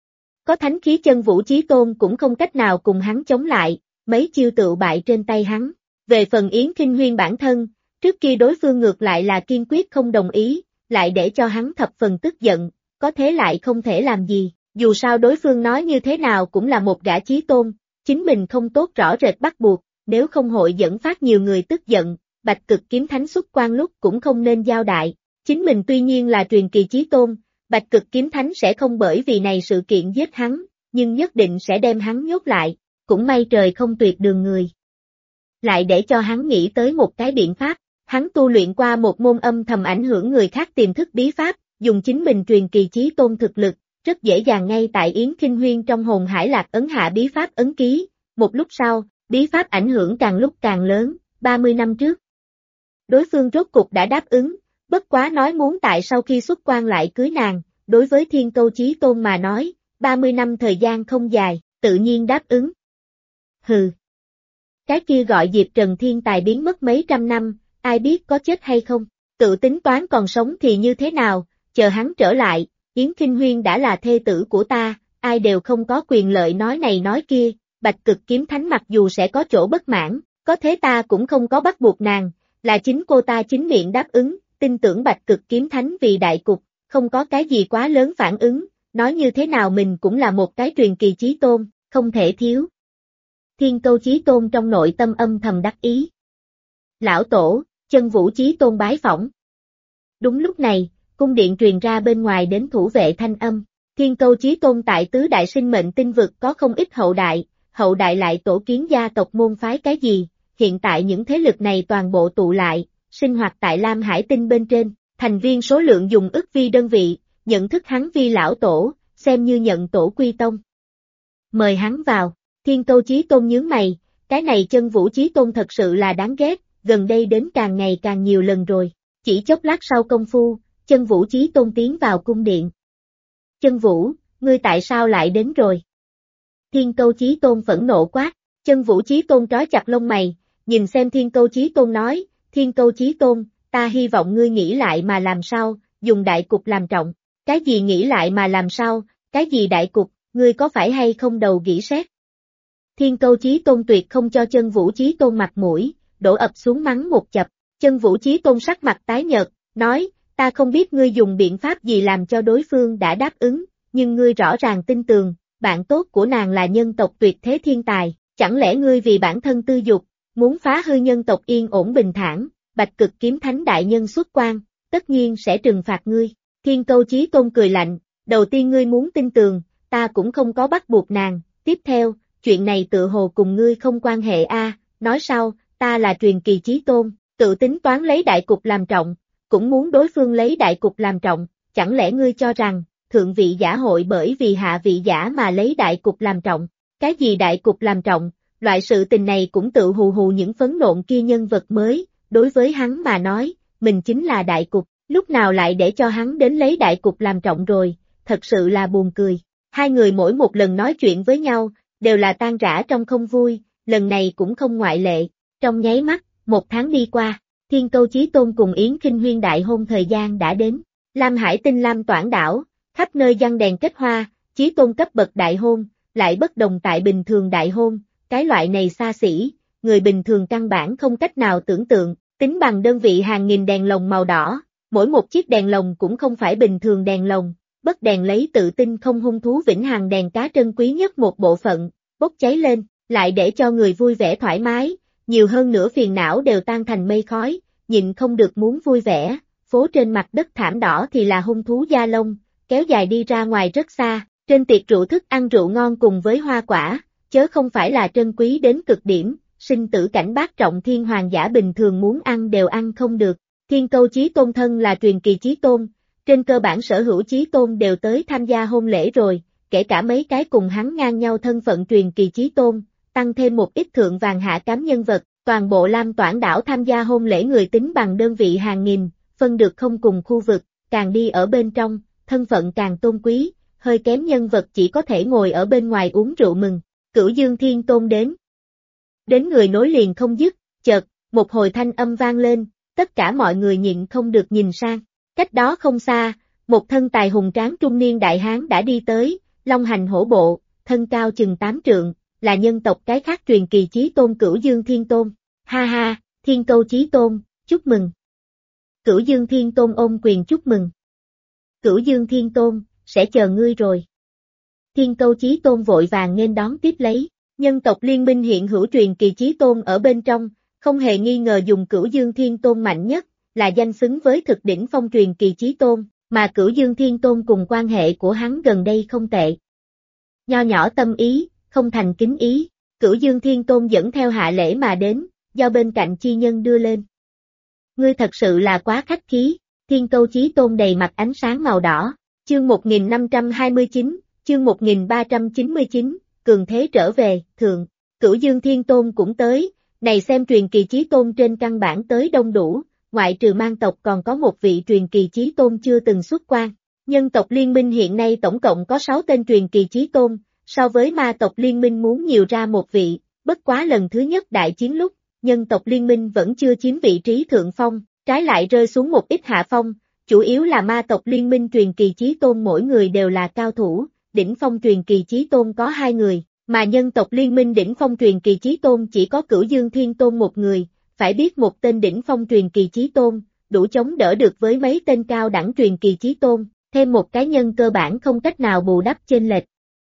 Có thánh khí Chân Vũ Chí Tôn cũng không cách nào cùng hắn chống lại, mấy chiêu tựu bại trên tay hắn. Về phần Yến Kinh Huyên bản thân, trước kia đối phương ngược lại là kiên quyết không đồng ý, lại để cho hắn thập phần tức giận, có thế lại không thể làm gì, dù sao đối phương nói như thế nào cũng là một gã chí tôn, chính mình không tốt rõ rệt bắt buộc, nếu không hội dẫn phát nhiều người tức giận, Bạch Cực Kiếm Thánh xuất quan lúc cũng không nên giao đại, chính mình tuy nhiên là truyền kỳ chí tôn, Bạch Cực Kiếm Thánh sẽ không bởi vì này sự kiện giết hắn, nhưng nhất định sẽ đem hắn nhốt lại, cũng may trời không tuyệt đường người. Lại để cho hắn nghĩ tới một cái biện pháp, hắn tu luyện qua một môn âm thầm ảnh hưởng người khác tiềm thức bí pháp, dùng chính mình truyền kỳ chí tôn thực lực, rất dễ dàng ngay tại Yến Kinh Huyên trong hồn hải lạc ấn hạ bí pháp ấn ký, một lúc sau, bí pháp ảnh hưởng càng lúc càng lớn, ba mươi năm trước. Đối phương rốt cục đã đáp ứng, bất quá nói muốn tại sau khi xuất quan lại cưới nàng, đối với Thiên Câu Chí Tôn mà nói, ba mươi năm thời gian không dài, tự nhiên đáp ứng. Hừ. Cái kia gọi Diệp Trần thiên tài biến mất mấy trăm năm, ai biết có chết hay không, tự tính toán còn sống thì như thế nào, chờ hắn trở lại, Yến Kinh Huyên đã là thê tử của ta, ai đều không có quyền lợi nói này nói kia, Bạch Cực Kiếm Thánh mặc dù sẽ có chỗ bất mãn, có thế ta cũng không có bắt buộc nàng, là chính cô ta chính miệng đáp ứng, tin tưởng Bạch Cực Kiếm Thánh vì đại cục, không có cái gì quá lớn phản ứng, nói như thế nào mình cũng là một cái truyền kỳ chí tôn, không thể thiếu. Thiên Câu Chí Tôn trong nội tâm âm thầm đắc ý. Lão Tổ, Chân Vũ Chí Tôn bái phỏng. Đúng lúc này, cung điện truyền ra bên ngoài đến thủ vệ thanh âm. Thiên Câu Chí Tôn tại tứ đại sinh mệnh tinh vực có không ít hậu đại, hậu đại lại tổ kiến gia tộc môn phái cái gì, hiện tại những thế lực này toàn bộ tụ lại, sinh hoạt tại Lam Hải tinh bên trên, thành viên số lượng dùng ức vi đơn vị, nhận thức hắn vi lão tổ, xem như nhận tổ quy tông. Mời hắn vào. Thiên Câu Chí Tôn nhướng mày, cái này Chân Vũ Chí Tôn thật sự là đáng ghét, gần đây đến càng ngày càng nhiều lần rồi. Chỉ chốc lát sau công phu, Chân Vũ Chí Tôn tiến vào cung điện. Chân Vũ, ngươi tại sao lại đến rồi? Thiên Câu Chí Tôn phẫn nộ quát, Chân Vũ Chí Tôn trói chặt lông mày, nhìn xem Thiên Câu Chí Tôn nói, Thiên Câu Chí Tôn, ta hy vọng ngươi nghĩ lại mà làm sao, dùng đại cục làm trọng. Cái gì nghĩ lại mà làm sao, cái gì đại cục, ngươi có phải hay không đầu nghĩ xét? Thiên Câu Chí Tôn tuyệt không cho Chân Vũ Chí Tôn mặt mũi, đổ ập xuống mắng một chập, Chân Vũ Chí Tôn sắc mặt tái nhợt, nói, ta không biết ngươi dùng biện pháp gì làm cho đối phương đã đáp ứng, nhưng ngươi rõ ràng tin tường, bạn tốt của nàng là nhân tộc tuyệt thế thiên tài, chẳng lẽ ngươi vì bản thân tư dục, muốn phá hư nhân tộc yên ổn bình thản, Bạch Cực Kiếm Thánh đại nhân xuất quan, tất nhiên sẽ trừng phạt ngươi. Thiên Câu Chí Tôn cười lạnh, đầu tiên ngươi muốn tin tường, ta cũng không có bắt buộc nàng, tiếp theo, chuyện này tự hồ cùng ngươi không quan hệ a. Nói sau, ta là truyền kỳ chí tôn, tự tính toán lấy đại cục làm trọng, cũng muốn đối phương lấy đại cục làm trọng, chẳng lẽ ngươi cho rằng, thượng vị giả hội bởi vì hạ vị giả mà lấy đại cục làm trọng, cái gì đại cục làm trọng, loại sự tình này cũng tự hù hù những phấn nộn kia nhân vật mới, đối với hắn mà nói, mình chính là đại cục, lúc nào lại để cho hắn đến lấy đại cục làm trọng rồi, thật sự là buồn cười. Hai người mỗi một lần nói chuyện với nhau, đều là tan rã trong không vui, lần này cũng không ngoại lệ. Trong nháy mắt, một tháng đi qua, Thiên Câu Chí Tôn cùng Yến Kinh Huyên đại hôn thời gian đã đến. Lam Hải tinh Lam Toản đảo, khắp nơi giăng đèn kết hoa, Chí Tôn cấp bậc đại hôn, lại bất đồng tại bình thường đại hôn, cái loại này xa xỉ, người bình thường căn bản không cách nào tưởng tượng, tính bằng đơn vị hàng nghìn đèn lồng màu đỏ, Mỗi một chiếc đèn lồng cũng không phải bình thường đèn lồng, bất đèn lấy tự tin không hung thú vĩnh hằng đèn cá trân quý nhất một bộ phận, bốc cháy lên, lại để cho người vui vẻ thoải mái, nhiều hơn nữa phiền não đều tan thành mây khói, nhịn không được muốn vui vẻ, phố trên mặt đất thảm đỏ thì là hung thú da lông, kéo dài đi ra ngoài rất xa, trên tiệc rượu thức ăn rượu ngon cùng với hoa quả, chớ không phải là trân quý đến cực điểm, sinh tử cảnh bát trọng thiên hoàng giả bình thường muốn ăn đều ăn không được. Thiên Câu Chí Tôn thân là truyền kỳ chí tôn, trên cơ bản sở hữu chí tôn đều tới tham gia hôn lễ rồi, kể cả mấy cái cùng hắn ngang nhau thân phận truyền kỳ chí tôn, tăng thêm một ít thượng vàng hạ cám nhân vật, toàn bộ Lam Toản đảo tham gia hôn lễ người tính bằng đơn vị hàng nghìn, phân được không cùng khu vực, càng đi ở bên trong, thân phận càng tôn quý, hơi kém nhân vật chỉ có thể ngồi ở bên ngoài uống rượu mừng. Cửu Dương Thiên Tôn đến. Đến người nối liền không dứt, chợt, một hồi thanh âm vang lên, tất cả mọi người nhịn không được nhìn sang. Cách đó không xa, một thân tài hùng tráng trung niên đại hán đã đi tới, long hành hổ bộ, thân cao chừng tám trượng, là nhân tộc cái khác truyền kỳ chí tôn Cửu Dương Thiên Tôn. Ha ha, Thiên Câu Chí Tôn, chúc mừng. Cửu Dương Thiên Tôn ôm quyền chúc mừng. Cửu Dương Thiên Tôn, sẽ chờ ngươi rồi. Thiên Câu Chí Tôn vội vàng nghênh đón tiếp lấy, nhân tộc liên minh hiện hữu truyền kỳ chí tôn ở bên trong, không hề nghi ngờ dùng Cửu Dương Thiên Tôn mạnh nhất, là danh xứng với thực đỉnh phong truyền kỳ chí tôn, mà Cửu Dương Thiên Tôn cùng quan hệ của hắn gần đây không tệ. Nho nhỏ tâm ý, không thành kính ý, Cửu Dương Thiên Tôn dẫn theo hạ lễ mà đến, do bên cạnh chi nhân đưa lên. Ngươi thật sự là quá khách khí, Thiên Câu Chí Tôn đầy mặt ánh sáng màu đỏ, chương một nghìn năm trăm hai mươi chín, chương một nghìn ba trăm chín mươi chín, cường thế trở về, thượng, Cửu Dương Thiên Tôn cũng tới, này xem truyền kỳ chí tôn trên căn bản tới đông đủ, ngoại trừ mang tộc còn có một vị truyền kỳ chí tôn chưa từng xuất quan. Nhân tộc liên minh hiện nay tổng cộng có sáu tên truyền kỳ chí tôn, so với ma tộc liên minh muốn nhiều ra một vị, bất quá lần thứ nhất đại chiến lúc, nhân tộc liên minh vẫn chưa chiếm vị trí thượng phong, trái lại rơi xuống một ít hạ phong, chủ yếu là ma tộc liên minh truyền kỳ chí tôn mỗi người đều là cao thủ, đỉnh phong truyền kỳ chí tôn có hai người, mà nhân tộc liên minh đỉnh phong truyền kỳ chí tôn chỉ có Cửu Dương Thiên Tôn một người, phải biết một tên đỉnh phong truyền kỳ chí tôn, đủ chống đỡ được với mấy tên cao đẳng truyền kỳ chí tôn, thêm một cá nhân cơ bản không cách nào bù đắp chênh lệch.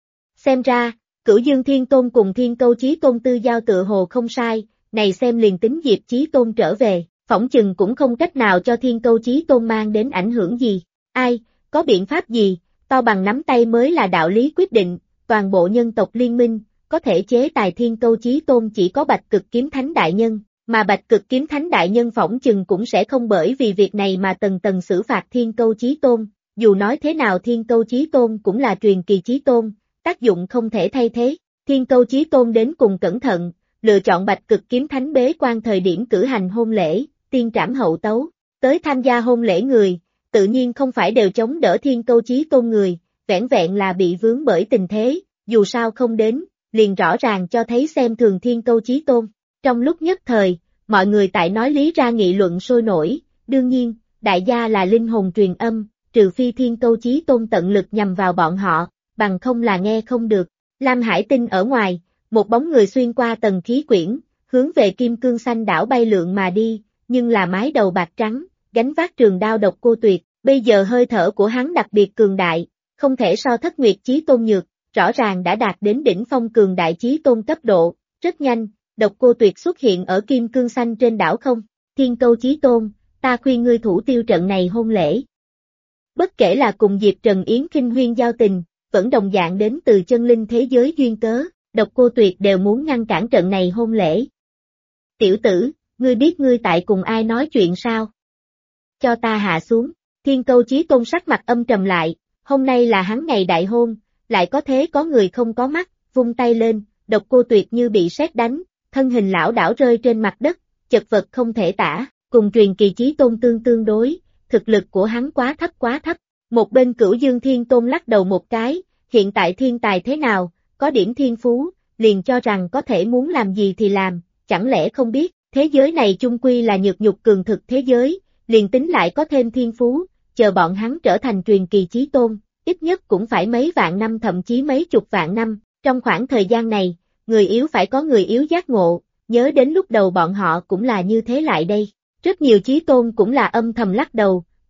Xem ra, Cửu Dương Thiên Tôn cùng Thiên Câu Chí Tôn tư giao tựa hồ không sai, này xem liền tính Diệp Chí Tôn trở về, phỏng chừng cũng không cách nào cho Thiên Câu Chí Tôn mang đến ảnh hưởng gì. Ai, có biện pháp gì, to bằng nắm tay mới là đạo lý quyết định, toàn bộ nhân tộc liên minh, có thể chế tài Thiên Câu Chí Tôn chỉ có Bạch Cực Kiếm Thánh Đại Nhân, mà Bạch Cực Kiếm Thánh Đại Nhân phỏng chừng cũng sẽ không bởi vì việc này mà tầng tầng xử phạt Thiên Câu Chí Tôn, dù nói thế nào Thiên Câu Chí Tôn cũng là truyền kỳ chí tôn, tác dụng không thể thay thế. Thiên Câu Chí Tôn đến cùng cẩn thận, lựa chọn Bạch Cực Kiếm Thánh bế quan thời điểm cử hành hôn lễ, tiên trảm hậu tấu, tới tham gia hôn lễ người, tự nhiên không phải đều chống đỡ Thiên Câu Chí Tôn người, vẻn vẹn là bị vướng bởi tình thế, dù sao không đến, liền rõ ràng cho thấy xem thường Thiên Câu Chí Tôn. Trong lúc nhất thời, mọi người tại nói lý ra nghị luận sôi nổi, đương nhiên, đại gia là linh hồn truyền âm, trừ phi Thiên Câu Chí Tôn tận lực nhằm vào bọn họ, bằng không là nghe không được. Lam Hải Tinh ở ngoài, một bóng người xuyên qua tầng khí quyển, hướng về Kim Cương Xanh đảo bay lượn mà đi, nhưng là mái đầu bạc trắng, gánh vác trường đao độc cô tuyệt, bây giờ hơi thở của hắn đặc biệt cường đại, không thể so Thất Nguyệt Chí Tôn nhược, rõ ràng đã đạt đến đỉnh phong cường đại chí tôn cấp độ, rất nhanh, độc cô tuyệt xuất hiện ở Kim Cương Xanh trên đảo không. Thiên Câu Chí Tôn, ta khuyên ngươi thủ tiêu trận này hôn lễ. Bất kể là cùng Diệp Trần Yến Kinh Huyên giao tình, vẫn đồng dạng đến từ chân linh thế giới duyên cớ, độc cô tuyệt đều muốn ngăn cản trận này hôn lễ. Tiểu tử, ngươi biết ngươi tại cùng ai nói chuyện sao? Cho ta hạ xuống. Thiên Câu Chí Tôn sắc mặt âm trầm lại, hôm nay là hắn ngày đại hôn, lại có thế có người không có mắt, vung tay lên, độc cô tuyệt như bị sét đánh, thân hình lão đảo rơi trên mặt đất, chật vật không thể tả, cùng truyền kỳ Chí Tôn tương tương đối, thực lực của hắn quá thấp quá thấp. Một bên Cửu Dương Thiên Tôn lắc đầu một cái, hiện tại thiên tài thế nào, có điểm thiên phú, liền cho rằng có thể muốn làm gì thì làm, chẳng lẽ không biết, thế giới này chung quy là nhược nhục cường thực thế giới, liền tính lại có thêm thiên phú, chờ bọn hắn trở thành truyền kỳ Chí Tôn, ít nhất cũng phải mấy vạn năm thậm chí mấy chục vạn năm, trong khoảng thời gian này, người yếu phải có người yếu giác ngộ, nhớ đến lúc đầu bọn họ cũng là như thế lại đây, rất nhiều Chí Tôn cũng là âm thầm lắc đầu,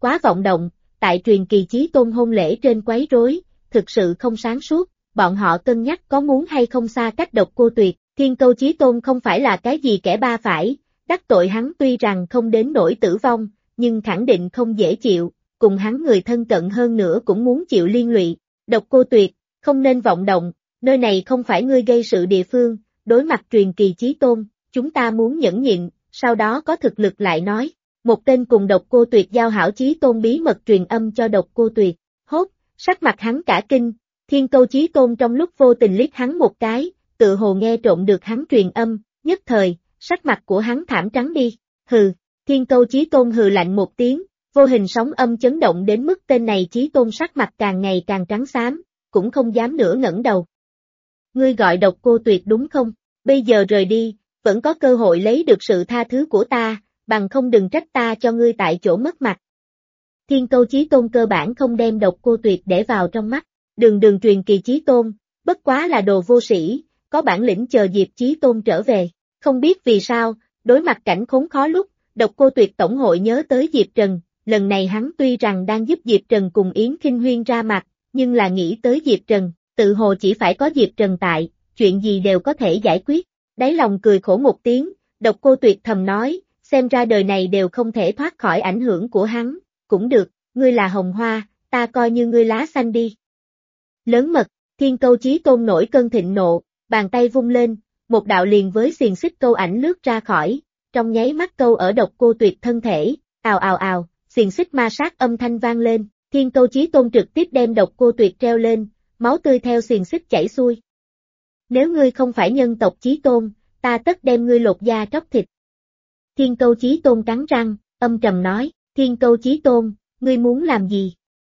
quá vọng động, tại truyền kỳ chí tôn hôn lễ trên quấy rối, thực sự không sáng suốt, bọn họ cân nhắc có muốn hay không xa cách Độc Cô Tuyệt, Thiên Câu Chí Tôn không phải là cái gì kẻ ba phải, đắc tội hắn tuy rằng không đến nỗi tử vong, nhưng khẳng định không dễ chịu, cùng hắn người thân cận hơn nữa cũng muốn chịu liên lụy, Độc Cô Tuyệt, không nên vọng động, nơi này không phải ngươi gây sự địa phương, đối mặt truyền kỳ chí tôn, chúng ta muốn nhẫn nhịn, sau đó có thực lực lại nói. Một tên cùng Độc Cô Tuyệt giao hảo chí tôn bí mật truyền âm cho Độc Cô Tuyệt, hốt, sắc mặt hắn cả kinh, Thiên Câu Chí Tôn trong lúc vô tình liếc hắn một cái, tự hồ nghe trộm được hắn truyền âm, nhất thời, sắc mặt của hắn thảm trắng đi, hừ, Thiên Câu Chí Tôn hừ lạnh một tiếng, vô hình sóng âm chấn động đến mức tên này Chí Tôn sắc mặt càng ngày càng trắng xám, cũng không dám nữa ngẩng đầu. Ngươi gọi Độc Cô Tuyệt đúng không? Bây giờ rời đi, vẫn có cơ hội lấy được sự tha thứ của ta, bằng không đừng trách ta cho ngươi tại chỗ mất mặt. Thiên Câu Chí Tôn cơ bản không đem Độc Cô Tuyệt để vào trong mắt, đường đường truyền kỳ Chí Tôn, bất quá là đồ vô sĩ, có bản lĩnh chờ Diệp Chí Tôn trở về, không biết vì sao, đối mặt cảnh khốn khó lúc, Độc Cô Tuyệt tổng hội nhớ tới Diệp Trần, lần này hắn tuy rằng đang giúp Diệp Trần cùng Yến Kinh Huyên ra mặt, nhưng là nghĩ tới Diệp Trần, tự hồ chỉ phải có Diệp Trần tại, chuyện gì đều có thể giải quyết, đáy lòng cười khổ một tiếng, Độc Cô Tuyệt thầm nói, xem ra đời này đều không thể thoát khỏi ảnh hưởng của hắn, cũng được, ngươi là hồng hoa, ta coi như ngươi lá xanh đi. Lớn mật, Thiên Câu Chí Tôn nổi cơn thịnh nộ, bàn tay vung lên, một đạo liền với xiềng xích câu ảnh lướt ra khỏi, trong nháy mắt câu ở Độc Cô Tuyệt thân thể, ào ào ào, xiềng xích ma sát âm thanh vang lên, Thiên Câu Chí Tôn trực tiếp đem Độc Cô Tuyệt treo lên, máu tươi theo xiềng xích chảy xuôi. Nếu ngươi không phải nhân tộc Chí Tôn, ta tất đem ngươi lột da tróc thịt. Thiên Câu Chí Tôn cắn răng, âm trầm nói, Thiên Câu Chí Tôn, ngươi muốn làm gì?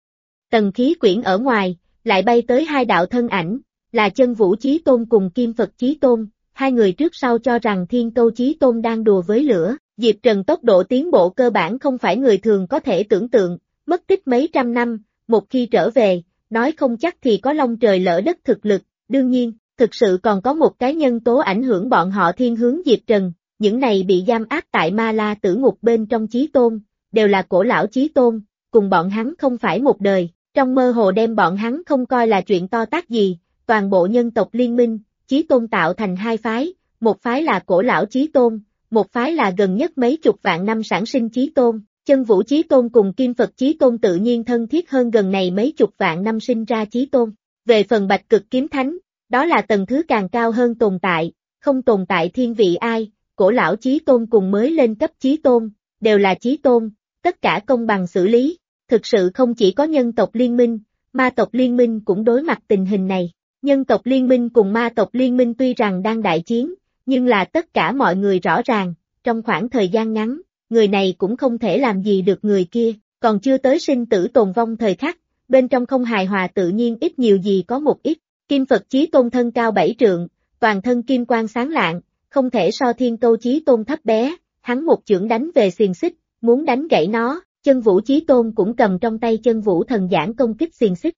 Tần khí quyển ở ngoài, lại bay tới hai đạo thân ảnh, là Chân Vũ Chí Tôn cùng Kim Phật Chí Tôn, hai người trước sau cho rằng Thiên Câu Chí Tôn đang đùa với lửa, Diệp Trần tốc độ tiến bộ cơ bản không phải người thường có thể tưởng tượng, mất tích mấy trăm năm, một khi trở về, nói không chắc thì có long trời lỡ đất thực lực, đương nhiên, thực sự còn có một cái nhân tố ảnh hưởng bọn họ thiên hướng Diệp Trần. Những này bị giam áp tại Ma La Tử Ngục bên trong Chí Tôn, đều là cổ lão Chí Tôn, cùng bọn hắn không phải một đời, trong mơ hồ đem bọn hắn không coi là chuyện to tát gì, toàn bộ nhân tộc liên minh, Chí Tôn tạo thành hai phái, một phái là cổ lão Chí Tôn, một phái là gần nhất mấy chục vạn năm sản sinh Chí Tôn, Chân Vũ Chí Tôn cùng Kim Phật Chí Tôn tự nhiên thân thiết hơn gần này mấy chục vạn năm sinh ra Chí Tôn. Về phần Bạch Cực Kiếm Thánh, đó là tầng thứ càng cao hơn tồn tại, không tồn tại thiên vị ai. Cổ lão Chí Tôn cùng mới lên cấp Chí Tôn, đều là Chí Tôn, tất cả công bằng xử lý, thực sự không chỉ có nhân tộc liên minh, ma tộc liên minh cũng đối mặt tình hình này. Nhân tộc liên minh cùng ma tộc liên minh tuy rằng đang đại chiến, nhưng là tất cả mọi người rõ ràng, trong khoảng thời gian ngắn, người này cũng không thể làm gì được người kia, còn chưa tới sinh tử tồn vong thời khắc, bên trong không hài hòa tự nhiên ít nhiều gì có một ít. Kim Phật Chí Tôn thân cao bảy trượng, toàn thân kim quang sáng lạng, không thể so Thiên Câu Chí Tôn thấp bé, hắn một chưởng đánh về xiềng xích, muốn đánh gãy nó, Chân Vũ Chí Tôn cũng cầm trong tay Chân Vũ thần giảng công kích xiềng xích.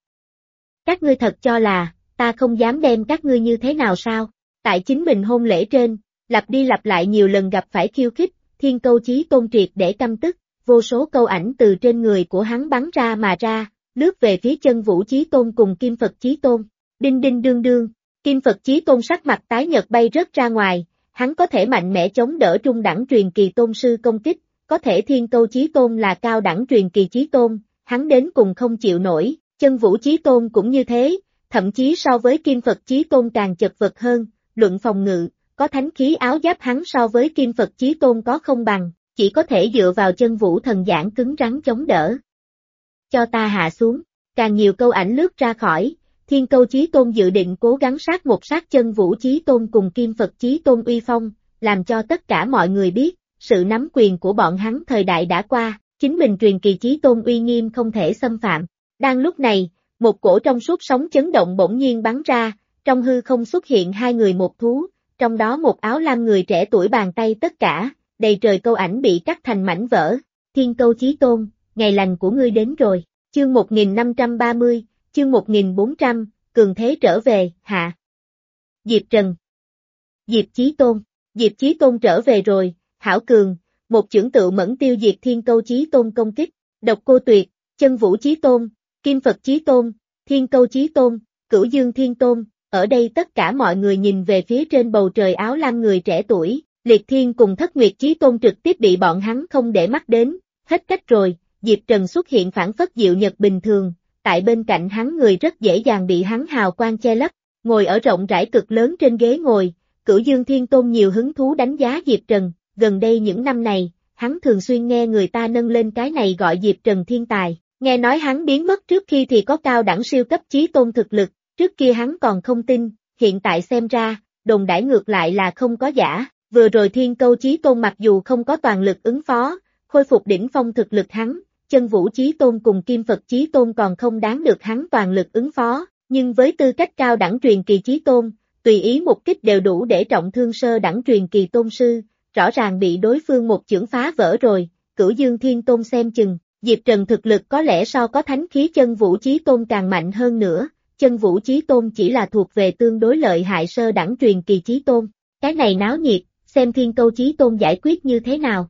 Các ngươi thật cho là, ta không dám đem các ngươi như thế nào sao? Tại chính mình hôn lễ trên, lặp đi lặp lại nhiều lần gặp phải khiêu khích, Thiên Câu Chí Tôn triệt để căm tức, vô số câu ảnh từ trên người của hắn bắn ra mà ra, lướt về phía Chân Vũ Chí Tôn cùng Kim Phật Chí Tôn. Đinh đinh đương đương, Kim Phật Chí Tôn sắc mặt tái nhợt bay rớt ra ngoài. Hắn có thể mạnh mẽ chống đỡ trung đẳng truyền kỳ tôn sư công kích, có thể Thiên Câu Chí Tôn là cao đẳng truyền kỳ Chí Tôn, hắn đến cùng không chịu nổi, Chân Vũ Chí Tôn cũng như thế, thậm chí so với Kim Phật Chí Tôn càng chật vật hơn, luận phòng ngự, có thánh khí áo giáp hắn so với Kim Phật Chí Tôn có không bằng, chỉ có thể dựa vào Chân Vũ thần giảng cứng rắn chống đỡ. Cho ta hạ xuống, càng nhiều câu ảnh lướt ra khỏi. Thiên Câu Chí Tôn dự định cố gắng sát một sát Chân Vũ Chí Tôn cùng Kim Phật Chí Tôn uy phong, làm cho tất cả mọi người biết, sự nắm quyền của bọn hắn thời đại đã qua, chính mình truyền kỳ Chí Tôn uy nghiêm không thể xâm phạm. Đang lúc này, một cổ trong suốt sóng chấn động bỗng nhiên bắn ra, trong hư không xuất hiện hai người một thú, trong đó một áo lam người trẻ tuổi bàn tay tất cả, đầy trời câu ảnh bị cắt thành mảnh vỡ. Thiên Câu Chí Tôn, ngày lành của ngươi đến rồi, chương một nghìn năm trăm ba mươi. Chương một nghìn bốn trăm, cường thế trở về, hạ. Diệp Trần. Diệp Chí Tôn. Diệp Chí Tôn trở về rồi, hảo cường, một chưởng tự mẫn tiêu diệt Thiên Câu Chí Tôn công kích. Độc Cô Tuyệt, Chân Vũ Chí Tôn, Kim Phật Chí Tôn, Thiên Câu Chí Tôn, Cửu Dương Thiên Tôn, ở đây tất cả mọi người nhìn về phía trên bầu trời áo lam người trẻ tuổi, Liệt Thiên cùng Thất Nguyệt Chí Tôn trực tiếp bị bọn hắn không để mắt đến, hết cách rồi, Diệp Trần xuất hiện phản phất diệu nhật bình thường, tại bên cạnh hắn người rất dễ dàng bị hắn hào quang che lấp, ngồi ở rộng rãi cực lớn trên ghế ngồi, Cửu Dương Thiên Tôn nhiều hứng thú đánh giá Diệp Trần, gần đây những năm này, hắn thường xuyên nghe người ta nâng lên cái này gọi Diệp Trần thiên tài, nghe nói hắn biến mất trước khi thì có cao đẳng siêu cấp chí tôn thực lực, trước kia hắn còn không tin, hiện tại xem ra, đồn đãi ngược lại là không có giả, vừa rồi Thiên Câu Chí Tôn mặc dù không có toàn lực ứng phó, khôi phục đỉnh phong thực lực hắn, Chân Vũ Chí Tôn cùng Kim Phật Chí Tôn còn không đáng được hắn toàn lực ứng phó, nhưng với tư cách cao đẳng truyền kỳ chí tôn, tùy ý một kích đều đủ để trọng thương sơ đẳng truyền kỳ tôn sư, rõ ràng bị đối phương một chưởng phá vỡ rồi, Cửu Dương Thiên Tôn xem chừng, Diệp Trần thực lực có lẽ so có thánh khí Chân Vũ Chí Tôn càng mạnh hơn nữa, Chân Vũ Chí Tôn chỉ là thuộc về tương đối lợi hại sơ đẳng truyền kỳ chí tôn, cái này náo nhiệt, xem Thiên Câu Chí Tôn giải quyết như thế nào.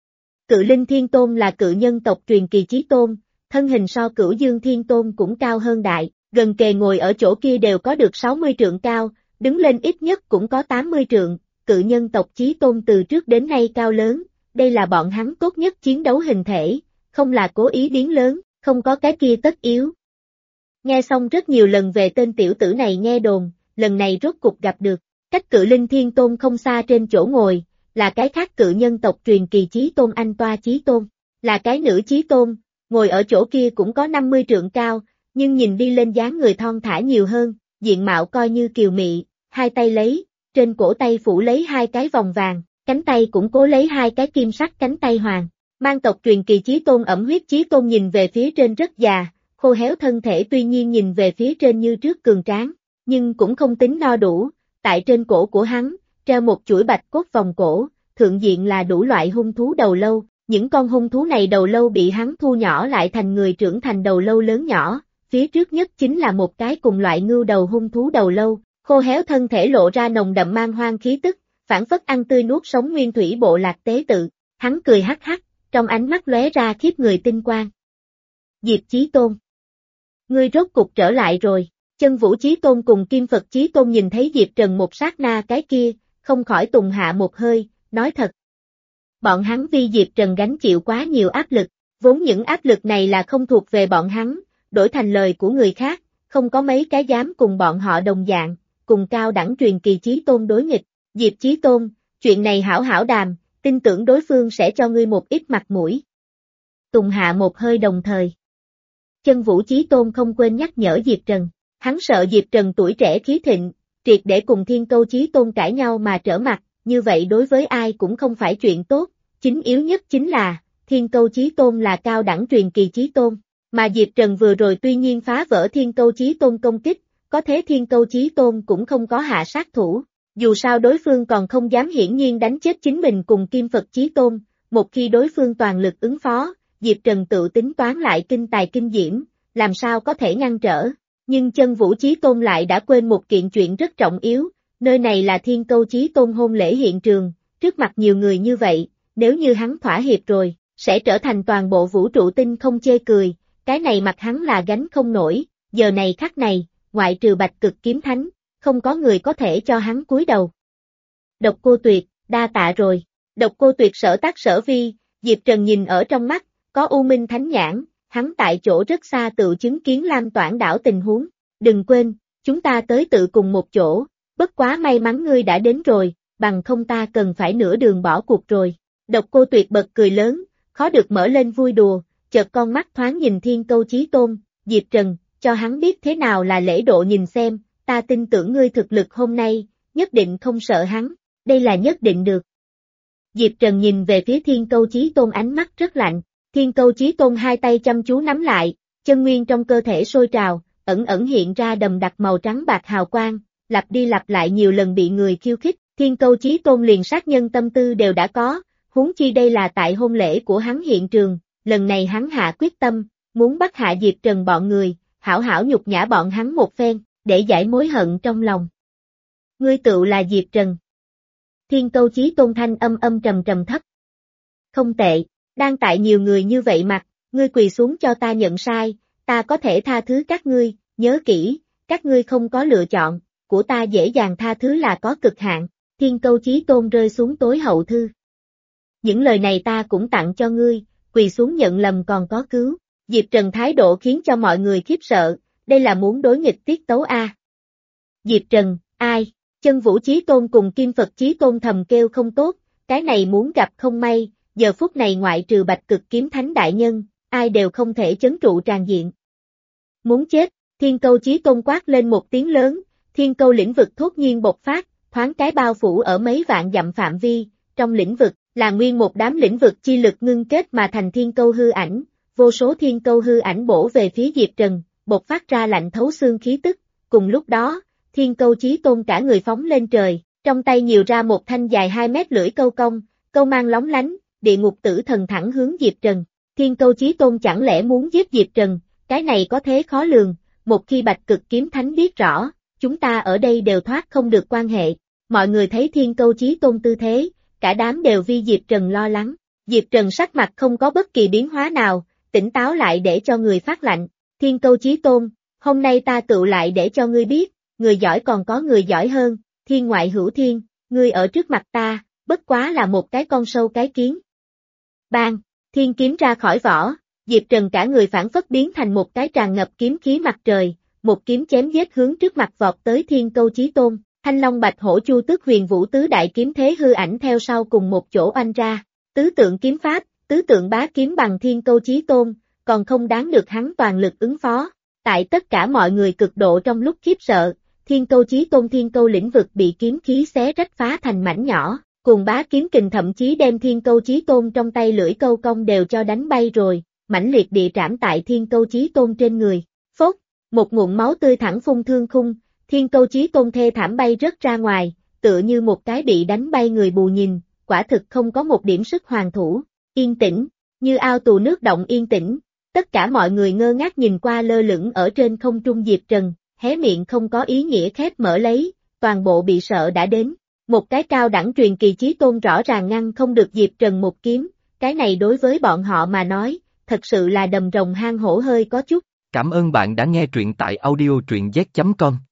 Cự Linh Thiên Tôn là cự nhân tộc truyền kỳ chí tôn, thân hình so Cửu Dương Thiên Tôn cũng cao hơn đại, gần kề ngồi ở chỗ kia đều có được sáu mươi trượng cao, đứng lên ít nhất cũng có tám mươi trượng, cự nhân tộc chí tôn từ trước đến nay cao lớn, đây là bọn hắn tốt nhất chiến đấu hình thể, không là cố ý biến lớn, không có cái kia tất yếu. Nghe xong rất nhiều lần về tên tiểu tử này nghe đồn, lần này rốt cục gặp được, cách Cự Linh Thiên Tôn không xa trên chỗ ngồi, là cái khác cự nhân tộc truyền kỳ chí tôn Anh Toa Chí Tôn, là cái nữ chí tôn, ngồi ở chỗ kia cũng có năm mươi trượng cao, nhưng nhìn đi lên dáng người thon thả nhiều hơn, diện mạo coi như kiều mị, hai tay lấy, trên cổ tay phủ lấy hai cái vòng vàng, cánh tay cũng cố lấy hai cái kim sắc cánh tay hoàng. Mang tộc truyền kỳ chí tôn ẩm huyết chí tôn nhìn về phía trên rất già, khô héo thân thể tuy nhiên nhìn về phía trên như trước cường tráng, nhưng cũng không tính no đủ, tại trên cổ của hắn, treo một chuỗi bạch cốt vòng cổ, thượng diện là đủ loại hung thú đầu lâu, những con hung thú này đầu lâu bị hắn thu nhỏ lại thành người trưởng thành đầu lâu lớn nhỏ, phía trước nhất chính là một cái cùng loại ngưu đầu hung thú đầu lâu, khô héo thân thể lộ ra nồng đậm mang hoang khí tức, phản phất ăn tươi nuốt sống nguyên thủy bộ lạc tế tự, hắn cười hắc hắc, trong ánh mắt lóe ra khiếp người tinh quang. Diệp Chí Tôn, ngươi rốt cục trở lại rồi, Chân Vũ Chí Tôn cùng Kim Phật Chí Tôn nhìn thấy Diệp Trần một sát na cái kia, không khỏi tùng hạ một hơi, nói thật. Bọn hắn vì Diệp Trần gánh chịu quá nhiều áp lực, vốn những áp lực này là không thuộc về bọn hắn, đổi thành lời của người khác, không có mấy cái dám cùng bọn họ đồng dạng, cùng cao đẳng truyền kỳ Chí Tôn đối nghịch, Diệp Chí Tôn, chuyện này hảo hảo đàm, tin tưởng đối phương sẽ cho ngươi một ít mặt mũi. Tùng hạ một hơi đồng thời. Chân Vũ Chí Tôn không quên nhắc nhở Diệp Trần, hắn sợ Diệp Trần tuổi trẻ khí thịnh, triệt để cùng Thiên Câu Chí Tôn cãi nhau mà trở mặt, như vậy đối với ai cũng không phải chuyện tốt, chính yếu nhất chính là, Thiên Câu Chí Tôn là cao đẳng truyền kỳ Chí Tôn, mà Diệp Trần vừa rồi tuy nhiên phá vỡ Thiên Câu Chí Tôn công kích, có thế Thiên Câu Chí Tôn cũng không có hạ sát thủ, dù sao đối phương còn không dám hiển nhiên đánh chết chính mình cùng Kim Phật Chí Tôn, một khi đối phương toàn lực ứng phó, Diệp Trần tự tính toán lại kinh tài kinh diễm, làm sao có thể ngăn trở, nhưng Chân Vũ Chí Tôn lại đã quên một kiện chuyện rất trọng yếu, nơi này là Thiên Câu Chí Tôn hôn lễ hiện trường, trước mặt nhiều người như vậy, nếu như hắn thỏa hiệp rồi, sẽ trở thành toàn bộ vũ trụ tinh không chê cười, cái này mặt hắn là gánh không nổi, giờ này khắc này, ngoại trừ Bạch Cực Kiếm Thánh, không có người có thể cho hắn cúi đầu. Độc Cô Tuyệt, đa tạ rồi, Độc Cô Tuyệt sở tác sở vi, Diệp Trần nhìn ở trong mắt, có U Minh Thánh Nhãn, hắn tại chỗ rất xa tự chứng kiến Lam Toản đảo tình huống, đừng quên, chúng ta tới tự cùng một chỗ, bất quá may mắn ngươi đã đến rồi, bằng không ta cần phải nửa đường bỏ cuộc rồi. Độc Cô Tuyệt bật cười lớn, khó được mở lên vui đùa, chợt con mắt thoáng nhìn Thiên Câu Chí Tôn, Diệp Trần, cho hắn biết thế nào là lễ độ nhìn xem, ta tin tưởng ngươi thực lực hôm nay, nhất định không sợ hắn, đây là nhất định được. Diệp Trần nhìn về phía Thiên Câu Chí Tôn ánh mắt rất lạnh, Thiên Câu Chí Tôn hai tay chăm chú nắm lại, chân nguyên trong cơ thể sôi trào, ẩn ẩn hiện ra đầm đặc màu trắng bạc hào quang, lặp đi lặp lại nhiều lần bị người khiêu khích, Thiên Câu Chí Tôn liền sát nhân tâm tư đều đã có, huống chi đây là tại hôn lễ của hắn hiện trường, lần này hắn hạ quyết tâm, muốn bắt hạ Diệp Trần bọn người, hảo hảo nhục nhã bọn hắn một phen, để giải mối hận trong lòng. Ngươi tựu là Diệp Trần. Thiên Câu Chí Tôn thanh âm âm trầm trầm thấp. Không tệ, đang tại nhiều người như vậy mặt, ngươi quỳ xuống cho ta nhận sai, ta có thể tha thứ các ngươi, nhớ kỹ, các ngươi không có lựa chọn, của ta dễ dàng tha thứ là có cực hạn, Thiên Câu Chí Tôn rơi xuống tối hậu thư. Những lời này ta cũng tặng cho ngươi, quỳ xuống nhận lầm còn có cứu, Diệp Trần thái độ khiến cho mọi người khiếp sợ, đây là muốn đối nghịch tiết tấu a. Diệp Trần, ai? Chân Vũ Chí Tôn cùng Kim Phật Chí Tôn thầm kêu không tốt, cái này muốn gặp không may, giờ phút này ngoại trừ Bạch Cực Kiếm Thánh đại nhân, ai đều không thể chấn trụ tràn diện. Muốn chết, Thiên Câu Chí Tôn quát lên một tiếng lớn, Thiên Câu lĩnh vực thốt nhiên bộc phát, thoáng cái bao phủ ở mấy vạn dặm phạm vi, trong lĩnh vực, là nguyên một đám lĩnh vực chi lực ngưng kết mà thành Thiên Câu hư ảnh, vô số Thiên Câu hư ảnh bổ về phía Diệp Trần, bộc phát ra lạnh thấu xương khí tức, cùng lúc đó, Thiên Câu Chí Tôn cả người phóng lên trời, trong tay nhiều ra một thanh dài hai mét lưỡi câu cong, câu mang lóng lánh, địa ngục tử thần thẳng hướng Diệp Trần. Thiên Câu Chí Tôn chẳng lẽ muốn giết Diệp Trần, cái này có thế khó lường, một khi Bạch Cực Kiếm Thánh biết rõ, chúng ta ở đây đều thoát không được quan hệ. Mọi người thấy Thiên Câu Chí Tôn tư thế, cả đám đều vì Diệp Trần lo lắng. Diệp Trần sắc mặt không có bất kỳ biến hóa nào, tỉnh táo lại để cho người phát lạnh. Thiên Câu Chí Tôn, hôm nay ta tựu lại để cho ngươi biết, người giỏi còn có người giỏi hơn, thiên ngoại hữu thiên, ngươi ở trước mặt ta, bất quá là một cái con sâu cái kiến. Bang, thiên kiếm ra khỏi vỏ, Diệp Trần cả người phản phất biến thành một cái tràn ngập kiếm khí mặt trời, một kiếm chém giết hướng trước mặt vọt tới Thiên Câu Chí Tôn, Thanh Long Bạch Hổ Chu Tước Huyền Vũ tứ đại kiếm thế hư ảnh theo sau cùng một chỗ oanh ra, tứ tượng kiếm pháp, tứ tượng bá kiếm bằng Thiên Câu Chí Tôn, còn không đáng được hắn toàn lực ứng phó. Tại tất cả mọi người cực độ trong lúc khiếp sợ, Thiên Câu Chí Tôn Thiên Câu lĩnh vực bị kiếm khí xé rách phá thành mảnh nhỏ, cùng bá kiếm kình thậm chí đem Thiên Câu Chí Tôn trong tay lưỡi câu cong đều cho đánh bay rồi, mãnh liệt địa trảm tại Thiên Câu Chí Tôn trên người. Phốt, một ngụm máu tươi thẳng phun thương khung, Thiên Câu Chí Tôn thê thảm bay rớt ra ngoài, tựa như một cái bị đánh bay người bù nhìn, quả thực không có một điểm sức hoàn thủ. Yên tĩnh, như ao tù nước động yên tĩnh, tất cả mọi người ngơ ngác nhìn qua lơ lửng ở trên không trung Diệp Trần, hé miệng không có ý nghĩa khép mở lấy, toàn bộ bị sợ đã đến. Một cái cao đẳng truyền kỳ chí tôn rõ ràng ngăn không được Diệp Trần một kiếm, cái này đối với bọn họ mà nói, thật sự là đầm rồng hang hổ hơi có chút. Cảm ơn bạn đã nghe truyện tại audio truyện z chấm com.